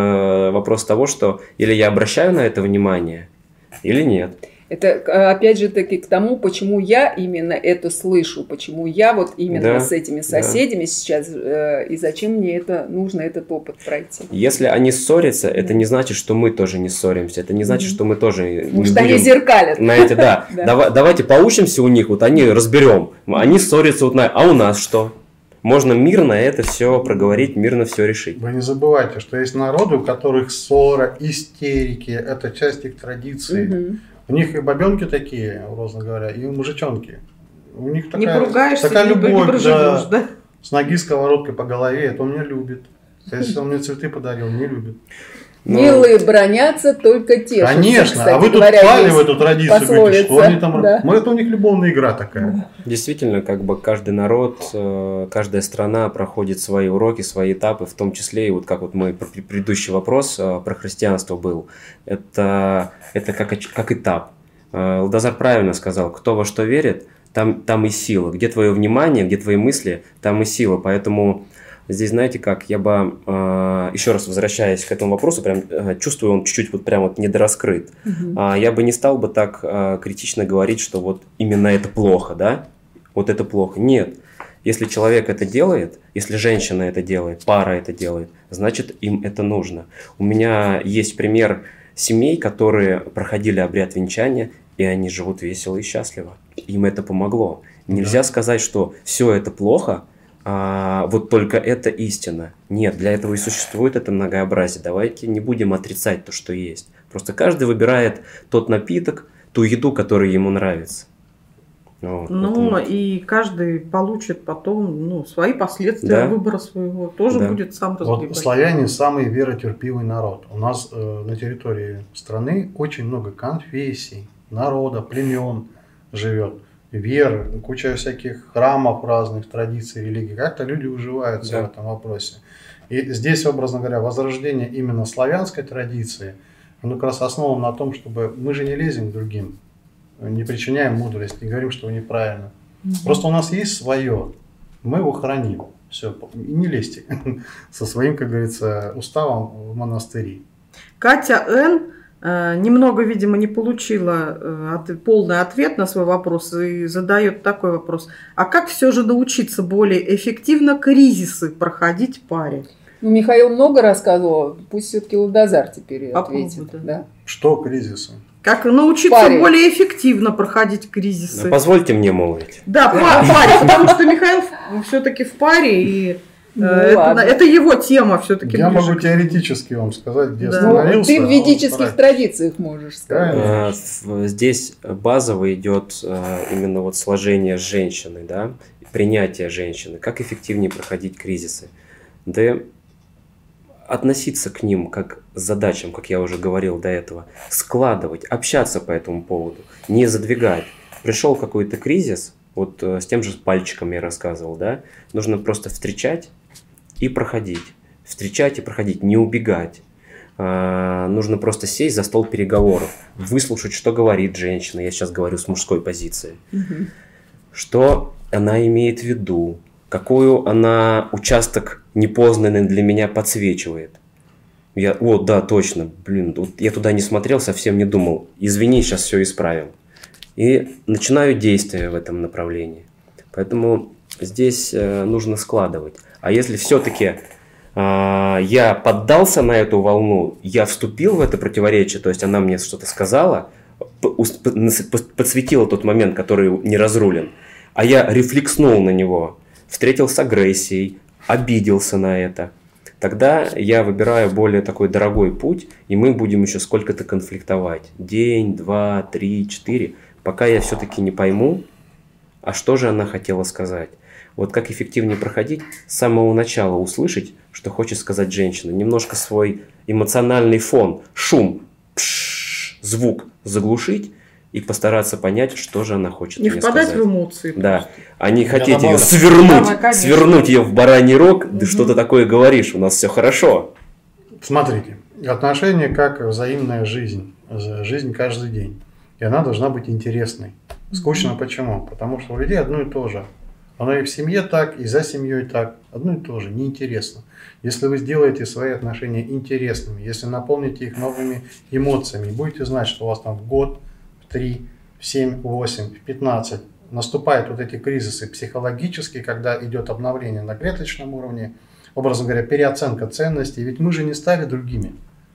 того, что или я обращаю на это внимание, или нет. Это опять же таки к тому, почему я именно это слышу, почему я вот именно с этими соседями сейчас, и зачем мне это нужно, этот опыт пройти. Если они ссорятся, это не значит, что мы тоже не ссоримся, это не значит, что мы тоже не Может, они будем зеркалят. на эти, да. Давайте поучимся у них, вот они разберем, они ссорятся, а у нас что? Можно мирно это все проговорить, мирно все решить. Вы не забывайте, что есть народы, у которых ссора, истерики, это часть их традиции. У них и бабенки такие, образно говоря, и мужичонки. У них Не поругаешься, такая не любовь, проживешь, да? С ноги сковородкой по голове, это он меня любит. Если он мне цветы подарил, не любит. Милые бронятся, только тешатся. Конечно, кстати а вы тут говоря, впали есть в эту традицию, говорите, пословица, что они там... да. Это у них любовная игра такая. Действительно, каждый народ, каждая страна проходит свои уроки, свои этапы, в том числе, и вот как вот мой предыдущий вопрос про христианство был, это как этап. Алдазар правильно сказал, кто во что верит, там и сила. Где твое внимание, где твои мысли, там и сила. Поэтому здесь, знаете как, я бы, еще раз возвращаясь к этому вопросу, прям чувствую, он чуть-чуть вот прям вот недораскрыт. Я бы не стал бы так критично говорить, что вот именно это плохо, да? Вот это плохо. Нет. Если человек это делает, если женщина это делает, пара это делает, значит им это нужно. У меня есть пример семей, которые проходили обряд венчания, и они живут весело и счастливо. Им это помогло. Нельзя сказать, что все это плохо, вот только это истина. Нет, для этого и существует это многообразие. Давайте не будем отрицать то, что есть. Просто каждый выбирает тот напиток, ту еду, которая ему нравится. Вот, Но и каждый получит потом свои последствия выбора своего. Тоже будет сам разбирать. Вот славяне самый веротерпивый народ. У нас на территории страны очень много конфессий, народа, племен живет. Вер, куча всяких храмов разных, традиций, религий. Как-то люди уживаются в этом вопросе. И здесь, образно говоря, возрождение именно славянской традиции, оно как раз основано на том, чтобы мы же не лезем к другим, не причиняем мудрость, не говорим, что неправильно. Просто у нас есть свое, мы его храним. Все, и не лезьте со своим, как говорится, уставом в монастыри. Катя Н. немного, видимо, не получила полный ответ на свой вопрос и задает такой вопрос. А как все же научиться более эффективно кризисы проходить в паре? Михаил много рассказывал, пусть все-таки Ладозар теперь ответит. Да. Что кризисы? Как научиться более эффективно проходить кризисы? Ну, позвольте мне молвить. Да, в паре, потому что Михаил все-таки в паре, и это его тема все-таки. Я могу теоретически вам сказать, где остановился. Ты в ведических традициях можешь сказать. Здесь базово идет именно вот сложение женщины, да, принятие женщины, как эффективнее проходить кризисы. Да, относиться к ним как к задачам, как я уже говорил до этого, складывать, общаться по этому поводу, не задвигать. Пришел какой-то кризис, вот с тем же пальчиком я рассказывал, да, нужно просто встречать и проходить. Встречать и проходить, не убегать. Нужно просто сесть за стол переговоров, выслушать, что говорит женщина, я сейчас говорю с мужской позиции, что она имеет в виду, какую она участок непознанный для меня подсвечивает. Да, точно, вот я туда не смотрел, совсем не думал. Извини, сейчас все исправим. И начинаю действия в этом направлении. Поэтому здесь нужно складывать. А если все-таки я поддался на эту волну, я вступил в это противоречие, то есть она мне что-то сказала, подсветила тот момент, который не разрулен, а я рефлекснул на него, встретил с агрессией, обиделся на это, тогда я выбираю более такой дорогой путь, и мы будем еще сколько-то конфликтовать. День, 2, 3, 4, пока я все-таки не пойму, а что же она хотела сказать. Вот как эффективнее проходить, с самого начала услышать, что хочет сказать женщина. Немножко свой эмоциональный фон, шум, звук заглушить, и постараться понять, что же она хочет мне сказать. Не впадать в эмоции. Да. А не хотеть ее свернуть ее в бараний рог, да что ты такое говоришь, у нас все хорошо. Смотрите, отношения как взаимная жизнь, жизнь каждый день. И она должна быть интересной. Скучно почему? Потому что у людей одно и то же. Оно и в семье так, и за семьей так. Одно и то же, неинтересно. Если вы сделаете свои отношения интересными, если наполните их новыми эмоциями, будете знать, что у вас там в год, 3, в 7, в 8, в 15 наступают вот эти кризисы психологические, когда идет обновление на клеточном уровне, образно говоря, переоценка ценностей. Ведь мы же не стали другими.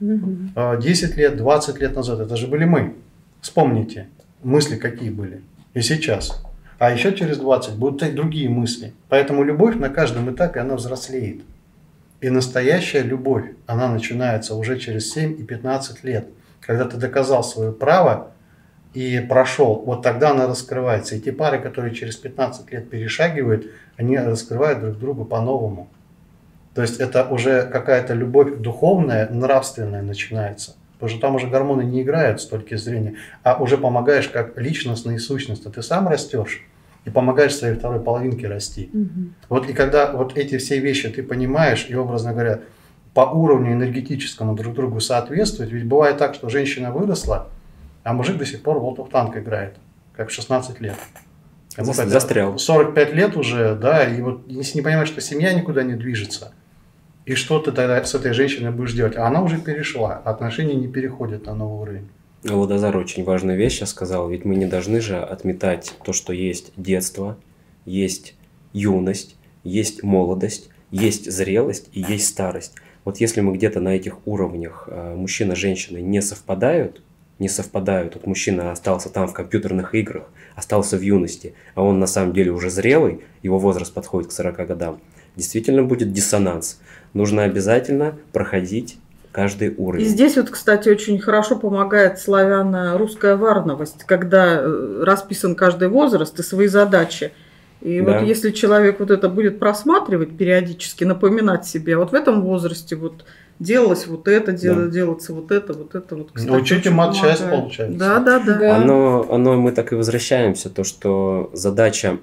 10 лет, 20 лет назад это же были мы. Вспомните, мысли какие были. И сейчас. А еще через 20 будут и другие мысли. Поэтому любовь на каждом этапе, она взрослеет. И настоящая любовь, она начинается уже через 7 и 15 лет. Когда ты доказал свое право, и прошел, вот тогда она раскрывается. И те пары, которые через 15 лет перешагивают, они раскрывают друг друга по-новому. То есть это уже какая-то любовь духовная, нравственная начинается. Потому что там уже гормоны не играют с точки зрения, а уже помогаешь как личностная сущность. Ты сам растешь и помогаешь своей второй половинке расти. Вот и когда вот эти все вещи ты понимаешь, и, образно говоря, по уровню энергетическому друг другу соответствуют, ведь бывает так, что женщина выросла, а мужик до сих пор в World of Tank играет, как в 16 лет. Застрял. 45 лет уже, да, и вот если не понимаешь, что семья никуда не движется, и что ты тогда с этой женщиной будешь делать? А она уже перешла, отношения не переходят на новый уровень. Ладозар очень важную вещь сейчас сказал, ведь мы не должны же отметать то, что есть детство, есть юность, есть молодость, есть зрелость и есть старость. Вот если мы где-то на этих уровнях мужчина и женщина не совпадают, вот мужчина остался там в компьютерных играх, остался в юности, а он на самом деле уже зрелый, его возраст подходит к 40 годам, действительно будет диссонанс. Нужно обязательно проходить каждый уровень. И здесь вот, кстати, очень хорошо помогает славяно-русская варновость, когда расписан каждый возраст и свои задачи. И Да. вот если человек вот это будет просматривать периодически, напоминать себе, вот в этом возрасте вот делалось вот это, делается вот это, вот. Кстати, Учите очень матчасть, помогает. получается. Да. Да. Оно мы так и возвращаемся, то, что задача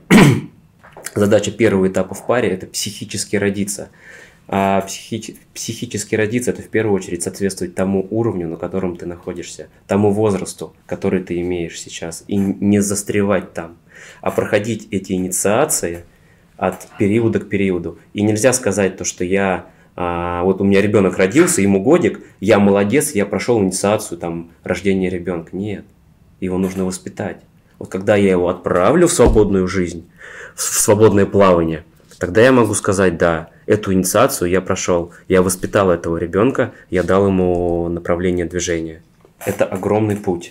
первого этапа в паре – это психически родиться. А психически родиться – это в первую очередь соответствовать тому уровню, на котором ты находишься, тому возрасту, который ты имеешь сейчас, и не застревать там, а проходить эти инициации от периода к периоду. И нельзя сказать то, что вот у меня ребенок родился, ему годик, я молодец, я прошел инициацию там, рождения ребенка. Нет, его нужно воспитать. Вот когда я его отправлю в свободную жизнь, в свободное плавание, тогда я могу сказать, да, эту инициацию я прошел, я воспитал этого ребенка, я дал ему направление движения. Это огромный путь.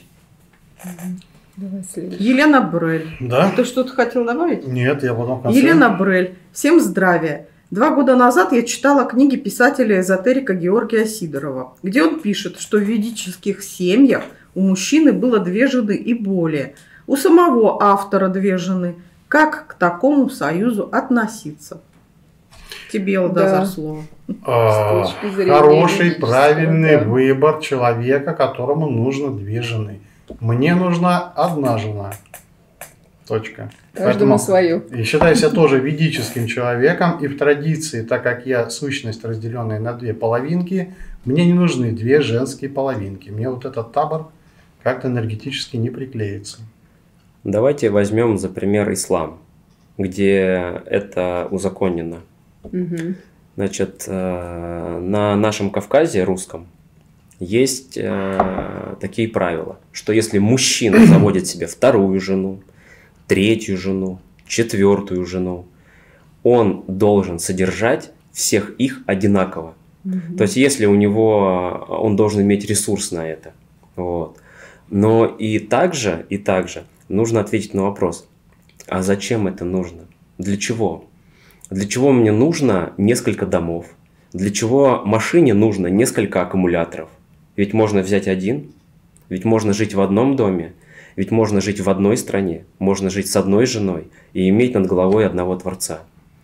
Давай следующий. Елена Брель. Да? Ты что-то хотел добавить? Нет, я потом в конце. Елена Брель. Всем здравия. 2 года назад я читала книги писателя-эзотерика Георгия Сидорова, где он пишет, что в ведических семьях у мужчины было 2 жены и более. У самого автора 2 жены. Как к такому союзу относиться? Тебе, Алдазар, Да. слово. С точки зрения Хороший, юридического, правильный да. выбор человека, которому нужно 2 жены. Мне нужна 1 жена. Точка. Каждому свое. И считаю себя тоже ведическим человеком. И в традиции, так как я сущность, разделенная на 2 половинки, мне не нужны 2 женские половинки. Мне вот этот табор как-то энергетически не приклеится. Давайте возьмем за пример ислам, где это узаконено. Мгм. Значит, на нашем Кавказе русском есть такие правила, что если мужчина заводит себе 2-ю жену, 3-ю жену, 4-ю жену, он должен содержать всех их одинаково. То есть, если он должен иметь ресурс на это. Вот. Но и также нужно ответить на вопрос, а зачем это нужно? Для чего? Для чего мне нужно несколько домов? Для чего машине нужно несколько аккумуляторов? Ведь можно взять один, ведь можно жить в одном доме, ведь можно жить в одной стране, можно жить с одной женой и иметь над головой одного Творца.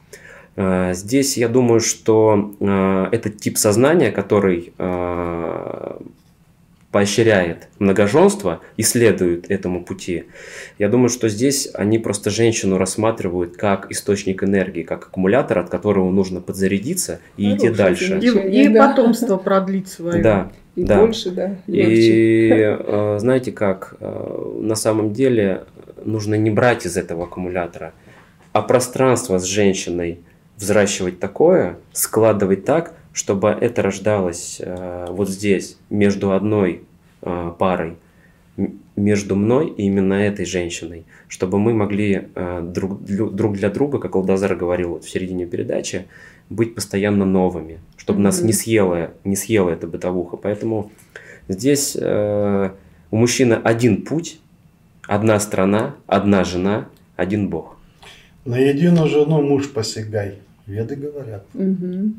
Здесь я думаю, что этот тип сознания, который поощряет многоженство и следует этому пути, я думаю, что здесь они просто женщину рассматривают как источник энергии, как аккумулятор, от которого нужно подзарядиться и идти Хорошее дальше. замечание. И Да. потомство продлить свое. Да, И да. больше, да, легче. И знаете как, на самом деле нужно не брать из этого аккумулятора, а пространство с женщиной взращивать такое, складывать так, чтобы это рождалось вот здесь, между одной парой, между мной и именно этой женщиной, чтобы мы могли друг для друга, как Алдазар говорил вот в середине передачи, быть постоянно новыми, чтобы нас не съела эта бытовуха. Поэтому здесь у мужчины один путь, одна страна, одна жена, один Бог. На единую жену муж посягай. Веды говорят. Мгм.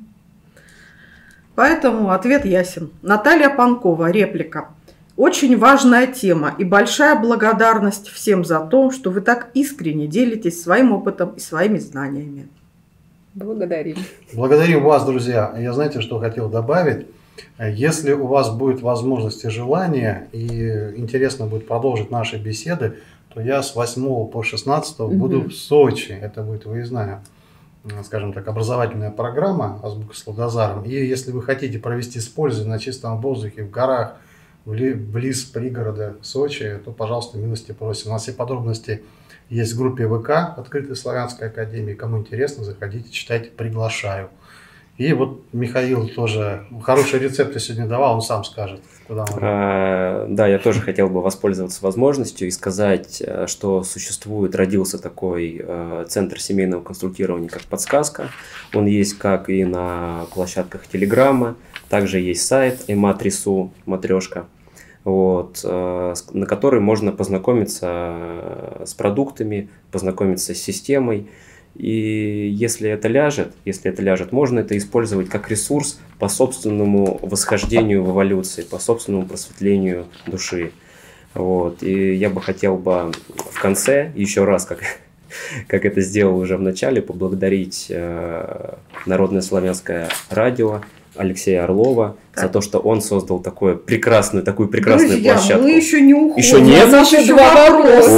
Поэтому ответ ясен. Наталья Панкова, реплика. Очень важная тема и большая благодарность всем за то, что вы так искренне делитесь своим опытом и своими знаниями. Благодарим. Благодарим вас, друзья. Я знаете, что хотел добавить? Если у вас будет возможность и желание, и интересно будет продолжить наши беседы, то я с 8 по 16 буду в Сочи. Это будет выездная, скажем так, образовательная программа «Азбука с Алдазаром». И если вы хотите провести с пользой на чистом воздухе, в горах, близ пригорода Сочи, то, пожалуйста, милости просим. У нас все подробности есть в группе ВК «Открытой славянской академии». Кому интересно, заходите, читайте, приглашаю. И вот Михаил тоже хороший рецепт я сегодня давал, он сам скажет, куда он. Да, я тоже хотел бы воспользоваться возможностью и сказать, что родился такой центр семейного консультирования, как «Подсказка». Он есть как и на площадках Телеграма, также есть сайт ematrisu, матрешка, вот, на который можно познакомиться с продуктами, познакомиться с системой И если это ляжет, можно это использовать как ресурс по собственному восхождению в эволюции, по собственному просветлению души. Вот. И я бы хотел бы в конце еще раз, как это сделал уже в начале, поблагодарить Народное славянское радио Алексея Орлова за то, что он создал такую прекрасную Друзья, площадку. мы еще не уходим. Еще нет? У нас еще два вопроса.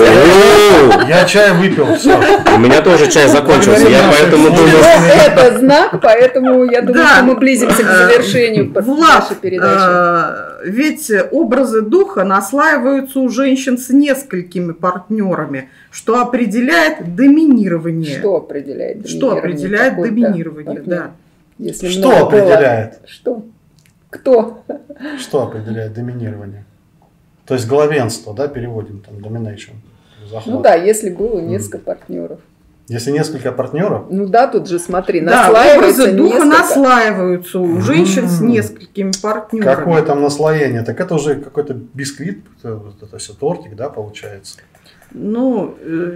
Я чай выпил, все. У меня тоже чай закончился, я поэтому думаю... Это знак, поэтому я думаю, что мы близимся к завершению нашей передачи. Ведь образы духа наслаиваются у женщин с несколькими партнерами, что определяет доминирование. Что определяет доминирование? Что определяет доминирование, да. Если Что определяет? Что? Кто? Что определяет доминирование? То есть главенство, да, переводим там, domination. Захват. Ну да, если было несколько партнеров. Если несколько партнеров? Ну да, тут же смотри, Да, наслаивается образы духа несколько. наслаиваются у женщин с несколькими партнерами. Какое там наслоение? Так это уже какой-то бисквит, это все тортик, да, получается? Ну,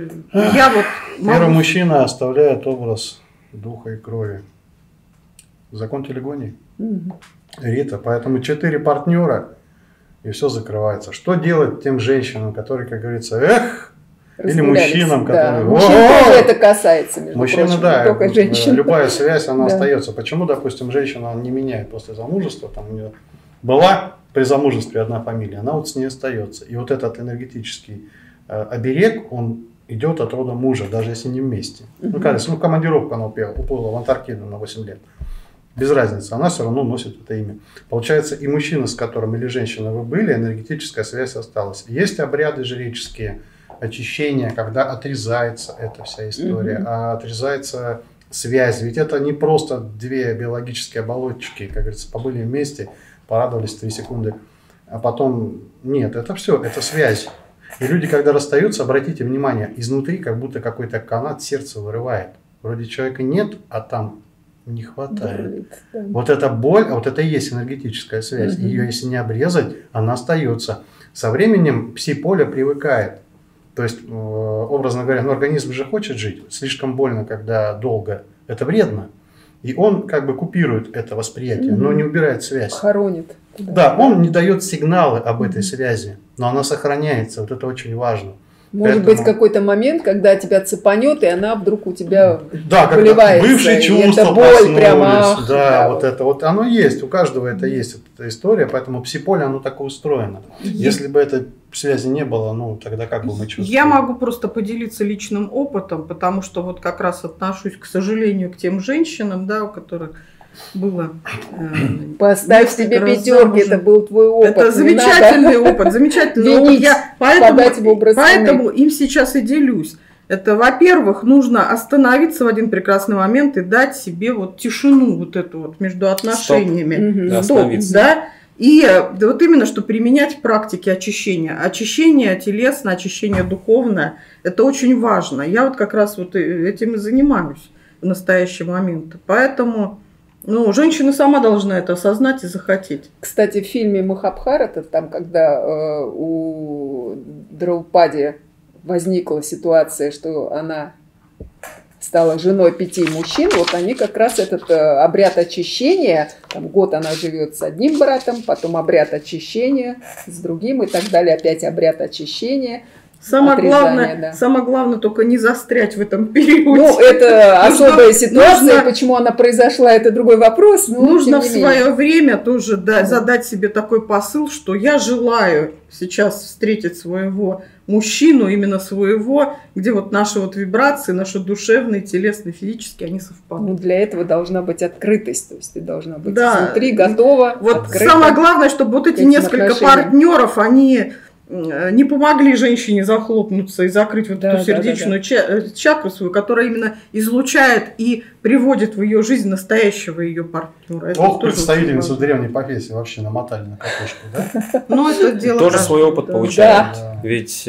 я вот... Первый мужчина оставляет образ духа и крови. Закон телегонии. Рита. Поэтому 4 партнера, и все закрывается. Что делать тем женщинам, которые, как говорится, или мужчинам, которые... Мужчин тоже это касается, между Мужчина, прочим, да, не только женщин. любая связь, она Да. остается. Почему, допустим, женщина не меняет после замужества, там у нее была при замужестве одна фамилия, она вот с ней остается. И вот этот энергетический оберег, он идет от рода мужа, даже если не вместе. Ну, кажется, командировку она уплыла в Антарктиду на 8 лет. Без разницы, она все равно носит это имя. Получается, и мужчина, с которым или женщина вы были, энергетическая связь осталась. Есть обряды жреческие, очищения, когда отрезается эта вся история, а отрезается связь. Ведь это не просто 2 биологические оболочки, как говорится, побыли вместе, порадовались 3 секунды, а потом нет, это все, это связь. И люди, когда расстаются, обратите внимание, изнутри как будто какой-то канат сердца вырывает. Вроде человека нет, а там не хватает. Да. Вот эта боль, а вот это и есть энергетическая связь. Ее, если не обрезать, она остается. Со временем пси-поле привыкает. То есть, образно говоря, организм же хочет жить. Слишком больно, когда долго. Это вредно. И он как бы купирует это восприятие, но не убирает связь. Хоронит. Да, он не дает сигналы об этой связи, но она сохраняется. Вот это очень важно. Может быть, какой-то момент, когда тебя цепанет, и она вдруг у тебя да, выливается. Бывшие чувства это боль прямо. Да, вот это вот оно есть, у каждого это есть, эта история, поэтому псиполе оно так и устроено. Если бы этой связи не было, ну тогда как бы мы чувствовали? Я могу просто поделиться личным опытом, потому что вот как раз отношусь, к сожалению, к тем женщинам, да, у которых было... Поставь себе 5, это был твой опыт. Это замечательный опыт, замечательный опыт. Поэтому им сейчас и делюсь. Это, во-первых, нужно остановиться в один прекрасный момент и дать себе вот тишину вот эту вот между отношениями. Стоп, да? И вот именно, что применять практики очищения. Очищение телесное, очищение духовное. Это очень важно. Я вот как раз вот этим и занимаюсь в настоящий момент. Поэтому... Ну, женщина сама должна это осознать и захотеть. Кстати, в фильме «Махабхарата», там, когда у Драупади возникла ситуация, что она стала женой 5 мужчин, вот они как раз этот обряд очищения, там год она живет с одним братом, потом обряд очищения с другим и так далее, опять обряд очищения. Самое главное только не застрять в этом периоде. Ну, это особая ситуация, почему она произошла, это другой вопрос. Но нужно в свое время тоже задать себе такой посыл, что я желаю сейчас встретить своего мужчину, именно своего, где вот наши вот вибрации, наши душевные, телесные, физические, они совпадают. Ну, для этого должна быть открытость, то есть ты должна быть внутри готова. Вот самое главное, чтобы вот эти несколько партнеров, они не помогли женщине захлопнуться и закрыть вот эту сердечную чакру свою, которая именно излучает и приводит в ее жизнь настоящего ее партнера. Ох, представительницу древней профессии вообще намотали на катушку, да? Ну, это дело... Тоже свой опыт получает. Ведь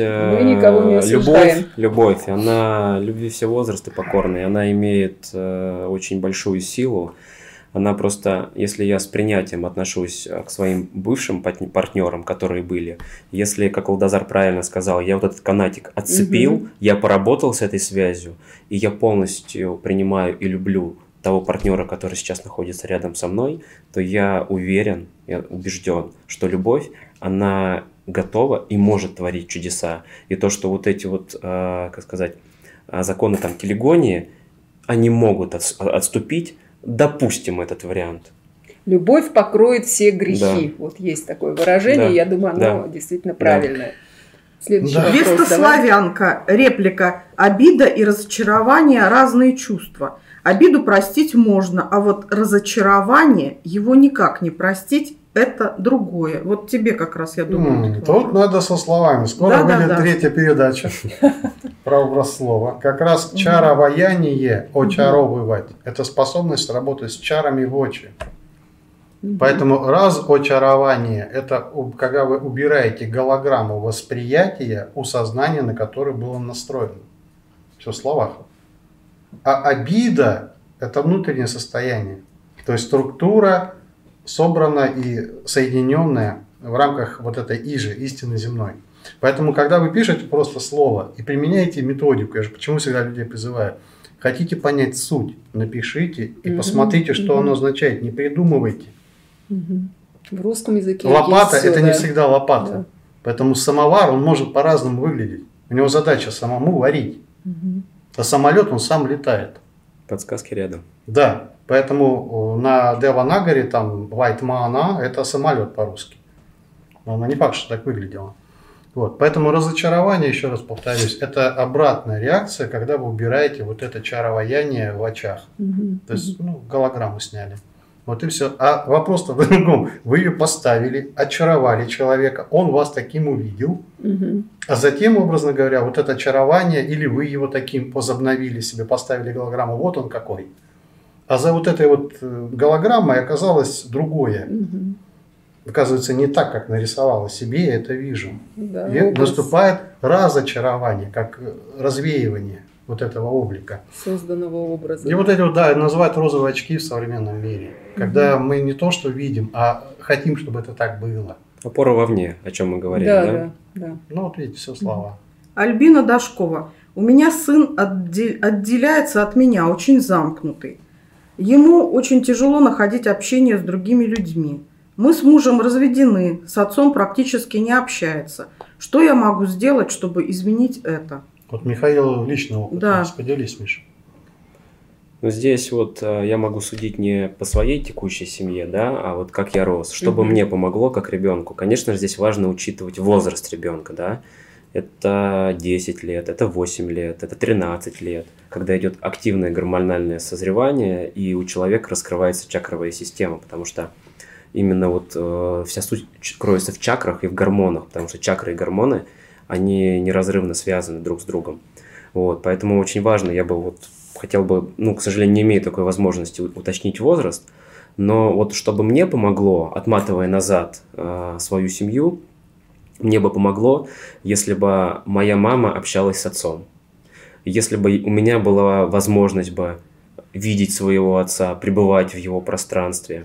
любовь, она любви все возрасты покорной, она имеет очень большую силу. Она просто, если я с принятием отношусь к своим бывшим партнерам, которые были, если, как Алдазар правильно сказал, я вот этот канатик отцепил, я поработал с этой связью, и я полностью принимаю и люблю того партнера, который сейчас находится рядом со мной, то я уверен, я убежден, что любовь, она готова и может творить чудеса. И то, что вот эти вот, как сказать, законы там телегонии, они могут отступить. Допустим этот вариант. Любовь покроет все грехи. Да. Вот есть такое выражение, Да. я думаю, оно действительно правильное. Следующий вопрос. Вестославянка, реплика. Обида и разочарование – разные чувства. Обиду простить можно, а вот разочарование, его никак не простить, это другое. Вот тебе как раз, я думаю. Тут надо со словами. Скоро выйдет третья передача про образ слова. Как раз чароваяние, очаровывать, это способность работать с чарами в очи. Поэтому разочарование – это когда вы убираете голограмму восприятия у сознания, на которое было настроено. Все в словах. А обида – это внутреннее состояние. То есть структура собрана и соединенная в рамках вот этой истины земной. Поэтому, когда вы пишете просто слово и применяете методику, я же почему всегда людей призываю, хотите понять суть, напишите и посмотрите, что оно означает, не придумывайте. В русском языке лопата есть это всё, не да. всегда лопата. Да. Поэтому самовар, он может по-разному выглядеть. У него задача самому варить. А самолет, он сам летает. Подсказки рядом. Да, поэтому на Деванагаре, там, Вайтмана, это самолет по-русски. Но не факт, что так выглядело. Вот. Поэтому разочарование, еще раз повторюсь, это обратная реакция, когда вы убираете вот это чароваяние в очах. То есть, голограмму сняли. Вот и все. А вопрос-то в другом. Вы ее поставили, очаровали человека, он вас таким увидел, а затем, образно говоря, вот это очарование, или вы его таким возобновили себе, поставили голограмму, вот он какой. А за вот этой вот голограммой оказалось другое. Оказывается, не так, как нарисовала себе, я это вижу. Да, И наступает разочарование, как развеивание вот этого облика. созданного образа. И вот эти вот, да, называют розовые очки в современном мире. Когда мы не то, что видим, а хотим, чтобы это так было. Опора вовне, о чем мы говорили, Да. Ну, вот видите, все слова. Альбина Дашкова. У меня сын отделяется от меня, очень замкнутый. Ему очень тяжело находить общение с другими людьми. Мы с мужем разведены, с отцом практически не общается. Что я могу сделать, чтобы изменить это? Вот Михаил личный опыт. Да. Поделись, Миша. Но здесь вот я могу судить не по своей текущей семье, да, а вот как я рос. Что бы мне помогло как ребенку? Конечно, здесь важно учитывать возраст ребенка, да. Это 10 лет, это 8 лет, это 13 лет, когда идет активное гормональное созревание, и у человека раскрывается чакровая система, потому что именно вот вся суть кроется в чакрах и в гормонах, потому что чакры и гормоны, они неразрывно связаны друг с другом. Вот, поэтому очень важно, я бы вот хотел бы, к сожалению, не имею такой возможности уточнить возраст, но вот чтобы мне помогло, отматывая назад свою семью, мне бы помогло, если бы моя мама общалась с отцом, если бы у меня была возможность бы видеть своего отца, пребывать в его пространстве.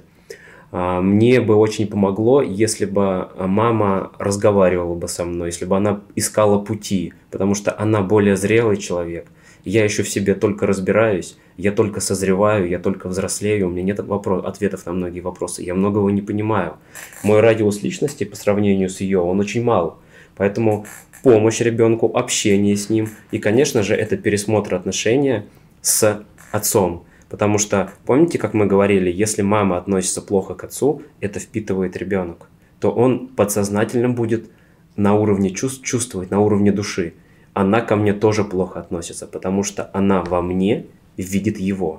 Мне бы очень помогло, если бы мама разговаривала бы со мной, если бы она искала пути, потому что она более зрелый человек. Я еще в себе только разбираюсь, я только созреваю, я только взрослею, у меня нет ответов на многие вопросы, я многого не понимаю. Мой радиус личности по сравнению с ее, он очень мал. Поэтому помощь ребенку, общение с ним и, конечно же, это пересмотр отношения с отцом. Потому что, помните, как мы говорили, если мама относится плохо к отцу, это впитывает ребенок, то он подсознательно будет на уровне чувствовать, на уровне души. Она ко мне тоже плохо относится, потому что она во мне видит его.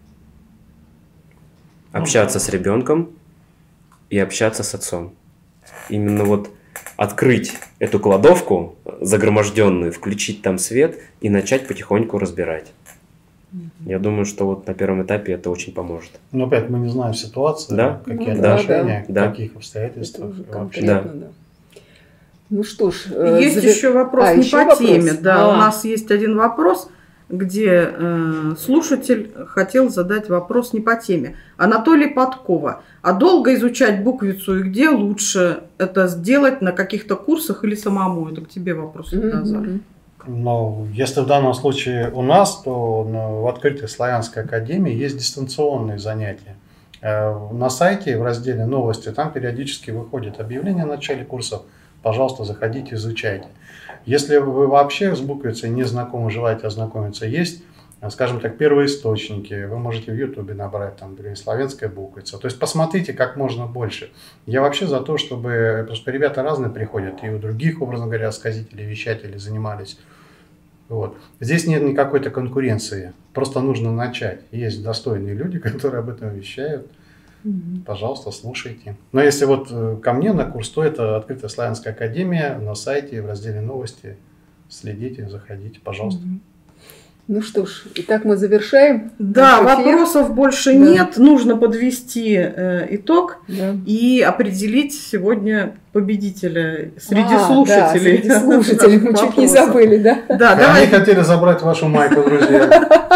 Общаться с ребенком и общаться с отцом. Именно вот открыть эту кладовку загроможденную, включить там свет и начать потихоньку разбирать. Я думаю, что вот на первом этапе это очень поможет. Но опять мы не знаем ситуацию, Да? какие Ну, отношения, да. в каких обстоятельствах. Это уже вообще. конкретно, да. Ну что ж, Есть еще вопрос не еще по вопрос? теме. Да, у нас есть один вопрос. где слушатель хотел задать вопрос не по теме. Анатолий Подкова. А долго изучать буквицу и где лучше это сделать, на каких-то курсах или самому? Это к тебе вопрос, Назар. Ну, если в данном случае у нас, то в открытой славянской академии есть дистанционные занятия. На сайте в разделе «Новости» там периодически выходит объявление о начале курсов. Пожалуйста, заходите, изучайте. Если вы вообще с буквицей не знакомы, желаете ознакомиться, есть, скажем так, первоисточники. Вы можете в Ютубе набрать там славянская буквица. То есть посмотрите как можно больше. Я вообще за то, чтобы... Потому что ребята разные приходят. И у других, образно говоря, сказителей, вещателей занимались. Вот. Здесь нет никакой-то конкуренции. Просто нужно начать. Есть достойные люди, которые об этом вещают. Пожалуйста, слушайте. Но если вот ко мне на курс, то это Открытая славянская академия на сайте в разделе «Новости». Следите, заходите, пожалуйста. Ну что ж, итак, мы завершаем. Да, вопросов больше нет. Нужно подвести итог и определить сегодня победителя среди слушателей. Да, среди слушателей. Мы чуть не забыли, да? Да, они хотели забрать вашу майку, друзья.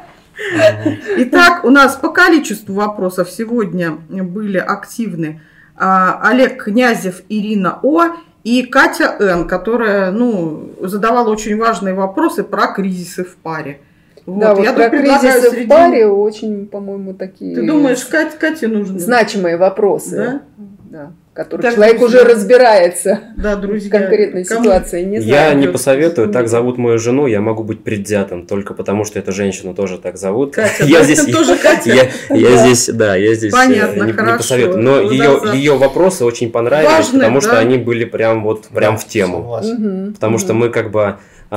Итак, у нас по количеству вопросов сегодня были активны Олег Князев, Ирина О. и Катя Н., которая задавала очень важные вопросы про кризисы в паре. Да, вот про кризисы в паре очень, по-моему, такие... Ты думаешь, Кате нужны? Значимые вопросы. Да? Да. В которых человек уже разбирается в конкретной ситуации. Не знаю, я не посоветую, так зовут мою жену, я могу быть предвзятым только потому, что эту женщину тоже так зовут. Катя, я здесь тоже Катя? Я здесь Понятно, не хорошо. посоветую. Но ее вопросы очень понравились, потому что они были прям в тему. Потому что мы как бы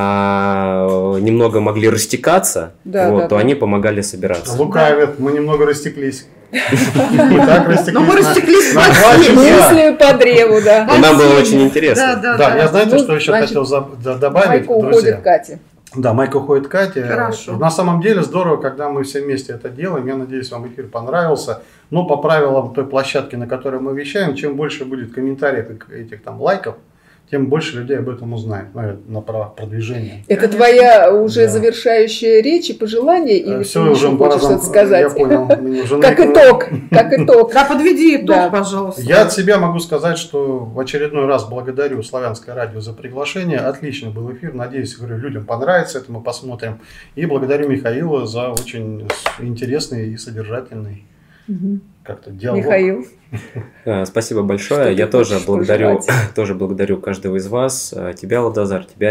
немного могли растекаться, то они помогали собираться. Лукавят, мы немного растеклись. Но мы растеклись мыслью по древу, да. Нам было очень интересно. Да, я знаете, что еще хотел добавить, Майка уходит Катя. Да, майка уходит Катя. Хорошо. На самом деле здорово, когда мы все вместе это делаем. Я надеюсь, вам эфир понравился. Но по правилам той площадки, на которой мы вещаем, чем больше будет комментариев и этих там лайков, тем больше людей об этом узнает на правах продвижения. Это твоя уже завершающая речь и пожелание? Или все, ты уже хочешь что-то сказать? Я понял. Как итог. Да, подведи итог, пожалуйста. Я от себя могу сказать, что в очередной раз благодарю Славянское радио за приглашение. Отличный был эфир. Надеюсь, говорю, людям понравится это, мы посмотрим. И благодарю Михаила за очень интересный и содержательный как-то диалог. Михаил. Спасибо большое. Я тоже благодарю каждого из вас. Тебя, Ладазар, тебя,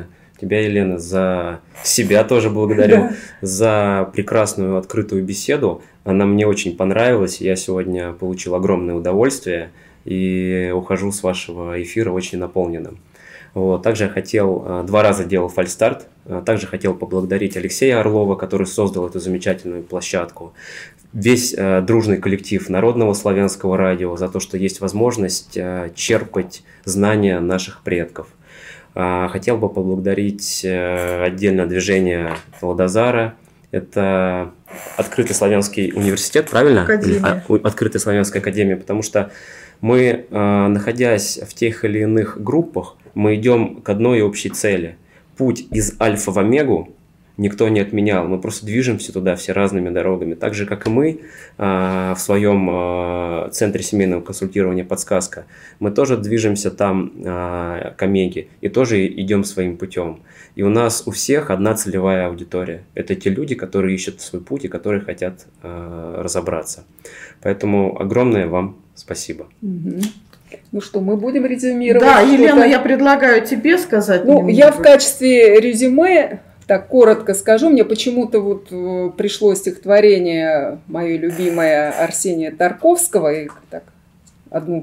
Елена, за себя тоже благодарю, за прекрасную открытую беседу. Она мне очень понравилась. Я сегодня получил огромное удовольствие и ухожу с вашего эфира очень наполненным. Вот. Также я хотел, 2 раза делал фальстарт, также хотел поблагодарить Алексея Орлова, который создал эту замечательную площадку. Весь дружный коллектив Народного славянского радио за то, что есть возможность черпать знания наших предков. Хотел бы поблагодарить отдельно движение Ладазара. Это Открытый славянский университет, правильно? Открытая славянская академия, потому что мы, находясь в тех или иных группах, мы идем к одной общей цели. Путь из альфа в омегу никто не отменял, мы просто движемся туда все разными дорогами. Так же, как и мы в своем центре семейного консультирования «Подсказка», мы тоже движемся там к омеге и тоже идем своим путем. И у нас у всех одна целевая аудитория. Это те люди, которые ищут свой путь и которые хотят разобраться. Поэтому огромное вам спасибо. Ну что, мы будем резюмировать? Да, Елена, я предлагаю тебе сказать. Я в качестве резюме так коротко скажу. Мне почему-то пришло стихотворение мое любимое Арсения Тарковского. И так одну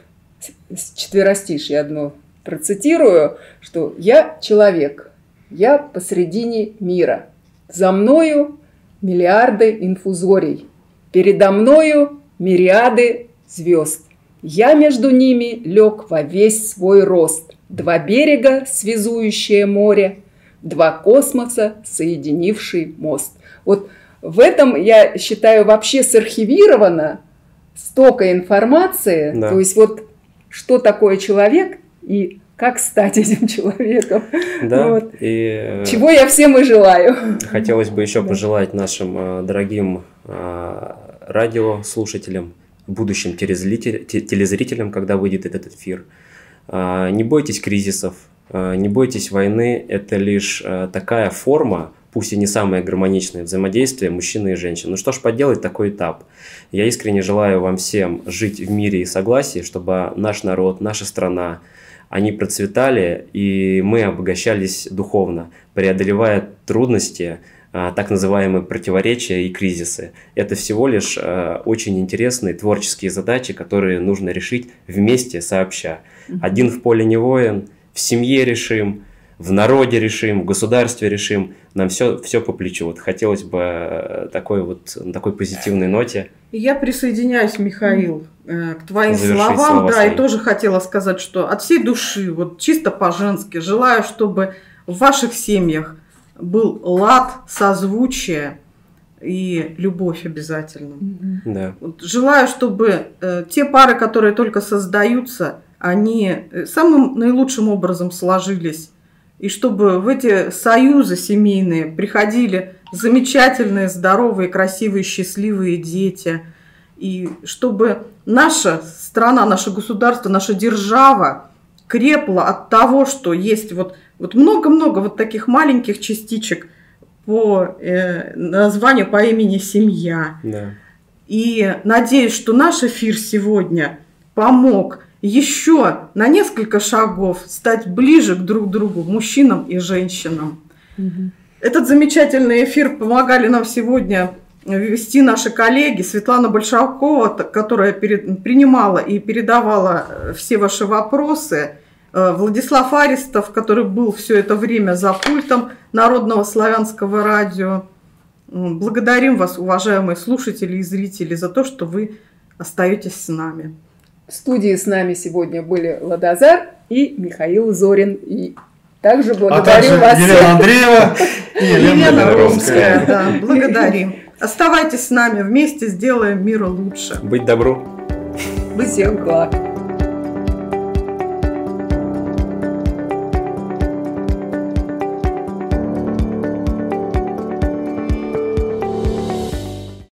четверостишье одно процитирую, что «Я человек, я посредине мира, за мною миллиарды инфузорий, передо мною мириады звезд. Я между ними лег во весь свой рост, 2 берега, связующее море, 2 космоса, соединивший мост». Вот в этом, я считаю, вообще сархивировано столько информации. Да. То есть что такое человек и как стать этим человеком. Да, Вот. и чего я всем и желаю. хотелось бы еще пожелать нашим дорогим радиослушателям, будущим телезрителям, когда выйдет этот эфир. Не бойтесь кризисов, не бойтесь войны. Это лишь такая форма, пусть и не самое гармоничное взаимодействие мужчины и женщин. Ну что ж поделать, такой этап. Я искренне желаю вам всем жить в мире и согласии, чтобы наш народ, наша страна, они процветали, и мы обогащались духовно, преодолевая трудности, так называемые противоречия и кризисы. Это всего лишь очень интересные творческие задачи, которые нужно решить вместе, сообща. Один в поле не воин, в семье решим, в народе решим, в государстве решим. Нам все по плечу. Вот хотелось бы на такой позитивной ноте. Я присоединяюсь, Михаил, к твоим словам. Да, и тоже хотела сказать, что от всей души, вот чисто по-женски, желаю, чтобы в ваших семьях был лад, созвучие и любовь обязательно. Да. Вот, желаю, чтобы те пары, которые только создаются, они самым наилучшим образом сложились. И чтобы в эти союзы семейные приходили замечательные, здоровые, красивые, счастливые дети. И чтобы наша страна, наше государство, наша держава крепла от того, что есть вот много-много вот таких маленьких частичек по названию, по имени «семья». Да. И надеюсь, что наш эфир сегодня помог еще на несколько шагов стать ближе к друг другу, мужчинам и женщинам. Этот замечательный эфир помогали нам сегодня вести наши коллеги. Светлана Большакова, которая принимала и передавала все ваши вопросы. Владислав Аристов, который был все это время за пультом Народного славянского радио. Благодарим вас, уважаемые слушатели и зрители, за то, что вы остаетесь с нами. В студии с нами сегодня были Ладозар и Михаил Зорин. И также благодарю вас. Елена Андреева и Елена Ромская. Да, благодарим. Оставайтесь с нами, вместе сделаем мир лучше. Быть добру. Быть всем благ.